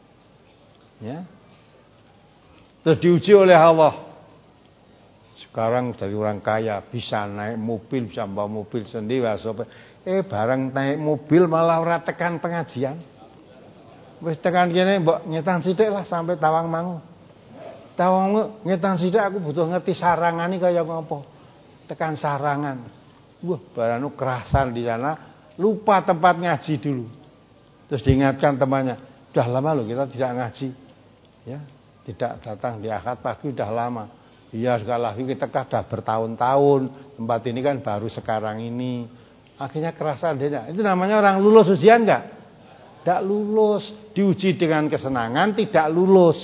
ya. Terus diuji oleh Allah. Sekarang dari orang kaya bisa naik mobil, bisa bawa mobil sendiri, eh barang naik mobil malah ora tekan pengajian. Wis tekan kene mbok nyetan sithik lah sampai Tawangmangu. Tawangmangu nyetan sithik aku butuh ngerti sarangane kaya ngopo. Tekan sarangan. Wah, baranu kerasan di sana, lupa tempat ngaji dulu. Terus diingatkan temannya, "Sudah lama loh kita tidak ngaji." Ya, tidak datang di Ahad pagi sudah lama. Iya, sekali lagi kita kan sudah bertahun-tahun, tempat ini kan baru sekarang ini. Akhirnya kerasan dia. Itu namanya orang lulus ujian enggak? Tidak lulus. Diuji dengan kesenangan tidak lulus.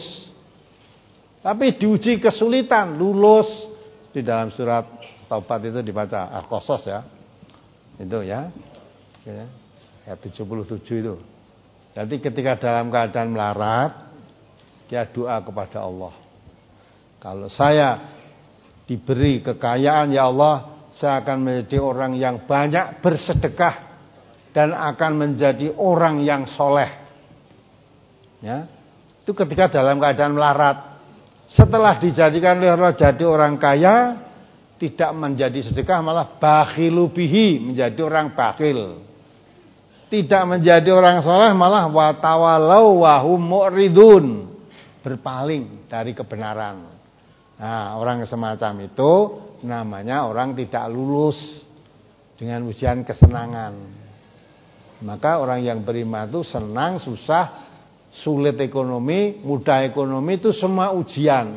Tapi diuji kesulitan lulus. Di dalam surat Taubat itu dibaca Al-Qasas ya. Itu ya. Ya. Ayat tujuh puluh tujuh itu. Jadi ketika dalam keadaan melarat, dia doa kepada Allah. Kalau saya diberi kekayaan ya Allah, saya akan menjadi orang yang banyak bersedekah dan akan menjadi orang yang soleh. Ya, itu ketika dalam keadaan melarat. Setelah dijadikan oleh Allah jadi orang kaya, tidak menjadi sedekah, malah bakhilu bihi, menjadi orang bakhil. Tidak menjadi orang soleh, malah watawalau wahum mu'ridun, berpaling dari kebenaran. Nah, orang semacam itu namanya orang tidak lulus dengan ujian kesenangan. Maka orang yang beriman itu senang, susah, sulit ekonomi, mudah ekonomi itu semua ujian.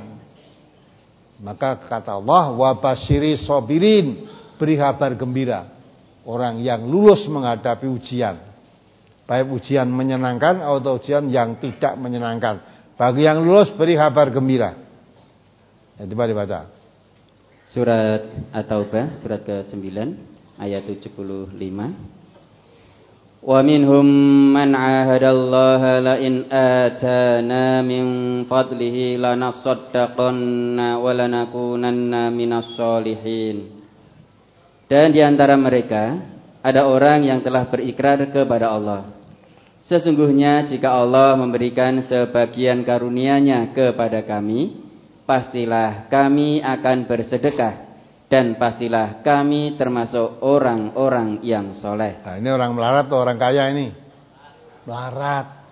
Maka kata Allah, wa basyiri sabirin, beri kabar gembira orang yang lulus menghadapi ujian. Baik ujian menyenangkan atau ujian yang tidak menyenangkan. Bagi yang lulus beri kabar gembira. Ya, coba dibaca. Surat At-Taubah, surat ke sembilan, ayat tujuh puluh lima. Wa minhum man 'ahadallaha la in atana min fadlihi lanasaddaqanna wa lanakunanna minas solihin. Dan di antara mereka ada orang yang telah berikrar kepada Allah, sesungguhnya jika Allah memberikan sebagian karunia-Nya kepada kami, pastilah kami akan bersedekah dan pastilah kami termasuk orang-orang yang soleh. Nah, ini orang melarat atau orang kaya ini? Melarat.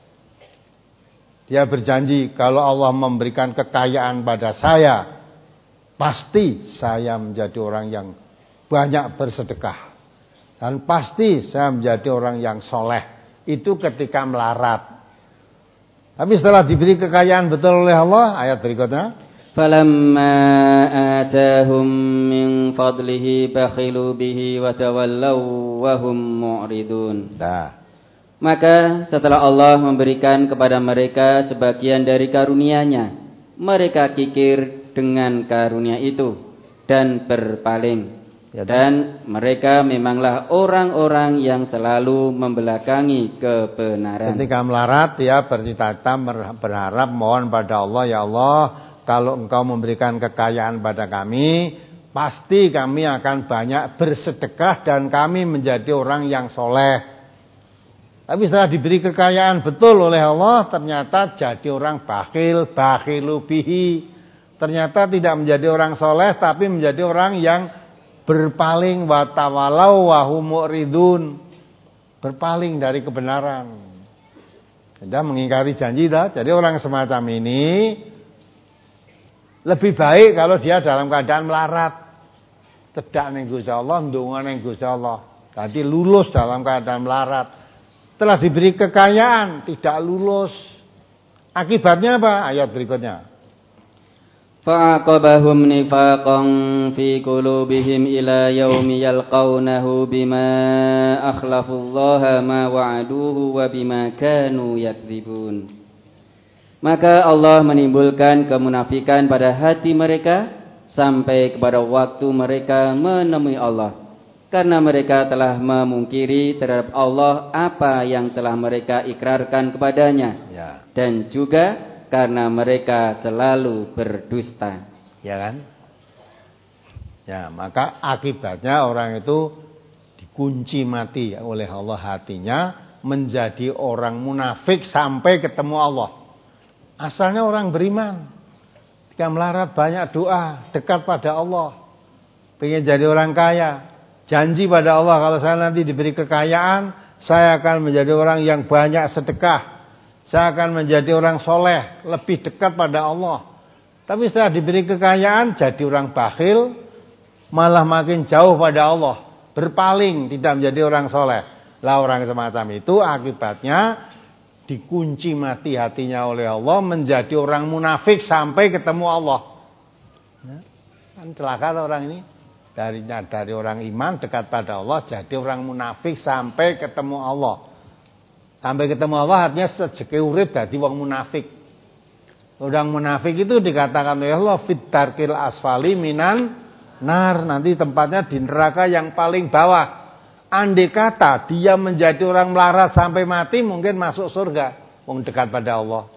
Dia berjanji kalau Allah memberikan kekayaan pada saya, pasti saya menjadi orang yang banyak bersedekah dan pasti saya menjadi orang yang soleh. Itu ketika melarat. Tapi setelah diberi kekayaan betul oleh Allah, ayat berikutnya, falamma atahum min fadlihi bakhilu bihi wa tawallaw wa hum mu'ridun. Nah, maka setelah Allah memberikan kepada mereka sebagian dari karunia-Nya, mereka kikir dengan karunia itu dan berpaling. Ya, dan mereka memanglah orang-orang yang selalu membelakangi kebenaran. Ketika melarat dia bercita-cita berharap mohon pada Allah, ya Allah, kalau Engkau memberikan kekayaan pada kami, pasti kami akan banyak bersedekah dan kami menjadi orang yang soleh. Tapi setelah diberi kekayaan betul oleh Allah, ternyata jadi orang bakhil, bakhilu bihi. Ternyata tidak menjadi orang soleh, tapi menjadi orang yang berpaling, watawalau wahum mu'ridun, berpaling dari kebenaran. Sudah mengingkari janji dah. Jadi orang semacam ini lebih baik kalau dia dalam keadaan melarat. Cedak ning Gusti Allah, ndonga ning Gusti Allah. Tadi lulus dalam keadaan melarat. Telah diberi kekayaan, tidak lulus. Akibatnya apa? Ayat berikutnya. Fa'aqabahum nifaqan fi qulubihim ila yaumi yalqawnahu bima akhlafullaha ma wa'aduhu wa bima kanu yakdzibun. Maka Allah menimbulkan kemunafikan pada hati mereka sampai kepada waktu mereka menemui Allah, karena mereka telah memungkiri terhadap Allah apa yang telah mereka ikrarkan kepadanya, ya. Dan juga karena mereka selalu berdusta. Ya kan? Ya, maka akibatnya orang itu dikunci mati oleh Allah hatinya, menjadi orang munafik sampai ketemu Allah. Asalnya orang beriman, ketika melarat banyak doa, dekat pada Allah, pengen jadi orang kaya, janji pada Allah kalau saya nanti diberi kekayaan, saya akan menjadi orang yang banyak sedekah, saya akan menjadi orang soleh, lebih dekat pada Allah. Tapi setelah diberi kekayaan, jadi orang bakhil, malah makin jauh pada Allah, berpaling, tidak menjadi orang soleh. Lah orang semacam itu akibatnya dikunci mati hatinya oleh Allah, menjadi orang munafik sampai ketemu Allah. Ya, kan celaka orang ini. Darinya dari orang iman dekat pada Allah, jadi orang munafik sampai ketemu Allah. Sampai ketemu Allah artinya sejeke urip dadi wong munafik. Orang munafik itu dikatakan oleh Allah fit darkil asfali minan nar, nanti tempatnya di neraka yang paling bawah. Andai kata dia menjadi orang melarat sampai mati, mungkin masuk surga, wong dekat pada Allah.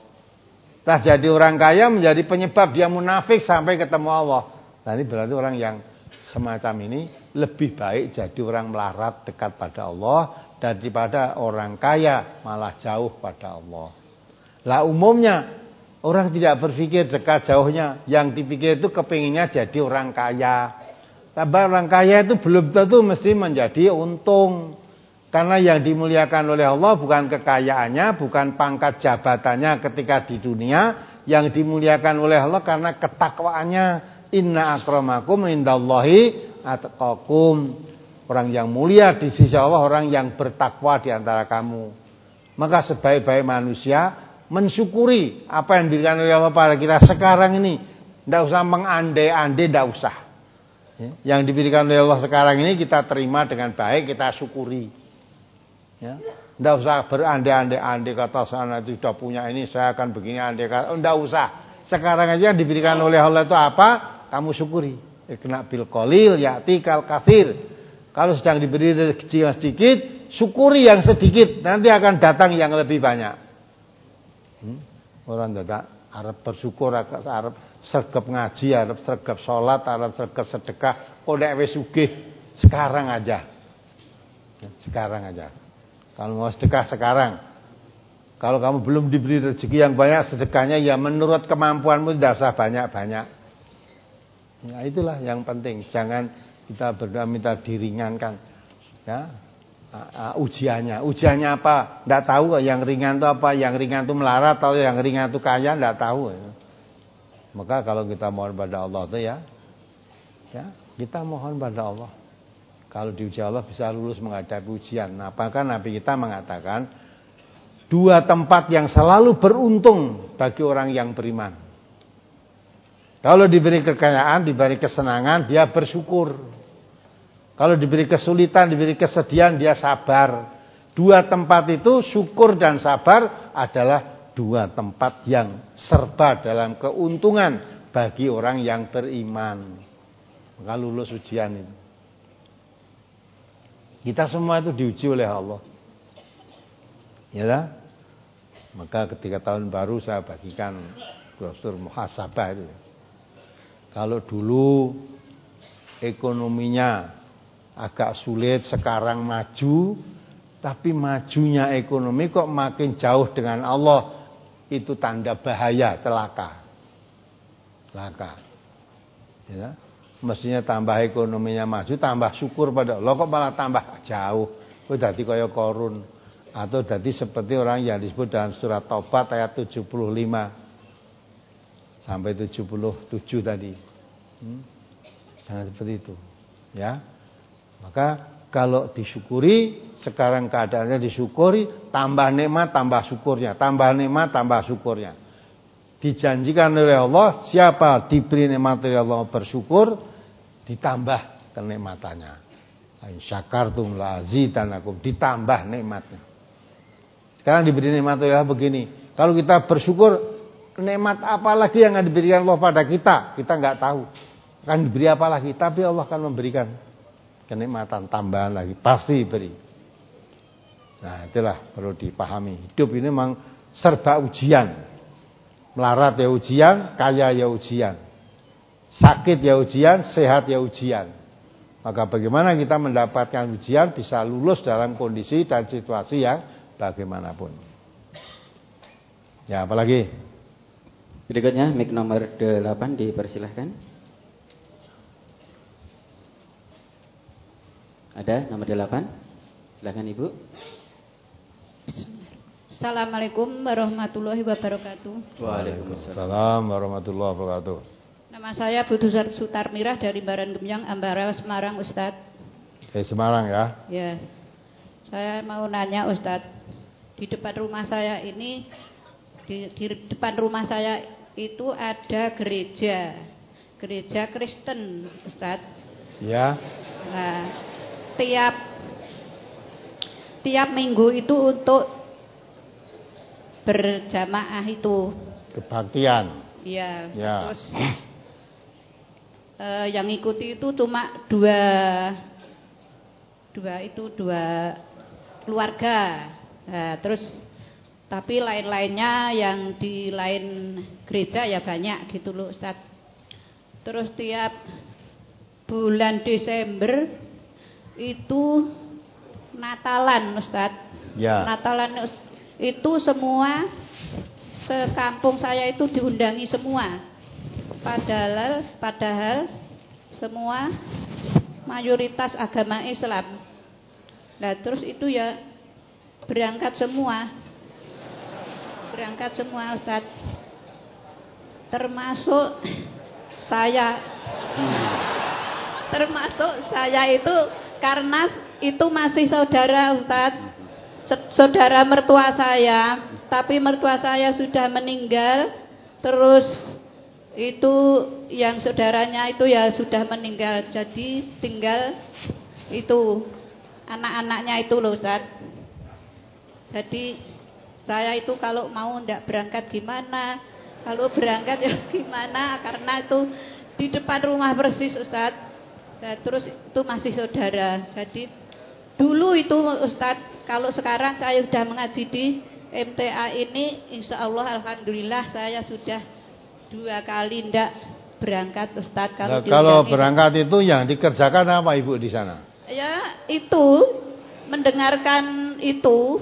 Tah jadi orang kaya menjadi penyebab dia munafik sampai ketemu Allah. Nah, ini berarti orang yang semacam ini lebih baik jadi orang melarat dekat pada Allah daripada orang kaya malah jauh pada Allah. Lah umumnya orang tidak berpikir dekat jauhnya, yang dipikir itu kepinginnya jadi orang kaya. Tapi orang kaya itu belum tentu mesti menjadi untung. Karena yang dimuliakan oleh Allah bukan kekayaannya, bukan pangkat jabatannya ketika di dunia. Yang dimuliakan oleh Allah karena ketakwaannya. Inna akramakum indallahi atqakum. Orang yang mulia di sisi Allah, orang yang bertakwa di antara kamu. Maka sebaik-baik manusia mensyukuri apa yang diberikan oleh Allah pada kita sekarang ini. Tidak usah mengandai-andai, tidak usah. Yang diberikan oleh Allah sekarang ini kita terima dengan baik, kita syukuri. Ya, tidak usah berandai-andai kata sana itu sudah punya ini, saya akan begini andai kata. Tidak usah. Sekarang aja yang diberikan oleh Allah itu apa? Kamu syukuri. Ikna bil qalil ya'ti kal katsir. Kalau sedang diberi rezeki yang sedikit, syukuri yang sedikit, nanti akan datang yang lebih banyak. Hmm? Orang datang Arab bersyukur, Arab sergap ngaji, Arab sergap sholat, Arab sergap sedekah. Kok nek wis sugih sekarang aja. Ya, sekarang aja. Kalau mau sedekah sekarang. Kalau kamu belum diberi rezeki yang banyak, sedekahnya ya menurut kemampuanmu, tidak usah banyak-banyak. Ya itulah yang penting. Jangan kita berdoa minta diringankan. Ya. Uh, ujiannya, ujiannya apa? Tidak tahu. Yang ringan itu apa? Yang ringan itu melarat atau yang ringan itu kaya? Tidak tahu. Maka kalau kita mohon pada Allah itu ya, ya kita mohon pada Allah. Kalau diuji Allah bisa lulus menghadapi ujian. Nah, apakah Nabi kita mengatakan dua tempat yang selalu beruntung bagi orang yang beriman. Kalau diberi kekayaan, diberi kesenangan, dia bersyukur. Kalau diberi kesulitan, diberi kesedihan, dia sabar. Dua tempat itu, syukur dan sabar, adalah dua tempat yang serba dalam keuntungan bagi orang yang beriman. Maka lulus ujian itu. Kita semua itu diuji oleh Allah. Ya tak? Maka ketika tahun baru saya bagikan brosur muhasabah itu. Kalau dulu ekonominya agak sulit, sekarang maju, tapi majunya ekonomi kok makin jauh dengan Allah, itu tanda bahaya, celaka. Celaka. Ya. Mestinya tambah ekonominya maju, tambah syukur pada Allah, kok malah tambah jauh. Kok dadi kaya Korun, atau dadi seperti orang yang disebut dalam surat Taubat ayat tujuh puluh lima sampai tujuh puluh tujuh tadi. Hmm? Jangan seperti itu, ya. Maka kalau disyukuri, sekarang keadaannya disyukuri, tambah nikmat tambah syukurnya, tambah nikmat tambah syukurnya. Dijanjikan oleh Allah, siapa diberi nikmat oleh Allah bersyukur, ditambah kenikmatannya. Syakartum la azidanakum, ditambah nikmatnya. Sekarang diberi nikmat oleh Allah begini, kalau kita bersyukur, nikmat apa lagi yang akan diberikan Allah pada kita? Kita enggak tahu. Akan diberi apa lagi? Tapi Allah akan memberikan kenikmatan tambahan lagi, pasti beri. Nah, itulah perlu dipahami. Hidup ini memang serba ujian. Melarat ya ujian, kaya ya ujian. Sakit ya ujian, sehat ya ujian. Maka bagaimana kita mendapatkan ujian, bisa lulus dalam kondisi dan situasi yang bagaimanapun. Ya, apalagi? Berikutnya mic nomor delapan dipersilahkan. Ada nomor delapan? Silakan Ibu. Assalamualaikum warahmatullahi wabarakatuh. Waalaikumsalam warahmatullahi wabarakatuh. Nama saya Butuh Sutarmirah dari Baran Gemyang, Ambarawa, Semarang, Ustadz. Eh, Semarang ya? Ya. Saya mau nanya Ustadz, di depan rumah saya ini, di, di depan rumah saya itu ada gereja, gereja Kristen, Ustadz. Ya. Nah, tiap tiap minggu itu untuk berjamaah itu kebaktian. Iya. Ya. Terus eh, yang ikuti itu cuma dua dua itu dua keluarga. Nah, terus tapi lain-lainnya yang di lain gereja ya banyak gitu loh Ustaz. Terus tiap bulan Desember itu Natalan Ustaz. Ya. Natalan itu semua sekampung saya itu diundangi semua. Padahal padahal semua mayoritas agama Islam. Nah, terus itu ya berangkat semua. Berangkat semua Ustaz. Termasuk saya. Termasuk saya itu karena itu masih saudara Ustadz, saudara mertua saya, tapi mertua saya sudah meninggal. Terus itu yang saudaranya itu ya sudah meninggal, jadi tinggal itu anak-anaknya itu loh Ustadz. Jadi saya itu kalau mau ndak berangkat gimana, kalau berangkat ya gimana, karena itu di depan rumah persis Ustadz. Nah, terus itu masih saudara. Jadi dulu itu Ustadz, kalau sekarang saya sudah mengaji di M T A ini, insya Allah alhamdulillah saya sudah dua kali ndak berangkat Ustadz. Kalau, nah, kalau berangkat itu yang dikerjakan apa Ibu di sana? Ya itu mendengarkan itu,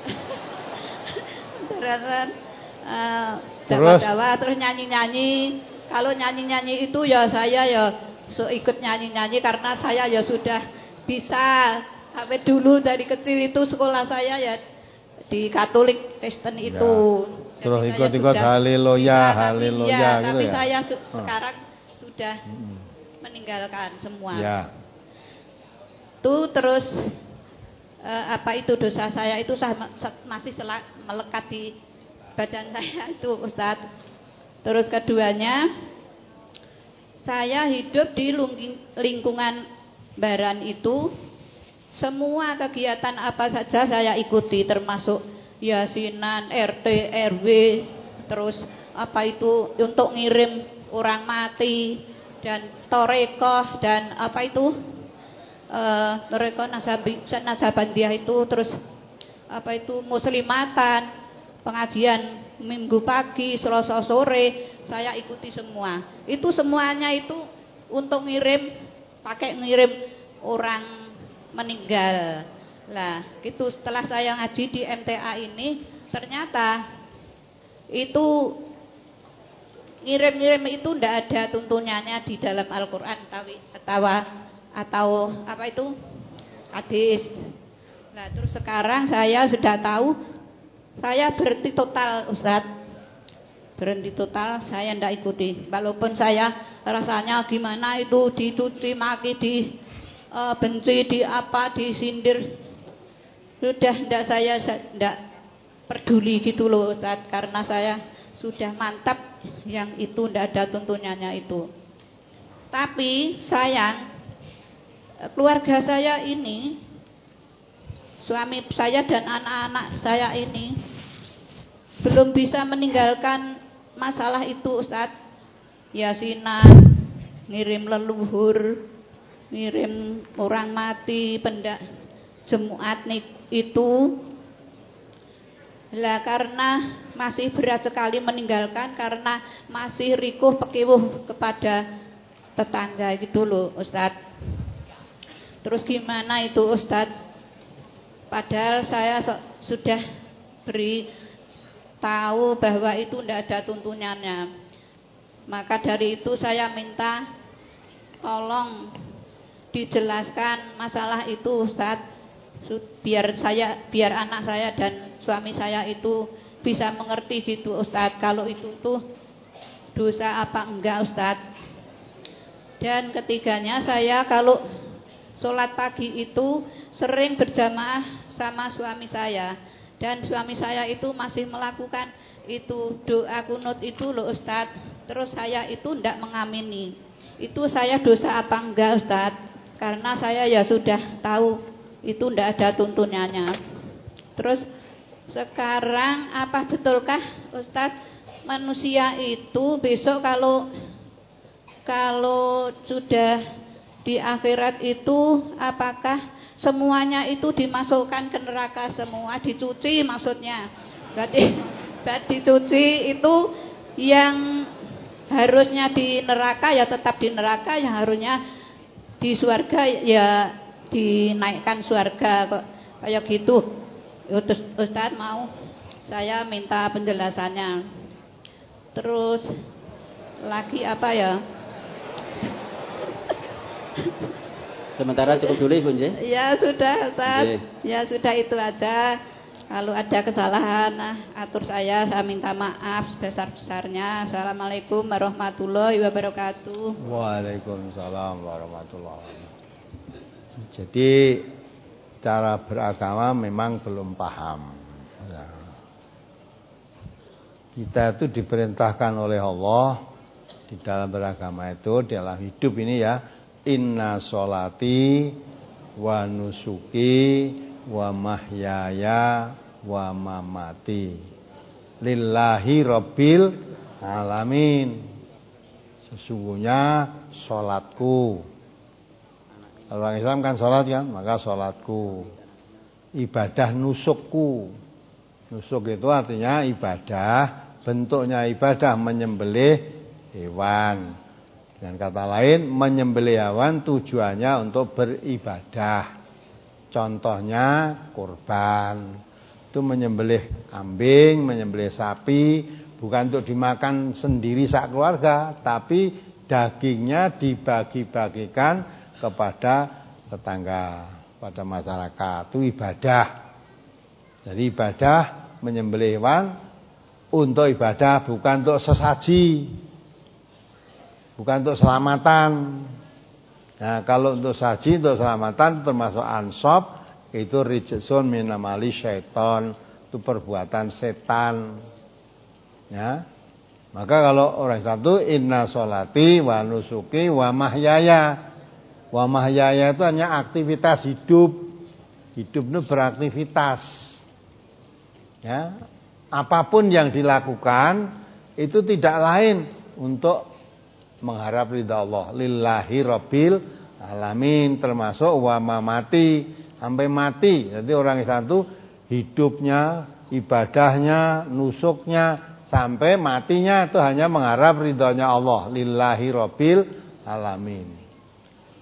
mendengarkan uh, dakwah-dakwah, terus nyanyi-nyanyi. Kalau nyanyi-nyanyi itu ya saya ya so ikut nyanyi-nyanyi karena saya ya sudah bisa. Sampai dulu dari kecil itu sekolah saya ya di Katolik Kristen itu. Ya. Terus ikut-ikut haleluya, haleluya ya, gitu tapi ya. saya su oh. sekarang sudah hmm. meninggalkan semua. Ya. Tuh terus eh, apa itu dosa saya itu sama, masih selak, melekat di badan saya itu Ustadz. Terus keduanya, saya hidup di lingkungan Baran itu, semua kegiatan apa saja saya ikuti, termasuk yasinan, R T, R W, terus apa itu untuk ngirim orang mati, dan torekoh, dan apa itu uh, torekoh nasabi, nasabandiah itu, terus apa itu muslimatan, pengajian minggu pagi, Selasa sore, saya ikuti semua. Itu semuanya itu untuk ngirim pakai ngirim orang meninggal. Lah, gitu setelah saya ngaji di M T A ini, ternyata itu ngirim-ngirim itu ndak ada tuntunannya di dalam Al-Qur'an atau atau apa itu? Hadis. Nah, terus sekarang saya sudah tahu, saya berhenti total, Ustadz. Berhenti total, saya ndak ikuti. Walaupun saya rasanya gimana itu dicuci maki, di uh, benci, di apa, disindir. Sudah ndak, saya ndak peduli gitu loh, Ustadz, karena saya sudah mantap yang itu ndak ada tuntunannya itu. Tapi sayang, keluarga saya ini, suami saya dan anak-anak saya ini belum bisa meninggalkan masalah itu, Ustadz. Yasinan, ngirim leluhur, ngirim orang mati, pendak jemuat nih itu. Lah karena masih berat sekali meninggalkan, karena masih rikuh pekiwuh kepada tetangga gitu loh, Ustadz. Terus gimana itu, Ustadz? Padahal saya so, sudah beri tahu bahwa itu tidak ada tuntunannya. Maka dari itu saya minta tolong dijelaskan masalah itu, Ustadz, biar saya, biar anak saya dan suami saya itu bisa mengerti gitu, Ustadz, kalau itu tuh dosa apa enggak, Ustadz. Dan ketiganya, saya kalau sholat pagi itu sering berjamaah sama suami saya, dan suami saya itu masih melakukan itu doa kunut itu loh, Ustadz. Terus saya itu tidak mengamini. Itu saya dosa apa enggak, Ustadz? Karena saya ya sudah tahu itu tidak ada tuntunannya. Terus sekarang apa betulkah, Ustadz, manusia itu besok kalau kalau sudah di akhirat itu apakah semuanya itu dimasukkan ke neraka semua, dicuci maksudnya? Berarti, berarti dicuci itu yang harusnya di neraka ya tetap di neraka, yang harusnya di surga ya dinaikkan surga, kok kayak gitu. Ustadz, mau saya minta penjelasannya. Terus lagi apa ya? Sementara cukup dulu Ibu Nje. Ya sudah, Ustadz. Ya sudah, itu aja. Kalau ada kesalahan, nah, atur saya, saya minta maaf sebesar-besarnya. Assalamualaikum warahmatullahi wabarakatuh. Waalaikumsalam warahmatullahi wabarakatuh. Jadi cara beragama memang belum paham. Ya. Kita itu diperintahkan oleh Allah di dalam beragama itu, dalam hidup ini ya, inna sholati wa nusuki wa mahyaya wa mamati lillahi rabbil alamin. Sesungguhnya sholatku, orang Islam kan sholat kan, maka sholatku, ibadah nusukku. Nusuk itu artinya ibadah, bentuknya ibadah menyembelih hewan. Dengan kata lain, menyembelih hewan tujuannya untuk beribadah. Contohnya kurban, itu menyembelih kambing, menyembelih sapi, bukan untuk dimakan sendiri sak keluarga, tapi dagingnya dibagi-bagikan kepada tetangga, pada masyarakat. Itu ibadah. Jadi ibadah menyembelih hewan untuk ibadah, bukan untuk sesaji, bukan untuk selamatan. Nah, kalau untuk saji, untuk selamatan termasuk ansop, itu rijsun minamali syaiton, itu perbuatan setan. Ya. Maka kalau orang Islam itu inna sholati wa nusuki wa mahyaya. Wa mahyaya itu hanya aktivitas hidup. Hidup itu beraktivitas. Ya. Apapun yang dilakukan itu tidak lain untuk mengharap ridha Allah. Lillahi rabbil alamin, termasuk wa mamati, sampai mati. Jadi orang Islam itu hidupnya, ibadahnya, nusuknya sampai matinya itu hanya mengharap ridhonya Allah. Lillahi rabbil alamin.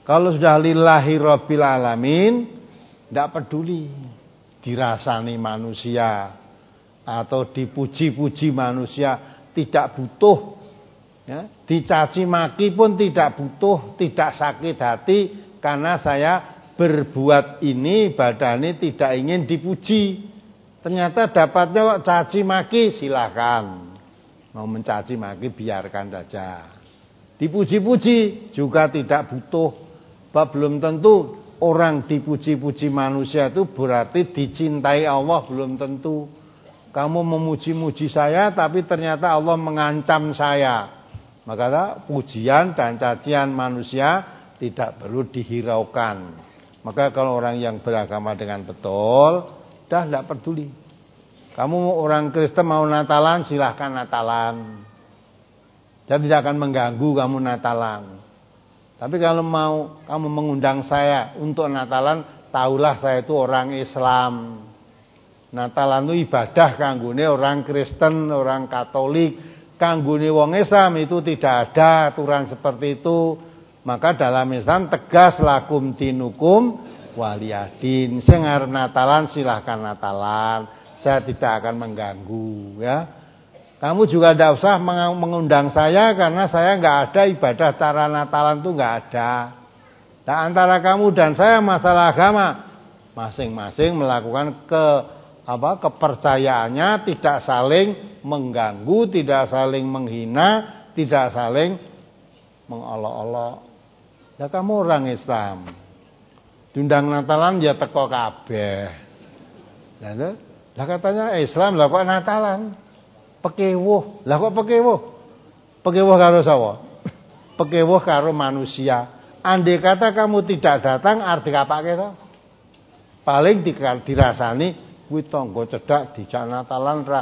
Kalau sudah lillahi rabbil alamin, tidak peduli dirasani manusia atau dipuji-puji manusia, tidak butuh. Ya, dicaci maki pun tidak butuh, tidak sakit hati karena saya berbuat ini, badan ini tidak ingin dipuji. Ternyata dapatnya caci maki, silakan. Mau mencaci maki biarkan saja. Dipuji-puji juga tidak butuh. Sebab belum tentu orang dipuji-puji manusia itu berarti dicintai Allah, belum tentu. Kamu memuji-muji saya tapi ternyata Allah mengancam saya. Maka pujian dan cacian manusia tidak perlu dihiraukan. Maka kalau orang yang beragama dengan betul, dah tidak peduli. Kamu orang Kristen mau Natalan, silahkan Natalan. Saya tidak akan mengganggu kamu Natalan. Tapi kalau mau kamu mengundang saya untuk Natalan, tahulah saya itu orang Islam. Natalan itu ibadah kanggone orang Kristen, orang Katolik. Kanggone wong Islam itu tidak ada aturan seperti itu. Maka dalam Islam tegas lakum dinukum waliyadin. Sing arep Natalan silahkan Natalan. Saya tidak akan mengganggu, ya. Kamu juga tidak usah mengundang saya karena saya nggak ada ibadah cara Natalan itu nggak ada. Nah, antara kamu dan saya masalah agama, masing-masing melakukan ke apa kepercayaannya, tidak saling mengganggu, tidak saling menghina, tidak saling mengolok-olok. Ya kamu orang Islam, diundang Natalan ya teko kabeh. Lah, lah katanya Islam lah kok Natalan. Pekewuh, lah kok pekewuh? Pekewuh karo sapa? Pekewuh karo manusia. Andai kata kamu tidak datang, arti kapake to? Paling dirasani kuwi tangga cedhak dijak Natalan ra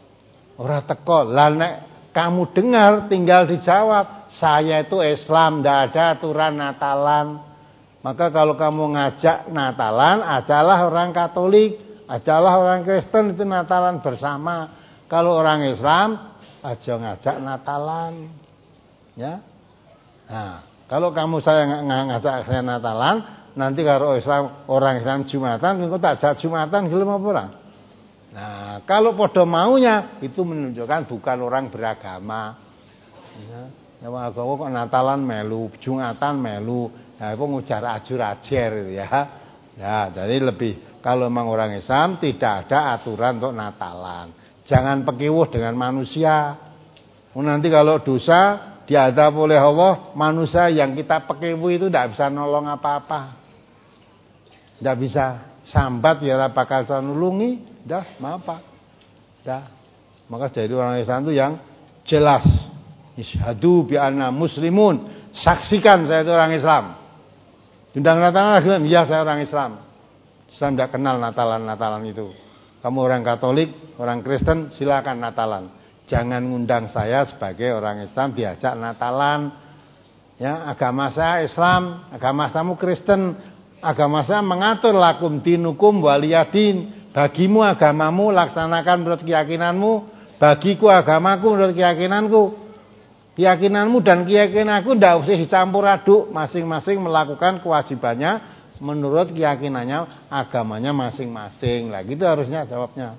ora teko. Lah nek kamu dengar tinggal dijawab, saya itu Islam, ndak ada aturan Natalan. Maka kalau kamu ngajak Natalan, ajalah orang Katolik, ajalah orang Kristen, itu Natalan bersama. Kalau orang Islam aja ngajak Natalan, ya. Nah, kalau kamu saya ngajak saya Natalan, nanti kalau Islam orang Islam Jumatan, engko tak ajak Jumatan gelem apa ora? Nah, kalau podo maunya itu menunjukkan bukan orang beragama. Ya, ya agama kok Natalan melu, Jumatan melu, ya itu ngujar ajur-ajer gitu ya. Ya, jadi lebih kalau memang orang Islam tidak ada aturan untuk Natalan. Jangan pekiwuh dengan manusia. Nanti kalau dosa diadab oleh Allah, manusia yang kita pekiwuh itu tidak bisa nolong apa-apa. Tidak bisa sambat ya bakal bisa nulungi. Dah, apa? Dah. Maka jadi orang Islam itu yang jelas. Isyhadu bi anna muslimun. Saksikan saya itu orang Islam. Undang Natalan, iya saya orang Islam. Islam tidak kenal Natalan-Natalan itu. Kamu orang Katolik, orang Kristen, silakan Natalan. Jangan ngundang saya sebagai orang Islam diajak Natalan. Ya, agama saya Islam, agama kamu Kristen, agama saya mengatur lakum dinukum waliyadin. Bagimu agamamu laksanakan menurut keyakinanmu, bagiku agamaku menurut keyakinanku. Keyakinanmu dan keyakinanku tidak usah dicampur aduk, masing-masing melakukan kewajibannya menurut keyakinannya, agamanya masing-masing. Lah gitu harusnya jawabnya.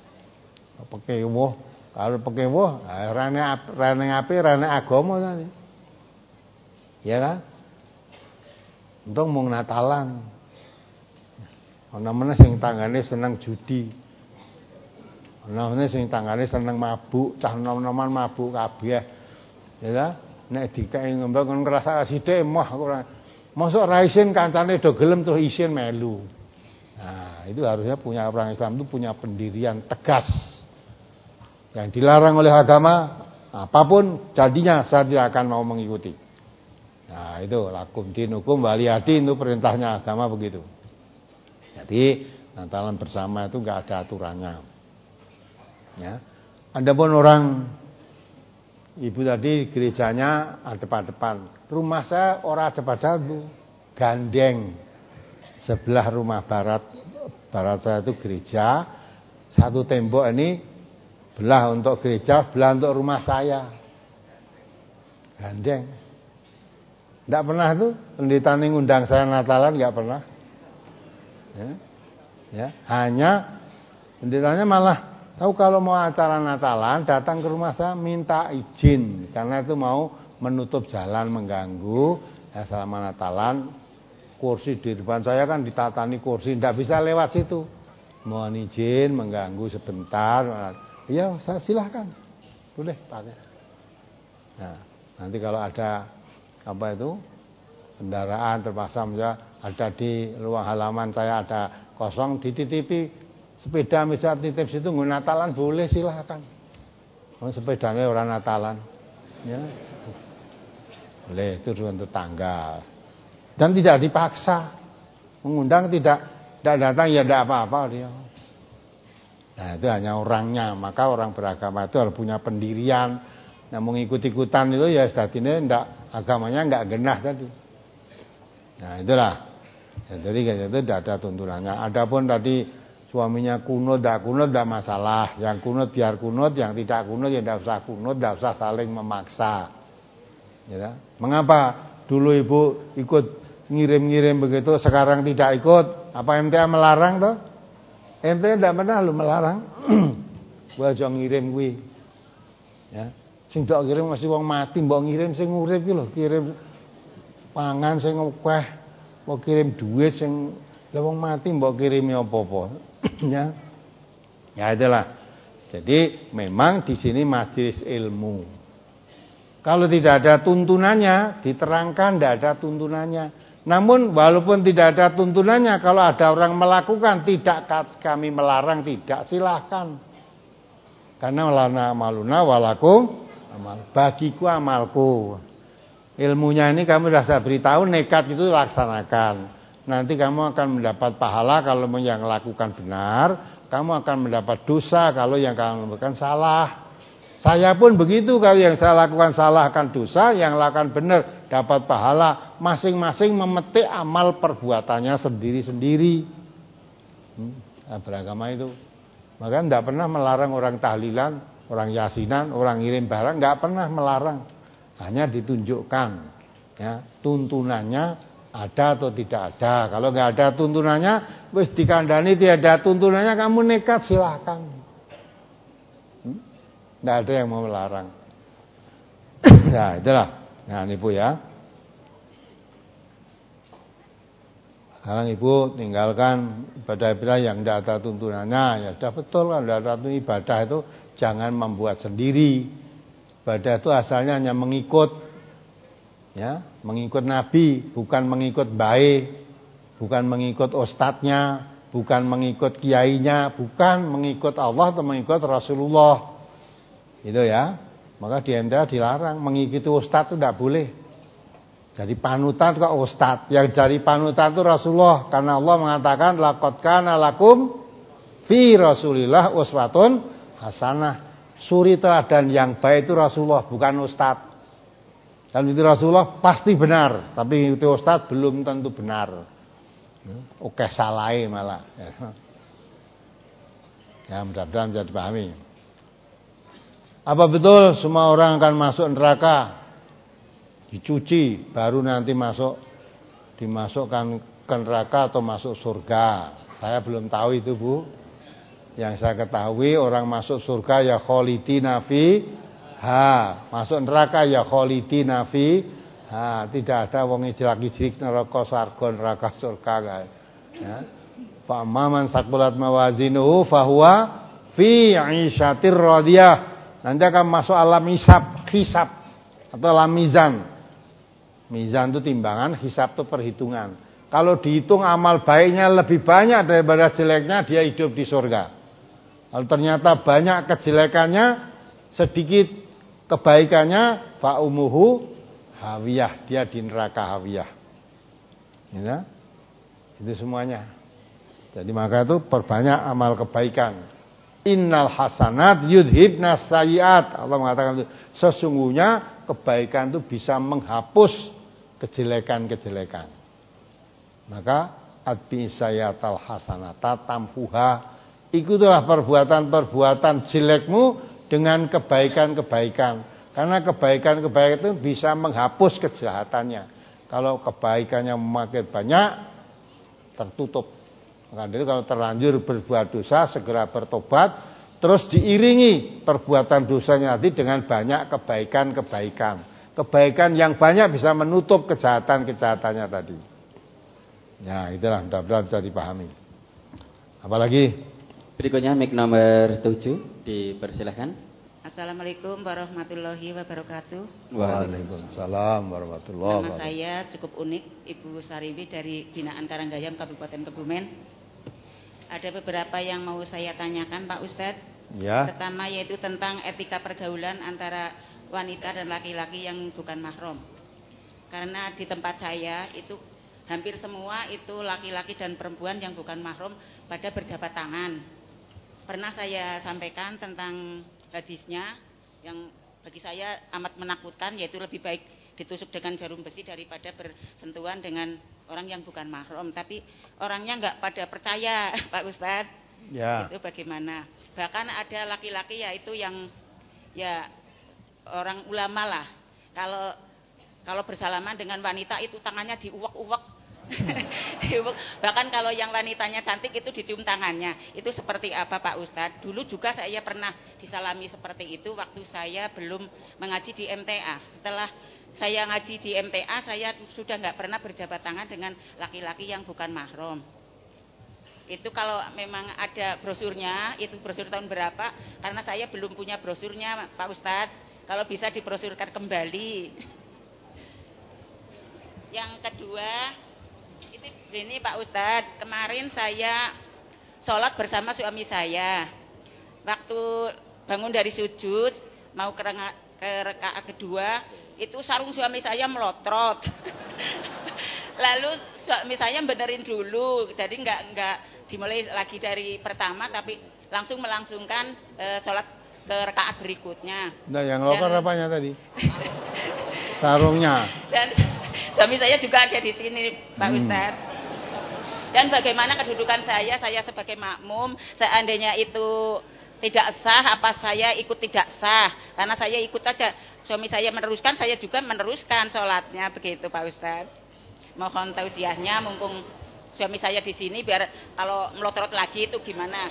Pekewuh, kalau pekewuh, rane rane ape, rane agama tadi. Ya kan? Untung mung Natalan. Ana meneh sing tanggane seneng judi. Ana meneh sing tanggane seneng mabuk, cah nom-noman mabuk kabeh. Ya, nek dikae ngombe kon ngrasa sithik mah ora. Mosok ra isin kancane do gelem terus isin melu. Nah, itu harusnya punya orang Islam itu punya pendirian tegas. Yang dilarang oleh agama, apapun jadinya saya tidak akan mau mengikuti. Nah, itu lakum dinukum waliyadin, itu perintahnya agama begitu. Jadi, Natalan bersama itu enggak ada aturannya. Ya. Adapun orang ibu tadi gerejanya adep-adepan. Rumah saya orang adep-adepan itu gandeng. Sebelah rumah barat barat saya itu gereja. Satu tembok ini belah untuk gereja, belah untuk rumah saya. Gandeng. Tidak pernah tuh pendeta ngundang saya Natalan, nggak pernah. Ya, ya, hanya pendetanya malah tahu kalau mau acara Natalan datang ke rumah saya minta izin karena itu mau menutup jalan mengganggu. Ya, selama Natalan kursi di depan saya kan ditatani kursi, tidak bisa lewat situ. Mohon izin mengganggu sebentar. Ya, saya silahkan, boleh pakai. Nah, nanti kalau ada apa itu kendaraan terpaksa misalnya ada di ruang halaman saya ada kosong, dititipi sepeda misalnya titip situ nggak Natalan boleh silahkan. Oh, sepedanya orang Natalan, ya boleh, itu untuk tanggal dan tidak dipaksa mengundang, tidak tidak datang ya tidak apa-apa dia. Nah itu hanya orangnya, maka orang beragama itu harus punya pendirian. Nah mengikut-ikutan itu ya setidaknya tidak agamanya nggak genah tadi. Nah itulah. Ya, jadi itu tidak ada tuntunannya. Adapun tadi suaminya kunut, tidak kunut, tidak masalah. Yang kunut biar kunut, yang tidak kunut ya tidak usah kunut, tidak usah saling memaksa. Ya, mengapa dulu ibu ikut ngirim-ngirim begitu, sekarang tidak ikut? Apa M T A melarang toh? M T A tidak pernah lu melarang. Gua aja ngirim kuwi. Ya, sing tok kirim mesti wong mati, mbok ngirim sing urip ki lho, kirim pangan sing akeh. Mau kirim duit sing lha wong mati mbok kirimi apa-apa. Ya. Ya itulah. Jadi memang di sini majelis ilmu. Kalau tidak ada tuntunannya, diterangkan tidak ada tuntunannya. Namun walaupun tidak ada tuntunannya, kalau ada orang melakukan tidak kami melarang, tidak, silahkan. Karena lana amaluna walakum amal. Bagiku amalku. Ilmunya ini kamu sudah saya beritahu, nekat itu laksanakan. Nanti kamu akan mendapat pahala kalau yang lakukan benar, kamu akan mendapat dosa kalau yang kamu lakukan salah. Saya pun begitu, kalau yang saya lakukan salah akan dosa, yang lakukan benar dapat pahala. Masing-masing memetik amal perbuatannya sendiri-sendiri. Hmm, beragama itu. Maka tidak pernah melarang orang tahlilan, orang yasinan, orang ngirim barang, nggak pernah melarang. Hanya ditunjukkan ya, tuntunannya ada atau tidak ada. Kalau nggak ada tuntunannya, wis dikandani tidak ada tuntunannya, kamu nekat silahkan. Hmm? Nggak ada yang mau melarang. Ya itulah. Nah ibu ya. Sekarang ibu tinggalkan ibadah-ibadah yang tidak ada tuntunannya. Ya sudah betul kan, tidak ada tuntunan ibadah itu jangan membuat sendiri. Ibadah itu asalnya hanya mengikut, ya, mengikut Nabi, bukan mengikut baik, bukan mengikut ustadznya, bukan mengikut kiainya, bukan mengikut Allah atau mengikut Rasulullah, itu ya. Maka di M T A dilarang mengikuti ustadz itu tidak boleh. Jadi panutan kok ustadz, yang jadi panutan itu Rasulullah, karena Allah mengatakan laqad kana lakum fi Rasulillah uswatun hasanah. Suri teladan yang baik itu Rasulullah, bukan ustadz. Dan itu Rasulullah pasti benar, tapi itu ustadz belum tentu benar. Oke salahnya malah. Ya mudah-mudahan bisa dipahami. Apa betul semua orang akan masuk neraka? Dicuci baru nanti masuk, dimasukkan ke neraka atau masuk surga? Saya belum tahu itu Bu. Yang saya ketahui orang masuk surga ya kholidina fi ha, masuk neraka ya kholidina fi ha, tidak ada wong ijlak-ijlik neraka sarga neraka surga ya. Fa amman saqulat mawazinuhu fahuwa fi 'isyatir radiyah. Nanti akan masuk alam hisab, hisab atau alam mizan. Mizan itu timbangan, hisab itu perhitungan. Kalau dihitung amal baiknya lebih banyak daripada jeleknya, dia hidup di surga. Kalau ternyata banyak kejelekannya, sedikit kebaikannya, fa umuhu hawiyah, dia di neraka hawiyah. Ya, itu semuanya. Jadi maka itu perbanyak amal kebaikan. Innal hasanat yudhibnas sayyiat. Allah mengatakan itu. Sesungguhnya kebaikan itu bisa menghapus kejelekan-kejelekan. Maka adbi sayyatal hasanata tampuha. Ikutilah perbuatan-perbuatan jelekmu dengan kebaikan-kebaikan. Karena kebaikan-kebaikan itu bisa menghapus kejahatannya. Kalau kebaikannya makin banyak, tertutup. Maka itu kalau terlanjur berbuat dosa, segera bertobat, terus diiringi perbuatan dosanya nanti dengan banyak kebaikan-kebaikan. Kebaikan yang banyak bisa menutup kejahatan-kejahatannya tadi. Ya, itulah mudah-mudahan bisa dipahami. Apalagi? Berikutnya mic nomor tujuh, dipersilahkan. Assalamualaikum warahmatullahi wabarakatuh. Waalaikumsalam warahmatullahi wabarakatuh. Nama saya cukup unik, Ibu Sariwi dari Binaan Karanggayam, Kabupaten Kebumen. Ada beberapa yang mau saya tanyakan, Pak Ustadz. Ya. Pertama yaitu tentang etika pergaulan antara wanita dan laki-laki yang bukan mahram. Karena di tempat saya itu hampir semua itu laki-laki dan perempuan yang bukan mahram pada berjabat tangan. Pernah saya sampaikan tentang hadisnya yang bagi saya amat menakutkan, yaitu lebih baik ditusuk dengan jarum besi daripada bersentuhan dengan orang yang bukan mahram. Tapi orangnya nggak pada percaya, Pak Ustadz. Ya. Itu bagaimana? Bahkan ada laki-laki yaitu yang ya orang ulama lah. Kalau kalau bersalaman dengan wanita itu tangannya diuwek-uwek. Bahkan kalau yang wanitanya cantik itu dicium tangannya. Itu seperti apa Pak Ustadz? Dulu juga saya pernah disalami seperti itu waktu saya belum mengaji di M T A. Setelah saya ngaji di M T A, saya sudah nggak pernah berjabat tangan dengan laki-laki yang bukan mahram. Itu kalau memang ada brosurnya, itu brosur tahun berapa? Karena saya belum punya brosurnya Pak Ustadz. Kalau bisa dibrosurkan kembali. Yang kedua, itu ini Pak Ustadz, kemarin saya sholat bersama suami saya. Waktu bangun dari sujud, mau ke, ke rakaat kedua, itu sarung suami saya melotrot. Lalu suami saya benerin dulu, jadi nggak nggak dimulai lagi dari pertama, tapi langsung melangsungkan e, sholat ke rakaat berikutnya. Nah, yang lokal apanya tadi? Sarungnya. Dan suami saya juga ada di sini, Pak hmm. Ustadz. Dan bagaimana kedudukan saya, saya sebagai makmum, seandainya itu tidak sah, apa saya ikut tidak sah? Karena saya ikut saja, suami saya meneruskan, saya juga meneruskan sholatnya, begitu Pak Ustadz. Mohon tausiahnya, mumpung suami saya di sini, biar kalau melotrot lagi itu gimana?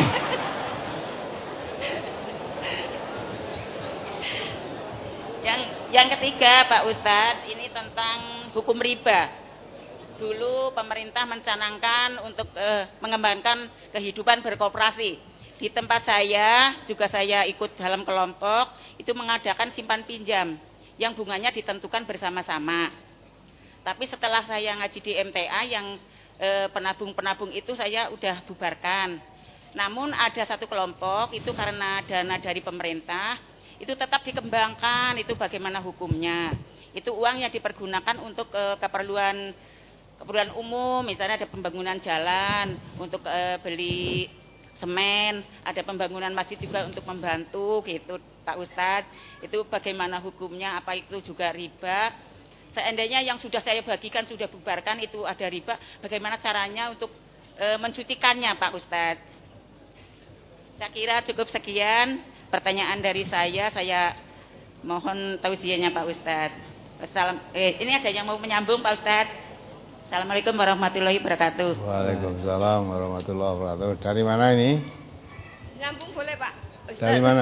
Yang yang ketiga Pak Ustadz, ini tentang hukum riba. Dulu pemerintah mencanangkan untuk eh, mengembangkan kehidupan berkooperasi. Di tempat saya, juga saya ikut dalam kelompok, itu mengadakan simpan pinjam yang bunganya ditentukan bersama-sama. Tapi setelah saya ngaji di M T A, yang eh, penabung-penabung itu saya udah bubarkan. Namun ada satu kelompok, itu karena dana dari pemerintah, itu tetap dikembangkan. Itu bagaimana hukumnya? Itu uang yang dipergunakan untuk e, keperluan keperluan umum, misalnya ada pembangunan jalan untuk e, beli semen, ada pembangunan masjid juga untuk membantu gitu Pak Ustadz. Itu bagaimana hukumnya? Apa itu juga riba? Seandainya yang sudah saya bagikan sudah bubarkan itu ada riba, bagaimana caranya untuk e, mencucikannya Pak Ustadz? Saya kira cukup sekian pertanyaan dari saya, saya mohon tausiahnya Pak Ustadz. Assalam, eh, ini ada yang mau menyambung Pak Ustadz. Assalamualaikum warahmatullahi wabarakatuh. Waalaikumsalam warahmatullahi wabarakatuh. Dari mana ini? Nyambung boleh Pak Ustadz. Dari mana?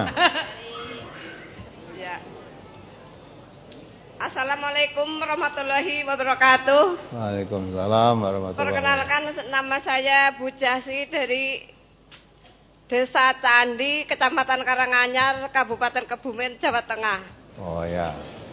Ya. Assalamualaikum warahmatullahi wabarakatuh. Waalaikumsalam warahmatullahi wabarakatuh. Perkenalkan, nama saya Bu Jasi dari Desa Candi, Kecamatan Karanganyar, Kabupaten Kebumen, Jawa Tengah. Oh ya.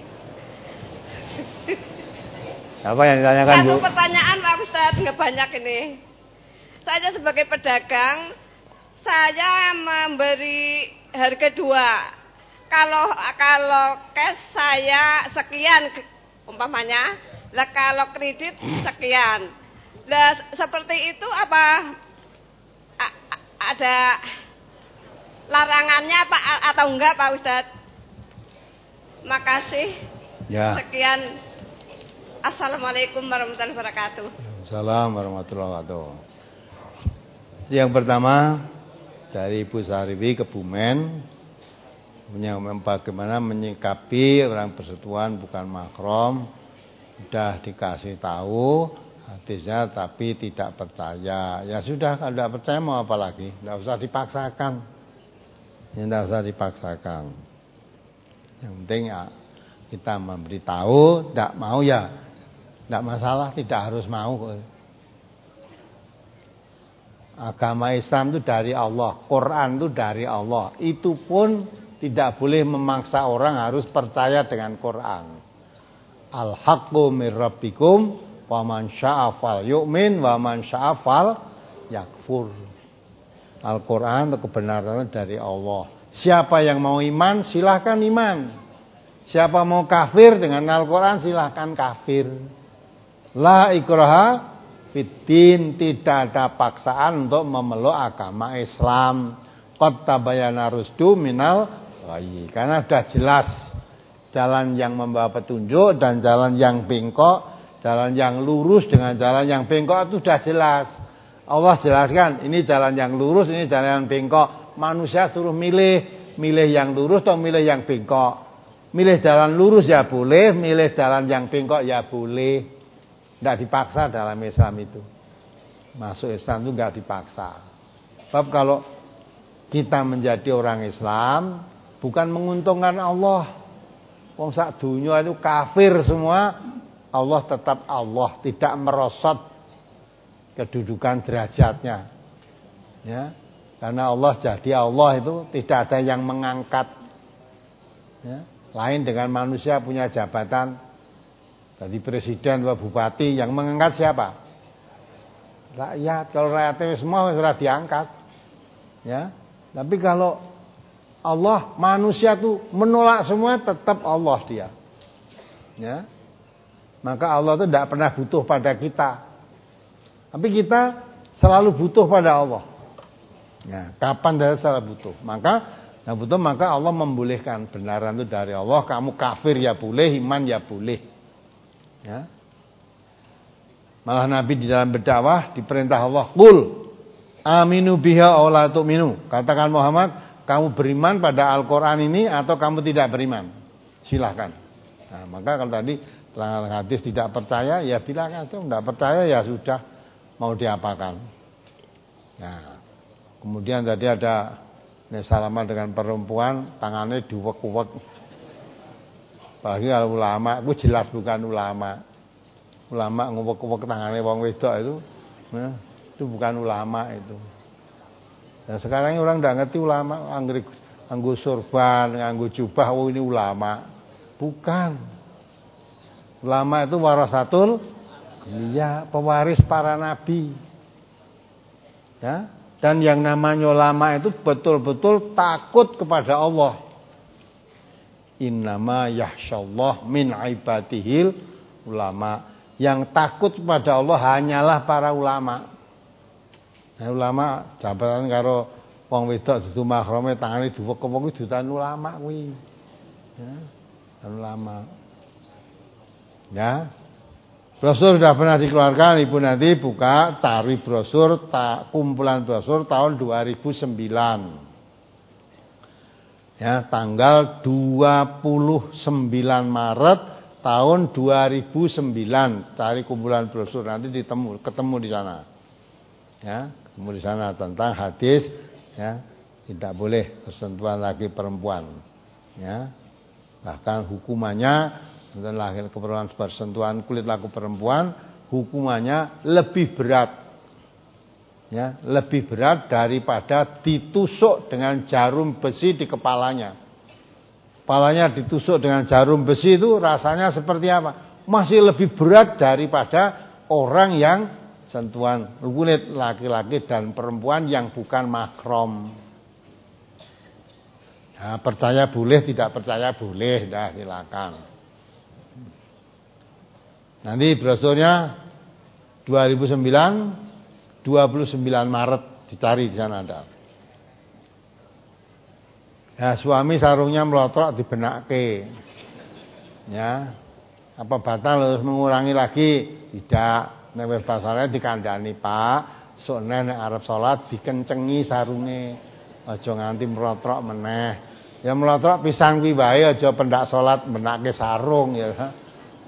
Apa yang ditanyakan Satu Bu? pertanyaan Pak Ustadz, nggak banyak ini. Saya sebagai pedagang, saya memberi harga dua. Kalau kalau cash saya sekian umpamanya, lah kalau kredit sekian. Lah seperti itu apa a- ada larangannya Pak atau enggak Pak Ustadz? Makasih. Ya. Sekian. Assalamualaikum warahmatullahi wabarakatuh. Assalamualaikum warahmatullahi wabarakatuh. Yang pertama dari Ibu Sariwi Kebumen, yang bagaimana menyikapi orang persekutuan bukan mahram Sudah dikasih tahu hadisnya tapi tidak percaya. Ya sudah, kalau tidak percaya mau apa lagi? Tidak usah dipaksakan. Ya, tidak usah dipaksakan. Yang penting ya kita memberitahu, tidak mau ya tidak masalah, tidak harus mau. Agama Islam itu dari Allah, Quran itu dari Allah. Itu pun tidak boleh memaksa orang harus percaya dengan Quran. Al-haqqu mir rabbikum wa man syaa'a fal yu'min wa man syaa'a fal yakfur. Al-Quran itu kebenaran dari Allah. Siapa yang mau iman silahkan iman. Siapa mau kafir dengan Al-Quran silahkan kafir. La ikraha fiddin, tidak ada paksaan untuk memeluk agama Islam. Qad tabayyana rusdu minal ghayy. Karena sudah jelas jalan yang membawa petunjuk dan jalan yang bengkok, jalan yang lurus dengan jalan yang bengkok itu sudah jelas. Allah jelaskan, ini jalan yang lurus, ini jalan yang bengkok. Manusia suruh milih, milih yang lurus atau milih yang bengkok. Milih jalan lurus ya boleh, milih jalan yang bengkok ya boleh. Tidak dipaksa dalam Islam itu. Masuk Islam itu tidak dipaksa. Sebab kalau kita menjadi orang Islam bukan menguntungkan Allah. Wong sak dunya itu kafir semua, Allah tetap Allah, tidak merosot kedudukan derajatnya. Ya. Karena Allah jadi Allah itu tidak ada yang mengangkat. Ya. Lain dengan manusia punya jabatan jadi presiden atau bupati, yang mengangkat siapa? Rakyat. Kalau rakyatnya semua sudah diangkat. Ya. Tapi kalau Allah, manusia tuh menolak semua, tetap Allah dia. Ya. Maka Allah itu tidak pernah butuh pada kita. Tapi kita selalu butuh pada Allah. Ya, kapan dia selalu butuh. Maka nah butuh maka Allah membolehkan benaran itu dari Allah. Kamu kafir ya boleh, iman ya boleh. Ya. Malah Nabi di dalam berdakwah diperintah Allah, "Qul aminu biha aw la tu'minu." Katakan Muhammad, kamu beriman pada Al-Qur'an ini atau kamu tidak beriman? Silahkan. Nah, maka kalau tadi terang hadis tidak percaya, ya bilang aja tidak percaya ya sudah, mau diapakan. Nah, kemudian tadi ada salaman dengan perempuan, tangannya diuwek-uwek. Bagi kalau ulama, itu jelas bukan ulama. Ulama nguwek-nguwek tangannya wong wedok itu, nah, itu bukan ulama itu. Nah, sekarang orang tidak ngerti ulama, anggo sorban, anggo jubah, oh ini ulama. Bukan. Ulama itu warasatul iya, pewaris para nabi. Ya, dan yang namanya ulama itu betul-betul takut kepada Allah. Innama yahsyallah min ibadihil ulama. Yang takut kepada Allah hanyalah para ulama. Nah, ulama jabatan karo wong wedok dudu mahrame tangane diwek-wek kuwi dudan ulama kuwi. Ya, ulama. Ya. Brosur sudah pernah dikeluarkan, Ibu nanti buka cari brosur ta, kumpulan brosur tahun dua ribu sembilan. Ya, tanggal dua puluh sembilan Maret tahun dua ribu sembilan. Cari kumpulan brosur nanti ditemu ketemu di sana. Ya, ketemu di sana tentang hadis ya, tidak boleh bersentuhan laki perempuan. Ya. Bahkan hukumannya tentang lahir keperluan bersentuhan kulit laki perempuan, hukumannya lebih berat. Ya, lebih berat daripada ditusuk dengan jarum besi di kepalanya. Kepalanya ditusuk dengan jarum besi itu rasanya seperti apa? Masih lebih berat daripada orang yang sentuhan kulit laki-laki dan perempuan yang bukan mahram. Nah, percaya boleh, tidak percaya boleh, dah silakan. Nanti brosurnya dua ribu sembilan dua puluh sembilan Maret dicari di sana ada. Ya, suami sarungnya melotrok dibenake. Ya. Apa batal harus mengurangi lagi? Tidak. Nek wis basare dikandani, Pak, sok nek arep salat dikencengi sarunge. Aja nganti melotrok meneh. Ya melotrok pisan kuwi wae, aja pendak salat benake sarung ya.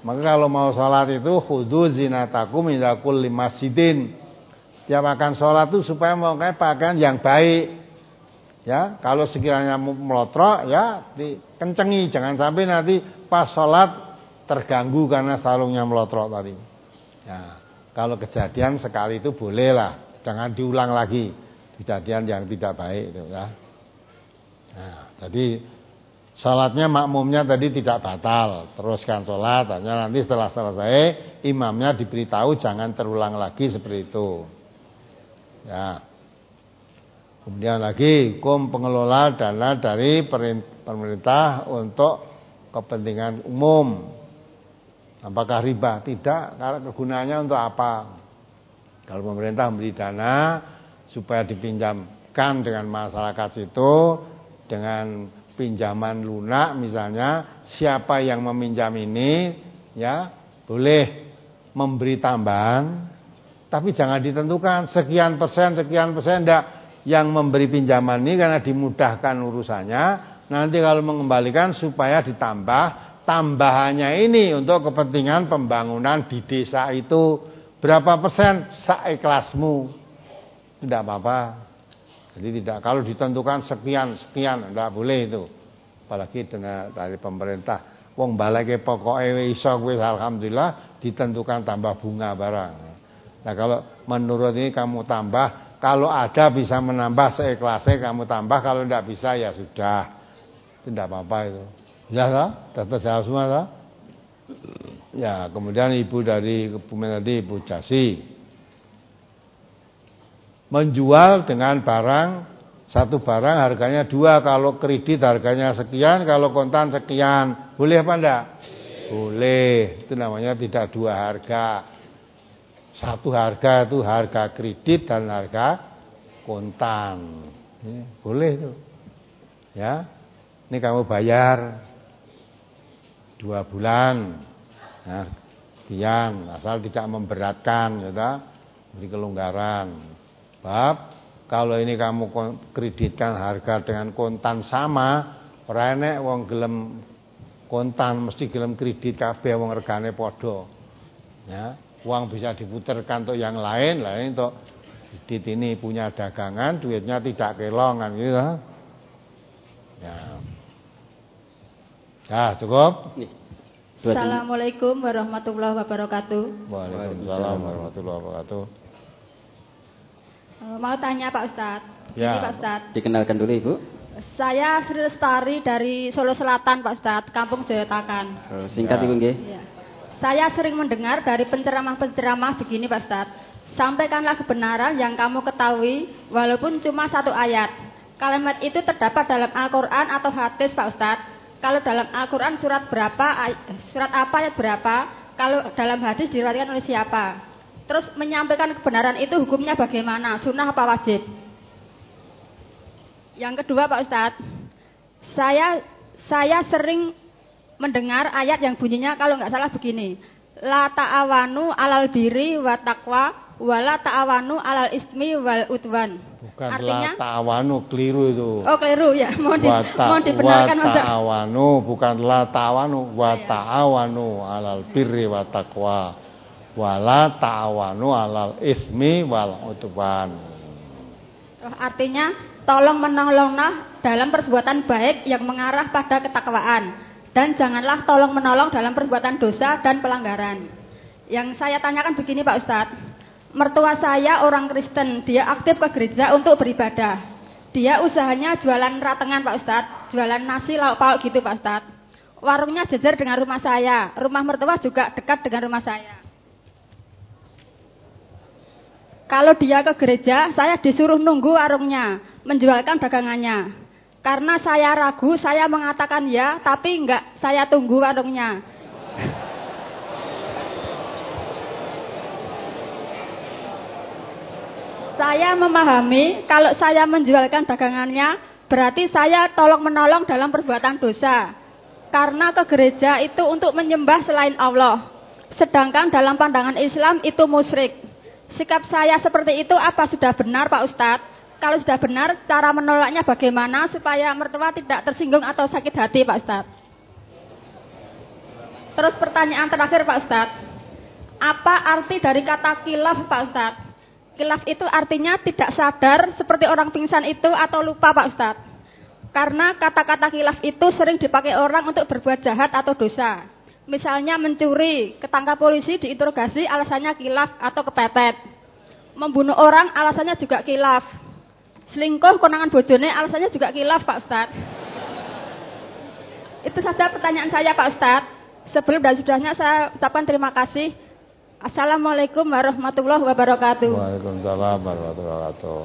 Maka kalau mau sholat itu khudzu zinatakum inda kulli masjidin. Tiap akan sholat itu supaya memakai pakaian yang baik. Ya, kalau sekiranya melotrok ya dikencengi, jangan sampai nanti pas sholat terganggu karena sarungnya melotrok tadi. Ya, kalau kejadian sekali itu bolehlah, jangan diulang lagi kejadian yang tidak baik itu ya. Nah, jadi sholatnya makmumnya tadi tidak batal, teruskan sholat, hanya nanti setelah selesai imamnya diberitahu jangan terulang lagi seperti itu. Ya. Kemudian lagi hukum pengelola dana dari pemerintah untuk kepentingan umum. Apakah riba? Tidak, karena kegunaannya untuk apa? Kalau pemerintah memberi dana supaya dipinjamkan dengan masyarakat situ dengan pinjaman lunak misalnya, siapa yang meminjam ini ya boleh memberi tambahan, tapi jangan ditentukan sekian persen, sekian persen, enggak. Yang memberi pinjaman ini karena dimudahkan urusannya, nanti kalau mengembalikan supaya ditambah tambahannya ini untuk kepentingan pembangunan di desa itu berapa persen seikhlasmu, tidak apa-apa. Jadi tidak, kalau ditentukan sekian sekian tidak boleh itu, apalagi dengan dari pemerintah. Wong baleke pokoke iso kuwi alhamdulillah ditentukan tambah bunga barang. Nah kalau menurut ini kamu tambah, kalau ada bisa menambah seikhlasnya kamu tambah, kalau tidak bisa ya sudah, tidak apa-apa itu. Ya lah, data jawab semua lah. Ya, kemudian ibu dari Kebumen tadi, Ibu Jasi, menjual dengan barang, satu barang harganya dua, kalau kredit harganya sekian, kalau kontan sekian, boleh apa enggak? Boleh, itu namanya tidak dua harga. Satu harga itu harga kredit dan harga kontan. Boleh itu. Ya, ini kamu bayar dua bulan, nah, sekian, asal tidak memberatkan, ya, beri kelonggaran. Bab, kalau ini kamu kreditkan harga dengan kontan sama, ora enek wong gelem kontan, mesti gelem kredit kabeh wong regane padha. Ya, uang bisa diputarkan untuk yang lain, lain untuk kredit ini punya dagangan, duitnya tidak kelongan gitu. Ya. Ya, cukup. Assalamualaikum warahmatullahi wabarakatuh. Waalaikumsalam warahmatullahi wabarakatuh. Mau tanya Pak Ustadz. Ya. Ini Pak Ustadz. Dikenalkan dulu Ibu. Saya Sri Lestari dari Solo Selatan Pak Ustadz, Kampung Jayatakan. Oh, singkat ya. Ibu nggih. Ya. Saya sering mendengar dari penceramah-penceramah begini Pak Ustadz. Sampaikanlah kebenaran yang kamu ketahui walaupun cuma satu ayat. Kalimat itu terdapat dalam Al-Quran atau hadis Pak Ustadz. Kalau dalam Al-Quran surat berapa, surat apa ayat berapa, kalau dalam hadis diriwayatkan oleh siapa. Terus menyampaikan kebenaran itu hukumnya bagaimana, sunnah apa wajib. Yang kedua Pak Ustadz, saya saya sering mendengar ayat yang bunyinya kalau nggak salah begini, la ta'awanu alal birri wa taqwa wa la ta'awanu alal ismi wal udwan. Bukan artinya, la ta'awanu, keliru itu. Oh keliru ya, mau, di, ta, mau dibenarkan Wa ta'awanu, bukan la ta'awanu, wa iya. ta'awanu alal birri wa taqwa wa la ta'awanu alal ismi wal udwan. Artinya tolong menolonglah dalam perbuatan baik yang mengarah pada ketakwaan, dan janganlah tolong menolong dalam perbuatan dosa dan pelanggaran. Yang saya tanyakan begini Pak Ustadz, mertua saya orang Kristen, dia aktif ke gereja untuk beribadah. Dia usahanya jualan ratengan Pak Ustadz, jualan nasi lauk pauk gitu Pak Ustadz. Warungnya jejer dengan rumah saya, rumah mertua juga dekat dengan rumah saya. Kalau dia ke gereja, saya disuruh nunggu warungnya, menjualkan dagangannya. Karena saya ragu, saya mengatakan ya, tapi enggak, saya tunggu warungnya. Saya memahami kalau saya menjualkan dagangannya, berarti saya tolong-menolong dalam perbuatan dosa. Karena ke gereja itu untuk menyembah selain Allah. Sedangkan dalam pandangan Islam itu musyrik. Sikap saya seperti itu apa sudah benar Pak Ustadz? Kalau sudah benar, cara menolaknya bagaimana supaya mertua tidak tersinggung atau sakit hati Pak Ustadz? Terus pertanyaan terakhir Pak Ustadz, apa arti dari kata kilaf Pak Ustadz? Kilaf itu artinya tidak sadar seperti orang pingsan itu atau lupa Pak Ustadz. Karena kata-kata kilaf itu sering dipakai orang untuk berbuat jahat atau dosa. Misalnya mencuri, ketangkap polisi diinterogasi alasannya kilaf atau kepepet. Membunuh orang alasannya juga kilaf. Selingkuh konangan bojone alasannya juga kilaf Pak Ustadz. Itu saja pertanyaan saya Pak Ustadz. Sebelum dan sudahnya saya ucapkan terima kasih. Assalamualaikum warahmatullahi wabarakatuh. Waalaikumsalam warahmatullahi wabarakatuh.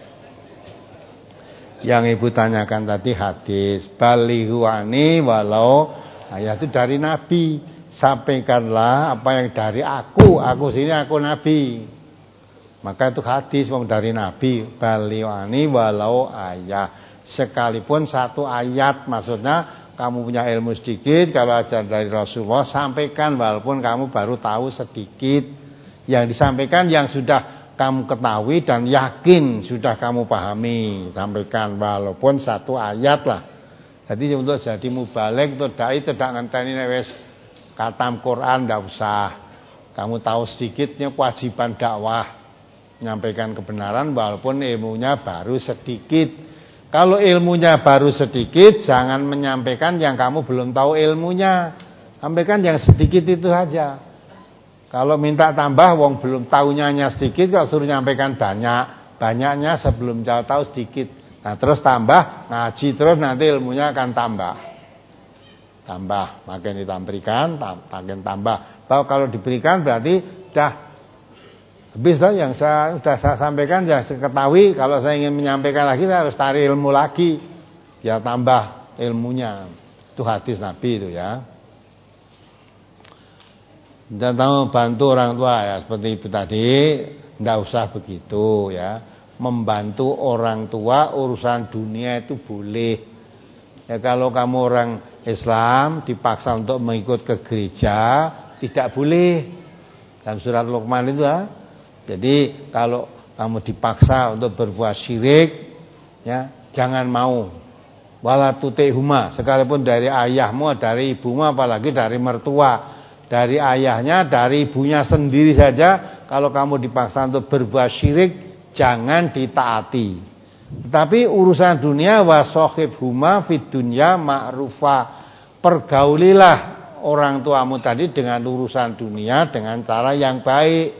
Yang Ibu tanyakan tadi hadis balihuani walau ayat itu dari Nabi. Sampaikanlah apa yang dari aku. Aku sini aku Nabi. Maka itu hadis wong dari Nabi. Balihuani walau ayat. Sekalipun satu ayat, maksudnya kamu punya ilmu sedikit, kalau ajaran dari Rasulullah sampaikan walaupun kamu baru tahu sedikit. Yang disampaikan yang sudah kamu ketahui dan yakin sudah kamu pahami, sampaikan walaupun satu ayat lah. Jadi untuk jadi mubaligh untuk dai tidak ngenteni wis khatam Quran, ndak usah. Kamu tahu sedikitnya kewajiban dakwah, menyampaikan kebenaran walaupun ilmunya baru sedikit. Kalau ilmunya baru sedikit, jangan menyampaikan yang kamu belum tahu ilmunya. Sampaikan yang sedikit itu saja. Kalau minta tambah, wong belum tahunya hanya sedikit, kalau suruh nyampaikan banyak, banyaknya sebelum jauh tahu sedikit. Nah terus tambah, ngaji terus nanti ilmunya akan tambah. Tambah, makin ditampilkan, makin tambah. Kalau diberikan berarti dah habis lah yang saya sudah saya sampaikan, yang saya ketahui. Kalau saya ingin menyampaikan lagi, saya harus tarik ilmu lagi, ya tambah ilmunya. Itu hadis Nabi itu ya. Dan tahu bantu orang tua ya seperti itu tadi, tidak usah begitu ya. Membantu orang tua urusan dunia itu boleh. Ya kalau kamu orang Islam dipaksa untuk mengikut ke gereja, tidak boleh. Dalam surat Luqman itu ya. Jadi kalau kamu dipaksa untuk berbuat syirik, ya jangan mau. Wala tutihuma, sekalipun dari ayahmu, dari ibumu, apalagi dari mertua, dari ayahnya, dari ibunya sendiri saja. Kalau kamu dipaksa untuk berbuat syirik, jangan ditaati. Tetapi urusan dunia wasohibhuma fid dunya ma'rufa, pergaulilah orang tuamu tadi dengan urusan dunia dengan cara yang baik.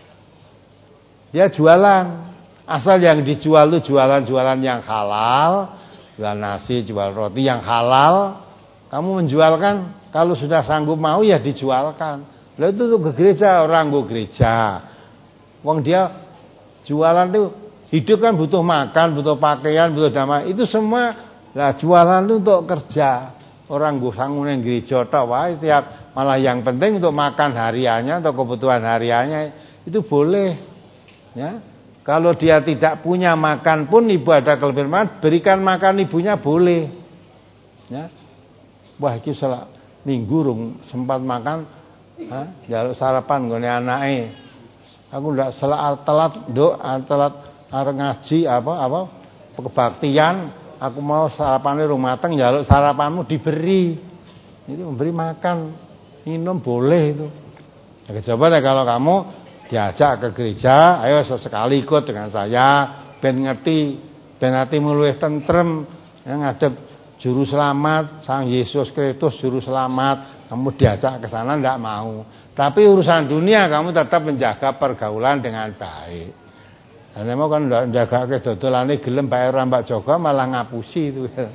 Dia jualan, asal yang dijual itu jualan-jualan yang halal, jual nasi, jual roti yang halal. Kamu menjualkan, kalau sudah sanggup mau ya dijualkan. Lalu itu tuh ke gereja, orang go gereja. Wong dia jualan itu hidup kan butuh makan, butuh pakaian, butuh damai. Itu semua lah jualan itu untuk kerja. Orang go sangun yang gereja tok wae tiap, malah yang penting untuk makan hariannya atau kebutuhan hariannya itu boleh. Ya, kalau dia tidak punya makan pun ibu ada kelebihan, berikan makan ibunya boleh. Ya, wah iki salah minggu rung sempat makan, ha, jaluk sarapan nggone anake. Aku ndak salah telat, Nduk, telat arep ngaji apa apa kebaktian, aku mau sarapane rung mateng, jaluk sarapanmu diberi. Itu memberi makan, minum boleh itu. Ya, coba deh kalau kamu diajak ke gereja, ayo sesekali ikut dengan saya, ben ngerti, ben hatimu luwih tentrem, ya ngadep juru selamat, Sang Yesus Kristus juru selamat. Kamu diajak ke sana ndak mau. Tapi urusan dunia kamu tetap menjaga pergaulan dengan baik. Dan mau kan ndak njagake dodolane gelem bae ora Mbak Joko malah ngapusi itu. Nah,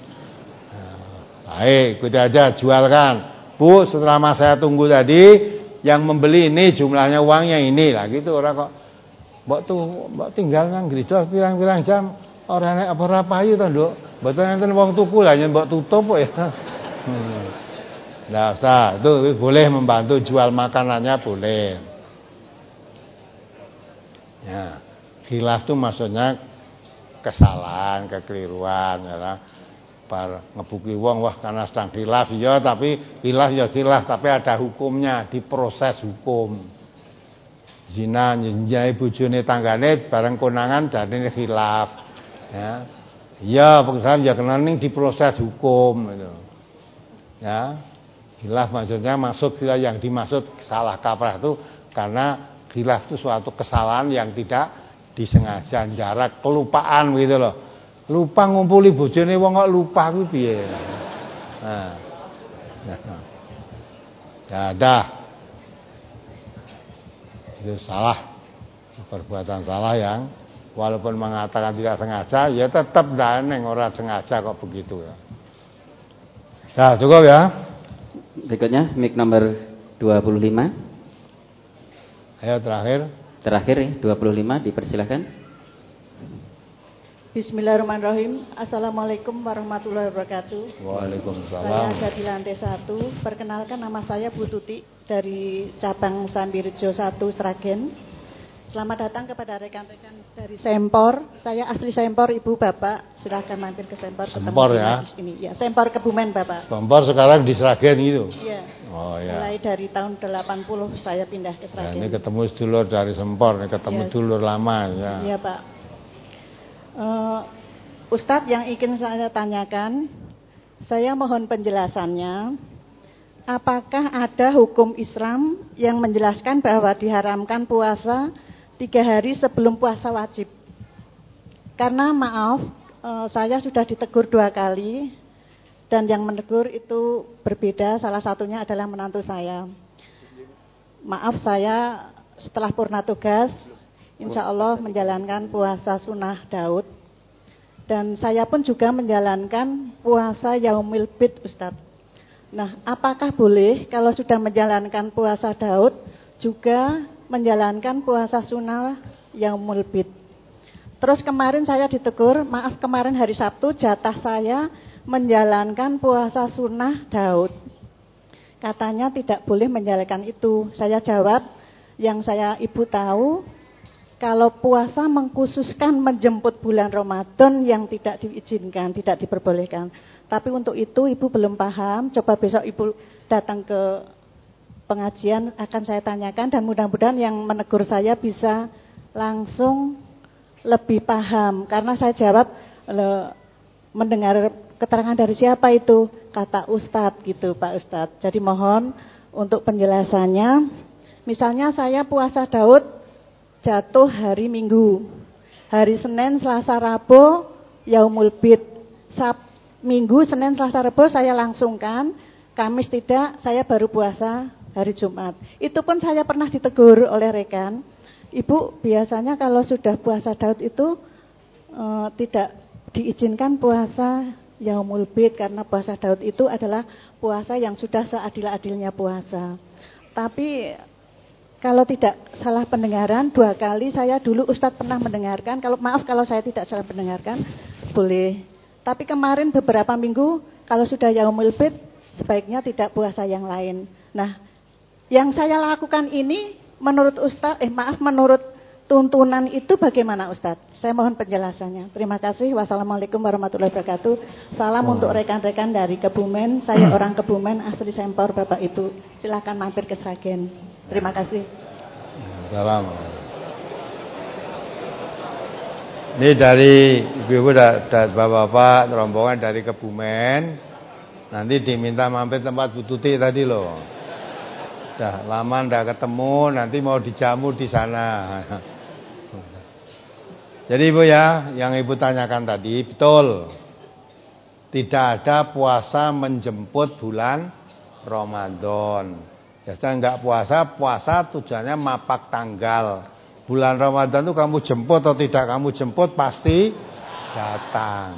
baik, ikuti aja, jualkan. Bu, setelah saya tunggu tadi, yang membeli ini jumlahnya uangnya ini lah gitu. Orang kok mbok tuh mbok tinggal nang gereja pirang-pirang jam ora nek apa-apa payu to, Nduk. Mboten enten wong tuku lah yen mbok tutup kok ya. Hmm. Nah, usah, itu boleh membantu jual makanannya boleh. Ya, khilaf itu maksudnya kesalahan, kekeliruan ya. Par ngebuki wong wah karena sedang khilaf ya, tapi khilaf ya khilaf tapi ada hukumnya, diproses hukum. Zina nyenjai bojone tanggane bareng konangan dadine khilaf. Ya. Ya, pengisahan ya kena ning diproses hukum gitu. Ya. Khilaf maksudnya masuk yang dimaksud salah kaprah itu karena khilaf itu suatu kesalahan yang tidak disengaja, jarak kelupaan gitu loh. Lupa ngumpuli bojone wong kok lupa kuwi piye. Nah. Ya dah. Itu salah. Perbuatan salah yang walaupun mengatakan tidak sengaja, ya tetap daneng orang sengaja kok begitu ya. Nah, cukup ya. Berikutnya mic nomor dua puluh lima. Ayo terakhir. Terakhir ya, dua puluh lima dipersilakan. Bismillahirrahmanirrahim. Assalamualaikum warahmatullahi wabarakatuh. Waalaikumsalam. Saya ada di lantai satu. Perkenalkan, nama saya Bu Tuti dari cabang Sambirejo satu Sragen. Selamat datang kepada rekan-rekan dari Sempor. Saya asli Sempor, Ibu Bapak. Silahkan mampir ke Sempor. Sempor ya. Di sini. Ya, Sempor Kebumen Bapak. Sempor sekarang di Sragen gitu. Iya. Oh ya. Mulai dari tahun delapan puluh saya pindah ke Sragen. Nah, ini ketemu sedulur dari Sempor, ini ketemu ya, sedulur lama ya. Iya Pak. Uh, Ustadz, yang ingin saya tanyakan, saya mohon penjelasannya. Apakah ada hukum Islam yang menjelaskan bahwa diharamkan puasa tiga hari sebelum puasa wajib? Karena maaf, uh, saya sudah ditegur dua kali, dan yang menegur itu berbeda. Salah satunya adalah menantu saya. Maaf, saya setelah purna tugas, insya Allah menjalankan puasa sunnah Daud. Dan saya pun juga menjalankan puasa Yaumil Bid, Ustadz. Nah, apakah boleh kalau sudah menjalankan puasa Daud juga menjalankan puasa sunnah Yaumil Bid? Terus kemarin saya ditegur, maaf kemarin hari Sabtu jatah saya menjalankan puasa sunnah Daud. Katanya tidak boleh menjalankan itu. Saya jawab, yang saya ibu tahu, kalau puasa mengkhususkan menjemput bulan Ramadan yang tidak diizinkan, tidak diperbolehkan. Tapi untuk itu ibu belum paham. Coba besok ibu datang ke pengajian, akan saya tanyakan, dan mudah-mudahan yang menegur saya bisa langsung lebih paham. Karena saya jawab, mendengar keterangan dari siapa itu? Kata Ustadz gitu Pak Ustadz. Jadi mohon untuk penjelasannya. Misalnya saya puasa Daud jatuh hari Minggu, hari Senin, Selasa, Rabu Yaumul Bid. Sab Minggu, Senin, Selasa, Rabu saya langsungkan, Kamis tidak, saya baru puasa hari Jumat. Itu pun saya pernah ditegur oleh rekan. Ibu, biasanya kalau sudah puasa Daud itu e, tidak diizinkan puasa Yaumul Bid, karena puasa Daud itu adalah puasa yang sudah seadil-adilnya puasa. Tapi kalau tidak salah pendengaran, dua kali saya dulu Ustadz pernah mendengarkan, kalau maaf kalau saya tidak salah mendengarkan, boleh. Tapi kemarin beberapa minggu, kalau sudah Yaumul Bid, sebaiknya tidak puasa yang lain. Nah, yang saya lakukan ini, menurut Ustadz, eh maaf, menurut tuntunan itu bagaimana Ustadz? Saya mohon penjelasannya. Terima kasih. Wassalamualaikum warahmatullahi wabarakatuh. Salam oh. untuk rekan-rekan dari Kebumen. Saya orang Kebumen, asli Sempor, Bapak Ibu. Silakan mampir ke Sragen. Terima kasih. Salam. Ini dari ibu-ibu dan bapak-bapak rombongan dari Kebumen. Nanti diminta mampir tempat Bu Tuti tadi loh. Dah lama ndak ketemu, nanti mau dijamu di sana. Jadi ibu ya, yang ibu tanyakan tadi betul. Tidak ada puasa menjemput bulan Ramadan. Biasanya enggak puasa, puasa tujuannya mapak tanggal. Bulan Ramadan itu kamu jemput atau tidak kamu jemput pasti datang.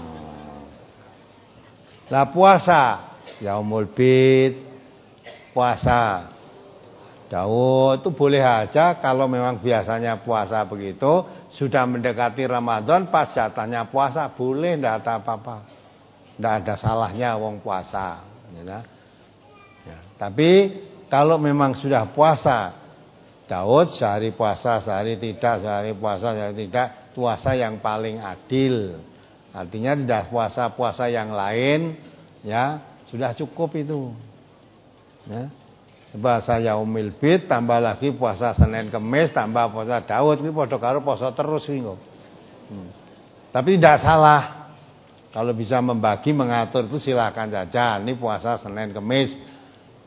Lah puasa, Yaumul Bid, puasa Daud itu boleh aja kalau memang biasanya puasa begitu, sudah mendekati Ramadan pas jatahnya puasa, boleh, enggak ada apa-apa. Enggak ada salahnya wong puasa, ya. Ya, tapi kalau memang sudah puasa Daud, sehari puasa, sehari tidak, sehari puasa, sehari tidak, puasa yang paling adil. Artinya tidak puasa-puasa yang lain, ya sudah cukup itu. Ya. Puasa Yaumil Bid, tambah lagi puasa Senin Kemis, tambah puasa Daud, ini padha karo puasa terus ini kok. Hmm. Tapi tidak salah. Kalau bisa membagi, mengatur itu silakan saja. Ini puasa Senin Kemis.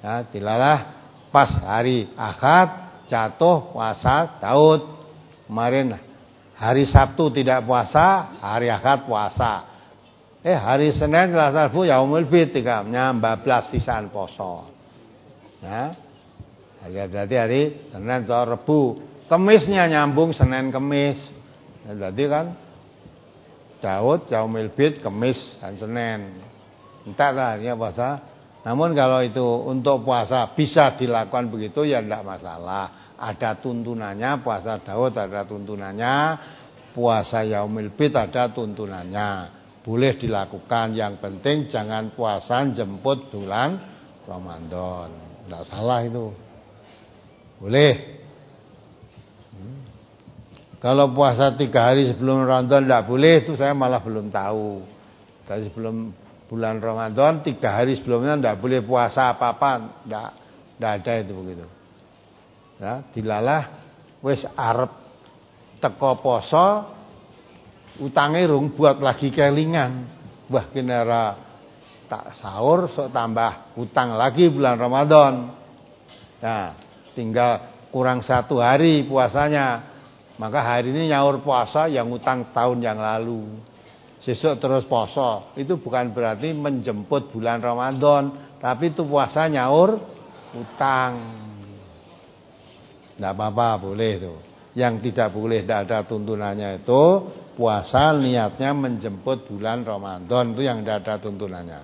Ya, dilalah pas hari Ahad jatuh puasa Daud. Kemarin hari Sabtu tidak puasa, hari Ahad puasa. Eh hari Senin Selasa Rabu Yaumul Bid tiga empat belas sisaan poso. Ya. Hari berarti hari Senin atau Rabu. Kemisnya nyambung Senin Kemis. Ya, berarti kan Daud Yaumul Bid Kemis dan Senin. Entah lah harinya puasa. Namun kalau itu untuk puasa bisa dilakukan begitu ya tidak masalah. Ada tuntunannya, puasa Daud ada tuntunannya, puasa Yaumul Bid ada tuntunannya. Boleh dilakukan, yang penting jangan puasa jemput bulan Ramadan. Tidak salah itu. Boleh. Hmm. Kalau puasa tiga hari sebelum Ramadan tidak boleh, itu saya malah belum tahu. Tapi sebelum bulan Ramadan tiga hari sebelumnya tidak boleh puasa apa-apa, tidak, tidak ada itu begitu. Ya, dilalah wis arep teko poso, utange rung buat lagi kelingan. Wah kinara tak sahur sok tambah utang lagi bulan Ramadan. Nah, tinggal kurang satu hari puasanya. Maka hari ini nyaur puasa yang utang tahun yang lalu. Sesuk terus poso. Itu bukan berarti menjemput bulan Ramadan, tapi itu puasa nyaur utang. Tidak apa-apa, boleh itu. Yang tidak boleh, tidak ada tuntunannya itu puasa niatnya menjemput bulan Ramadan, itu yang tidak ada tuntunannya.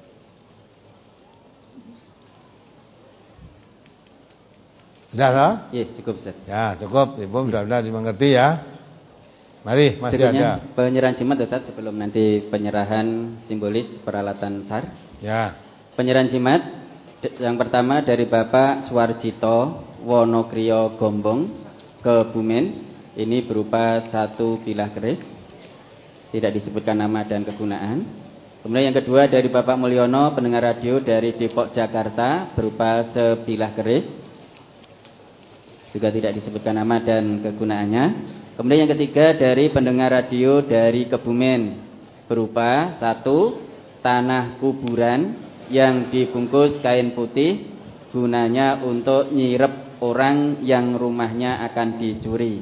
Sudah tak? Iya, cukup Ustaz. Ya, cukup. Ibu mudah-mudahan dimengerti ya. Mari, masih Berikutnya, ada. penyerahan jimat Ustaz sebelum nanti penyerahan simbolis peralatan S A R. Ya. Penyerahan jimat yang pertama dari Bapak Suwarjito Wonokriyo Gombong, Kebumen. Ini berupa satu bilah keris, tidak disebutkan nama dan kegunaan. Kemudian yang kedua dari Bapak Mulyono, pendengar radio dari Depok Jakarta, berupa sebilah keris, juga tidak disebutkan nama dan kegunaannya. Kemudian yang ketiga dari pendengar radio dari Kebumen, berupa satu tanah kuburan yang dibungkus kain putih, gunanya untuk nyirep orang yang rumahnya akan dicuri.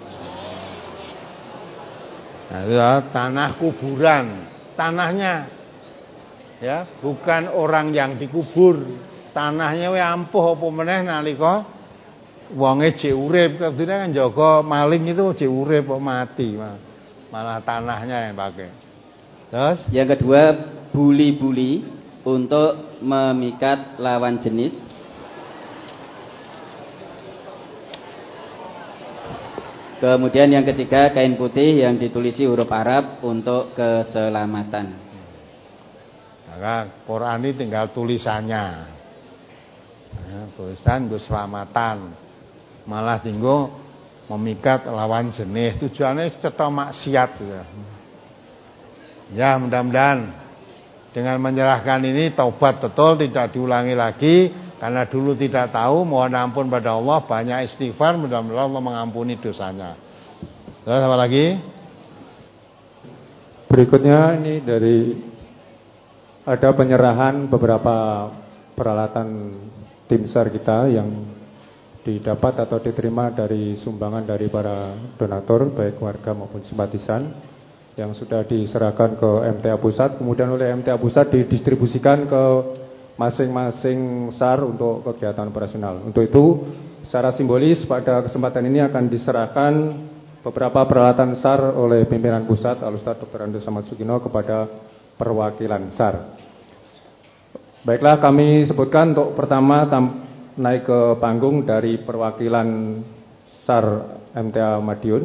Nah, itu ya, tanah kuburan, tanahnya, ya, bukan orang yang dikubur. Tanahnya we ampuh apa meneh nalika wonge jek urip, kedine kan jaga maling itu jek urip kok mati, malah tanahnya yang pakai. Terus yang kedua buli-buli untuk memikat lawan jenis. Kemudian yang ketiga kain putih yang ditulisi huruf Arab untuk keselamatan. Maka Quran ini tinggal tulisannya. Nah, tulisan untuk keselamatan. Malah tinggal memikat lawan jenis. Tujuannya cetha maksiat gitu. Ya, mudah-mudahan dengan menyerahkan ini taubat betul, tidak diulangi lagi. Karena dulu tidak tahu, mohon ampun pada Allah, banyak istighfar, mudah-mudahan Allah mengampuni dosanya. Terus apa lagi? Berikutnya ini dari ada penyerahan beberapa peralatan tim S A R kita yang didapat atau diterima dari sumbangan dari para donatur, baik warga maupun simpatisan, yang sudah diserahkan ke M T A Pusat, kemudian oleh M T A Pusat didistribusikan ke masing-masing S A R untuk kegiatan operasional. Untuk itu, secara simbolis pada kesempatan ini akan diserahkan beberapa peralatan S A R oleh pimpinan pusat Al-Ustaz Doktor Andreas Samad Sugino kepada perwakilan S A R. Baiklah, kami sebutkan untuk pertama tam, naik ke panggung dari perwakilan S A R M T A Madiun.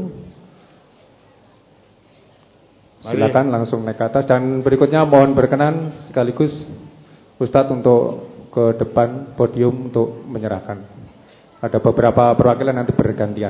Silakan langsung naik ke atas, dan berikutnya mohon berkenan sekaligus Ustadz untuk ke depan podium untuk menyerahkan. Ada beberapa perwakilan nanti bergantian.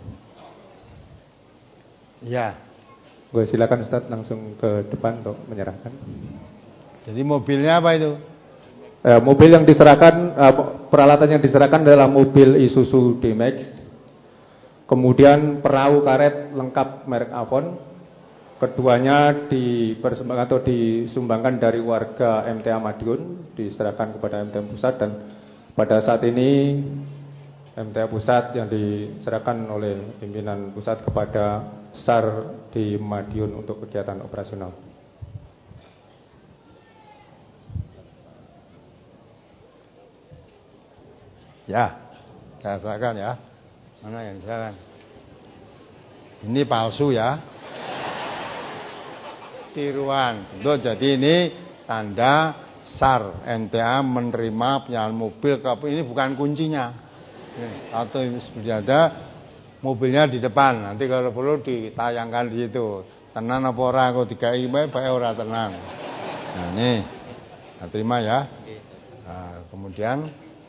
Ya. Gue silakan Ustadz langsung ke depan untuk menyerahkan. Jadi mobilnya apa itu? Eh, mobil yang diserahkan, eh, peralatan yang diserahkan adalah mobil Isuzu D-Max. Kemudian perahu karet lengkap merek Avon. Keduanya dipersembahkan atau disumbangkan dari warga M T A Madiun, diserahkan kepada M T A Pusat, dan pada saat ini M T A Pusat yang diserahkan oleh pimpinan pusat kepada SAR di Madiun untuk kegiatan operasional. Ya, saya katakan ya. Mana yang diserahkan? Ini palsu ya. Tiruan. Bentuk, jadi ini tanda SAR M T A menerima penyalahan mobil ke ini bukan kuncinya. Atau seperti ada mobilnya di depan. Nanti kalau perlu ditayangkan di situ. Tenan apa ora kok dikai bae bae ora tenan. Nah, ini. Nah, terima ya. Nah, kemudian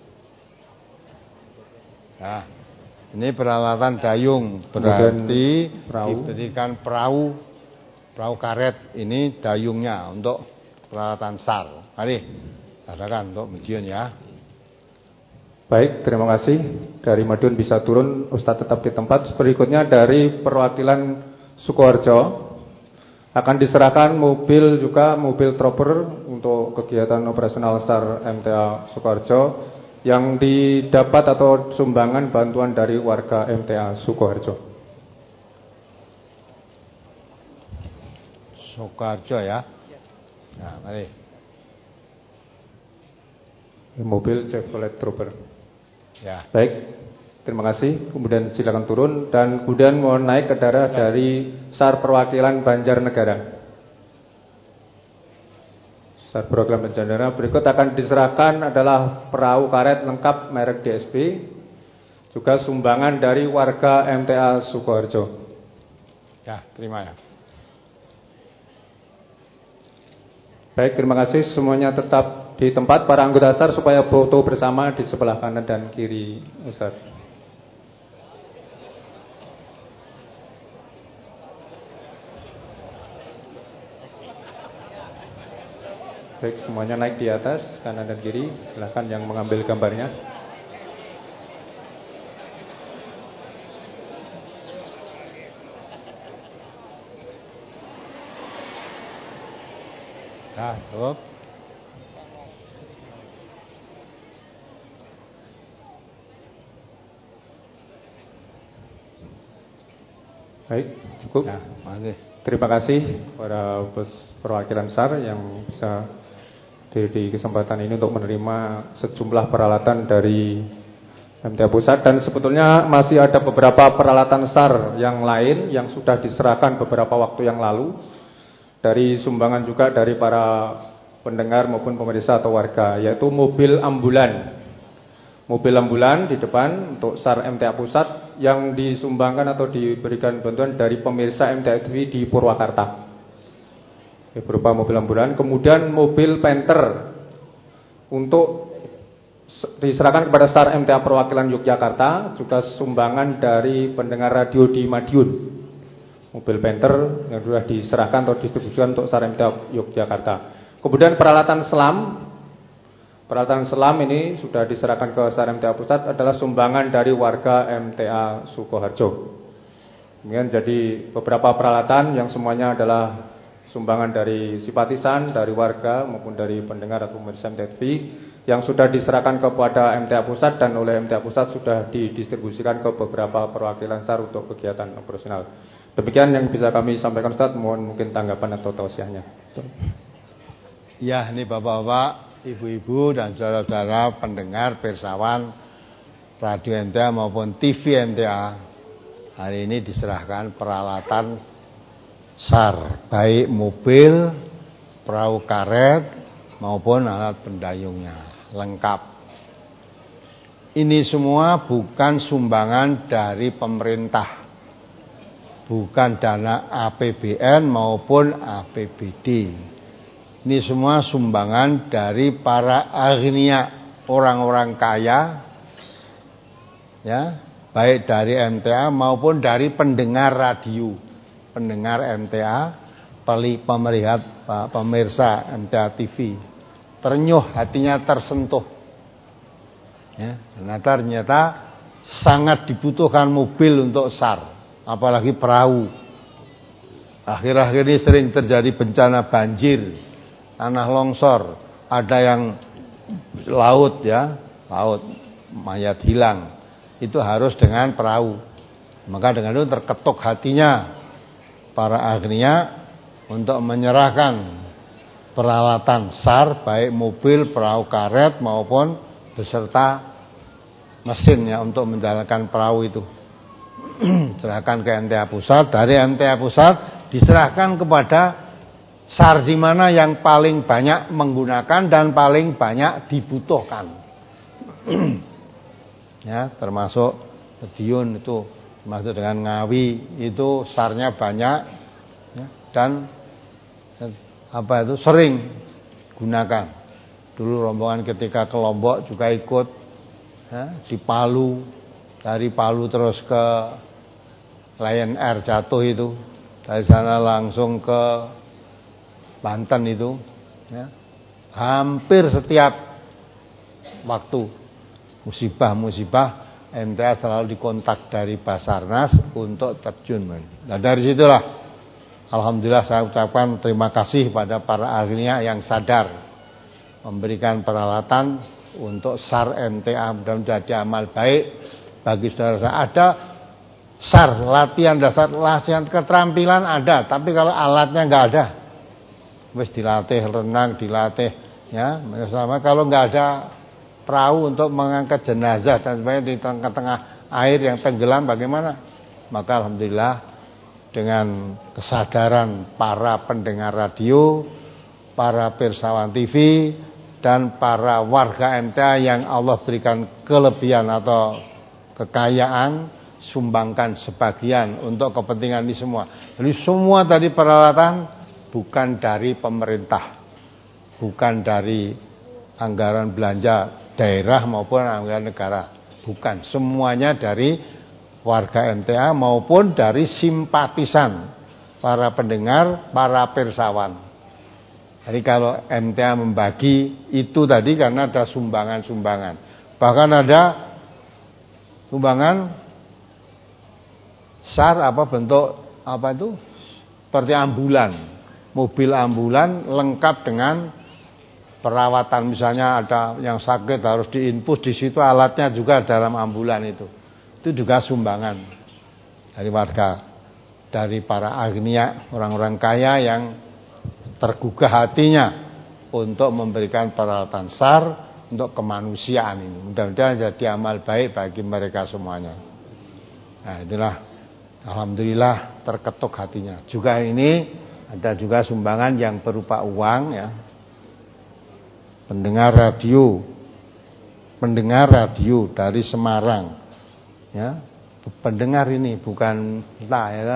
nah, ini peralatan dayung berarti perahu. Diberikan perahu perahu karet ini dayungnya untuk peralatan SAR. Mari katakan untuk Madiun ya. Baik, terima kasih. Dari Madiun bisa turun, Ustadz tetap di tempat. Berikutnya dari perwakilan Sukoharjo akan diserahkan mobil juga mobil trooper untuk kegiatan operasional SAR M T A Sukoharjo yang didapat atau sumbangan bantuan dari warga M T A Sukoharjo. Sukoharjo ya. Nah, mari. Mobil Chevrolet Trooper. Ya. Baik, terima kasih. Kemudian silakan turun dan kemudian mohon naik ke daerah dari SAR perwakilan Banjarnegara. SAR perwakilan Banjarnegara berikut akan diserahkan adalah perahu karet lengkap merek D S B, juga sumbangan dari warga M T A Sukoharjo. Ya, terima ya. Baik, terima kasih. Semuanya tetap di tempat para anggota SAR supaya foto bersama di sebelah kanan dan kiri Ustaz. Baik, semuanya naik di atas kanan dan kiri. Silakan yang mengambil gambarnya. Nah, cukup. Baik, cukup. Nah, makasih. Terima kasih para perwakilan SAR yang bisa di, di kesempatan ini untuk menerima sejumlah peralatan dari M T A Pusat. Dan sebetulnya masih ada beberapa peralatan SAR yang lain yang sudah diserahkan beberapa waktu yang lalu, dari sumbangan juga dari para pendengar maupun pemirsa atau warga, yaitu mobil ambulan. Mobil ambulan di depan untuk SAR M T A Pusat yang disumbangkan atau diberikan bantuan dari pemirsa M T A T V di Purwakarta, berupa mobil ambulan. Kemudian mobil Panther untuk diserahkan kepada SAR M T A perwakilan Yogyakarta, juga sumbangan dari pendengar radio di Madiun. Mobil Panther yang sudah diserahkan atau distribusikan untuk SAR M T A Yogyakarta. Kemudian peralatan selam. Peralatan selam ini sudah diserahkan ke SAR M T A Pusat adalah sumbangan dari warga M T A Sukoharjo. Kemudian jadi beberapa peralatan yang semuanya adalah sumbangan dari simpatisan, dari warga maupun dari pendengar atau pemirsa M T A T V yang sudah diserahkan kepada M T A Pusat dan oleh M T A Pusat sudah didistribusikan ke beberapa perwakilan SAR untuk kegiatan operasional. Demikian yang bisa kami sampaikan Ustaz, mohon mungkin tanggapan atau tausiahnya. Ya, ini Bapak-bapak, Ibu-ibu dan saudara-saudara pendengar pirsawan radio M T A maupun T V M T A, hari ini diserahkan peralatan SAR, baik mobil, perahu karet maupun alat pendayungnya, lengkap. Ini semua bukan sumbangan dari pemerintah, bukan dana A P B N maupun A P B D. Ini semua sumbangan dari para agnia, orang-orang kaya, ya, baik dari M T A maupun dari pendengar radio, pendengar M T A, pemerihat, pemirsa M T A T V. Ternyuh hatinya, tersentuh, ya, karena ternyata sangat dibutuhkan mobil untuk SAR, apalagi perahu. Akhir-akhir ini sering terjadi bencana banjir, tanah longsor, ada yang laut, ya, laut, mayat hilang. Itu harus dengan perahu. Maka dengan itu terketuk hatinya para agniya untuk menyerahkan peralatan SAR, baik mobil, perahu karet maupun beserta mesinnya untuk menjalankan perahu itu. Serahkan ke M T A Pusat, dari M T A Pusat diserahkan kepada SAR di mana yang paling banyak menggunakan dan paling banyak dibutuhkan. Ya, termasuk Madiun itu, termasuk dengan Ngawi itu SAR-nya banyak, ya, dan apa itu sering gunakan. Dulu rombongan ketika ke Lombok juga ikut, ya, di Palu, dari Palu terus ke Lion Air jatuh itu, dari sana langsung ke Banten itu, ya. Hampir setiap waktu musibah-musibah M T A selalu dikontak dari Basarnas untuk terjun. Nah dari situlah alhamdulillah saya ucapkan terima kasih pada para ahlinya yang sadar memberikan peralatan untuk SAR M T A dan menjadi amal baik bagi saudara saya. Ada SAR latihan dasar, latihan keterampilan ada, tapi kalau alatnya nggak ada, wis dilatih renang, dilatih, ya, sama kalau nggak ada perahu untuk mengangkat jenazah dan sebagainya di tengah-tengah air yang tenggelam bagaimana? Maka alhamdulillah dengan kesadaran para pendengar radio, para pirsawan T V dan para warga M T A yang Allah berikan kelebihan atau kekayaan, sumbangkan sebagian untuk kepentingan ini semua. Jadi semua tadi peralatan bukan dari pemerintah, bukan dari anggaran belanja daerah maupun anggaran negara, bukan, semuanya dari warga M T A maupun dari simpatisan para pendengar, para pirsawan. Jadi kalau M T A membagi itu tadi karena ada sumbangan-sumbangan, bahkan ada sumbangan SAR apa bentuk apa itu seperti ambulan, mobil ambulan lengkap dengan perawatan, misalnya ada yang sakit harus diinfus, di situ alatnya juga dalam ambulan itu. Itu juga sumbangan dari warga, dari para agniya, orang-orang kaya yang tergugah hatinya untuk memberikan peralatan SAR untuk kemanusiaan ini. Mudah-mudahan jadi amal baik bagi mereka semuanya. Nah, itulah alhamdulillah terketuk hatinya. Juga ini ada juga sumbangan yang berupa uang, ya. Pendengar radio, pendengar radio dari Semarang, ya, pendengar ini bukan entah, ya,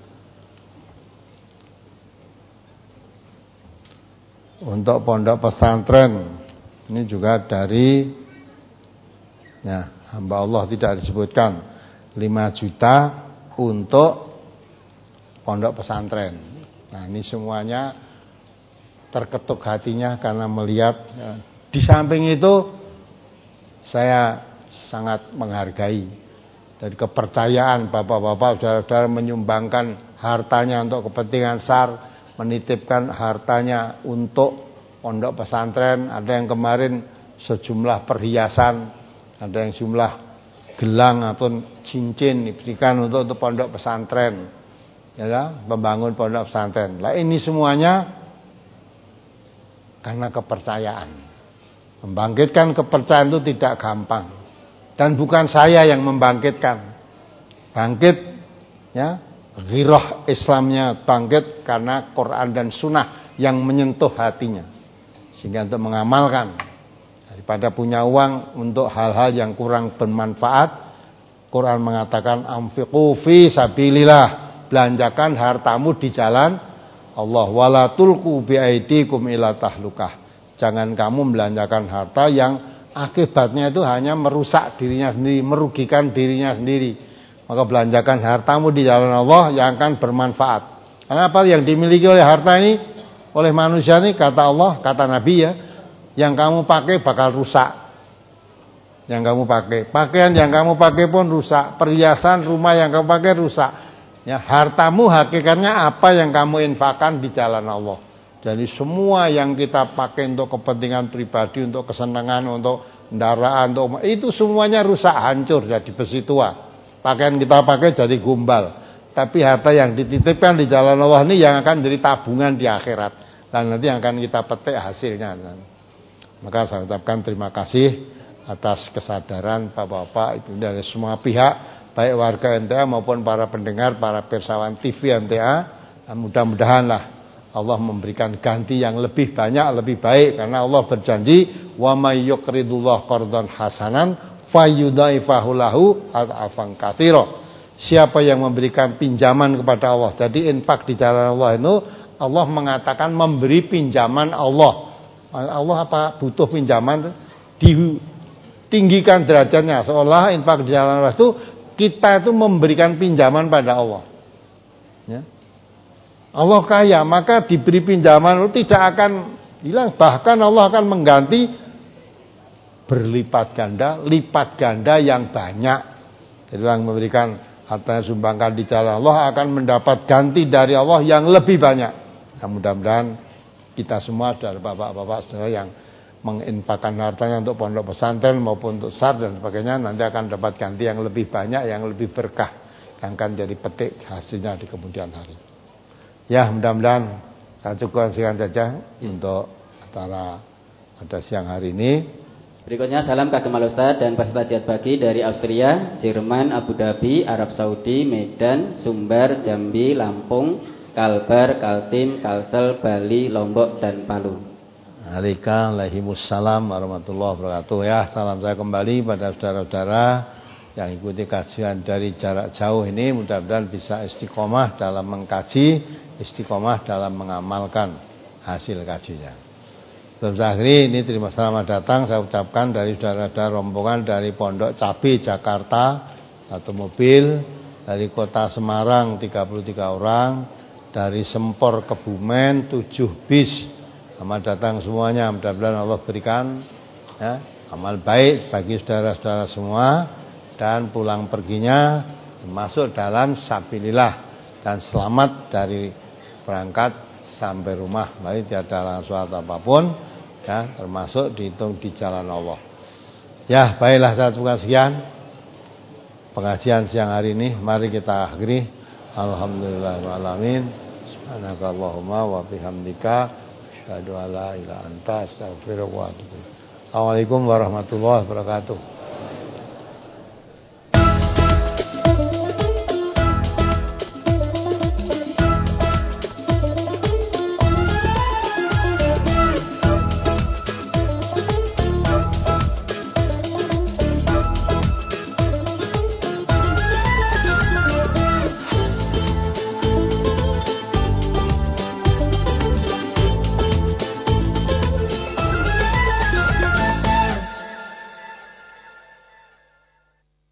untuk pondok pesantren ini juga dari, ya, hamba Allah tidak disebutkan, lima juta untuk pondok pesantren. Nah ini semuanya terketuk hatinya karena melihat, ya. Di samping itu saya sangat menghargai dari kepercayaan bapak-bapak saudara-saudara menyumbangkan hartanya untuk kepentingan SAR, menitipkan hartanya untuk pondok pesantren. Ada yang kemarin sejumlah perhiasan, ada yang jumlah gelang atau cincin diberikan untuk, untuk pondok pesantren, ya, membangun pondok pesantren. Lah ini semuanya karena kepercayaan. Membangkitkan kepercayaan itu tidak gampang. Dan bukan saya yang membangkitkan. Bangkit, ya, ghirah Islamnya bangkit karena Quran dan Sunnah yang menyentuh hatinya. Sehingga untuk mengamalkan, daripada punya uang untuk hal-hal yang kurang bermanfaat, Quran mengatakan anfiqu fi sabilillah, belanjakan hartamu di jalan Allah, wala tulqu biaidikum ila tahlukah. Jangan kamu belanjakan harta yang akibatnya itu hanya merusak dirinya sendiri, merugikan dirinya sendiri. Maka belanjakan hartamu di jalan Allah yang akan bermanfaat. Karena apa yang dimiliki oleh harta ini, oleh manusia ini, kata Allah, kata Nabi, ya, yang kamu pakai bakal rusak. Yang kamu pakai, pakaian yang kamu pakai pun rusak, perhiasan rumah yang kamu pakai rusak. Ya, hartamu hakikatnya apa yang kamu infakkan di jalan Allah. Jadi semua yang kita pakai untuk kepentingan pribadi, untuk kesenangan, untuk kendaraan, untuk itu semuanya rusak, hancur jadi besi tua. Pakaian kita pakai jadi gombal. Tapi harta yang dititipkan di jalan Allah ini yang akan jadi tabungan di akhirat, dan nanti akan kita petik hasilnya. Maka saya ucapkan terima kasih atas kesadaran Bapak-bapak itu dari semua pihak, baik warga N T A maupun para pendengar, para pirsawan T V N T A. Mudah-mudahanlah Allah memberikan ganti yang lebih banyak, lebih baik, karena Allah berjanji, wa may yuqridullah qardan hasanan fayudaifahu lahu ad'afan katsira. Siapa yang memberikan pinjaman kepada Allah, jadi infak di jalan Allah itu, Allah mengatakan memberi pinjaman Allah. Allah apa butuh pinjaman, ditinggikan derajatnya, seolah infak di jalan Allah itu kita itu memberikan pinjaman pada Allah. Ya. Allah kaya, maka diberi pinjaman itu tidak akan hilang, bahkan Allah akan mengganti berlipat ganda, lipat ganda yang banyak. Jadi orang memberikan harta yang sumbangkan di jalan Allah akan mendapat ganti dari Allah yang lebih banyak. Nah, mudah-mudahan kita semua dari bapak-bapak saudara yang menginfakkan hartanya untuk pondok pesantren maupun untuk S A R dan sebagainya, nanti akan dapat ganti yang lebih banyak, yang lebih berkah, yang akan jadi petik hasilnya di kemudian hari. Ya, mudah-mudahan saya cukupkan sekian saja untuk acara pada siang hari ini. Berikutnya salam kagem Al Ustaz dan peserta jihad pagi dari Austria, Jerman, Abu Dhabi, Arab Saudi, Medan, Sumbar, Jambi, Lampung, Kalbar, Kaltim, Kalsel, Bali, Lombok, dan Palu. Waalaikumsalam warahmatullahi wabarakatuh. Ya, salam saya kembali pada saudara-saudara yang ikuti kajian dari jarak jauh ini. Mudah-mudahan bisa istiqomah dalam mengkaji, istiqomah dalam mengamalkan hasil kajinya. Sebelum saya akhiri, ini terima selamat datang saya ucapkan dari saudara-saudara rombongan dari Pondok Cabe Jakarta, satu mobil, dari Kota Semarang tiga puluh tiga orang, dari Sempor Kebumen tujuh bis. Selamat datang semuanya, mudah-mudahan Allah berikan ya, amal baik bagi saudara-saudara semua, dan pulang perginya masuk dalam sabilillah dan selamat dari berangkat sampai rumah, baik tiada langsung apapun ya, termasuk dihitung di jalan Allah. Ya, baiklah, saya cukupkan sekian pengajian siang hari ini. Mari kita akhiri. Alhamdulillahirabbil alamin. Subhanakallahumma wa bihamdika asyhadu an la ilaha illa anta astaghfiruka wa atubu ilaik. Assalamualaikum warahmatullahi wabarakatuh.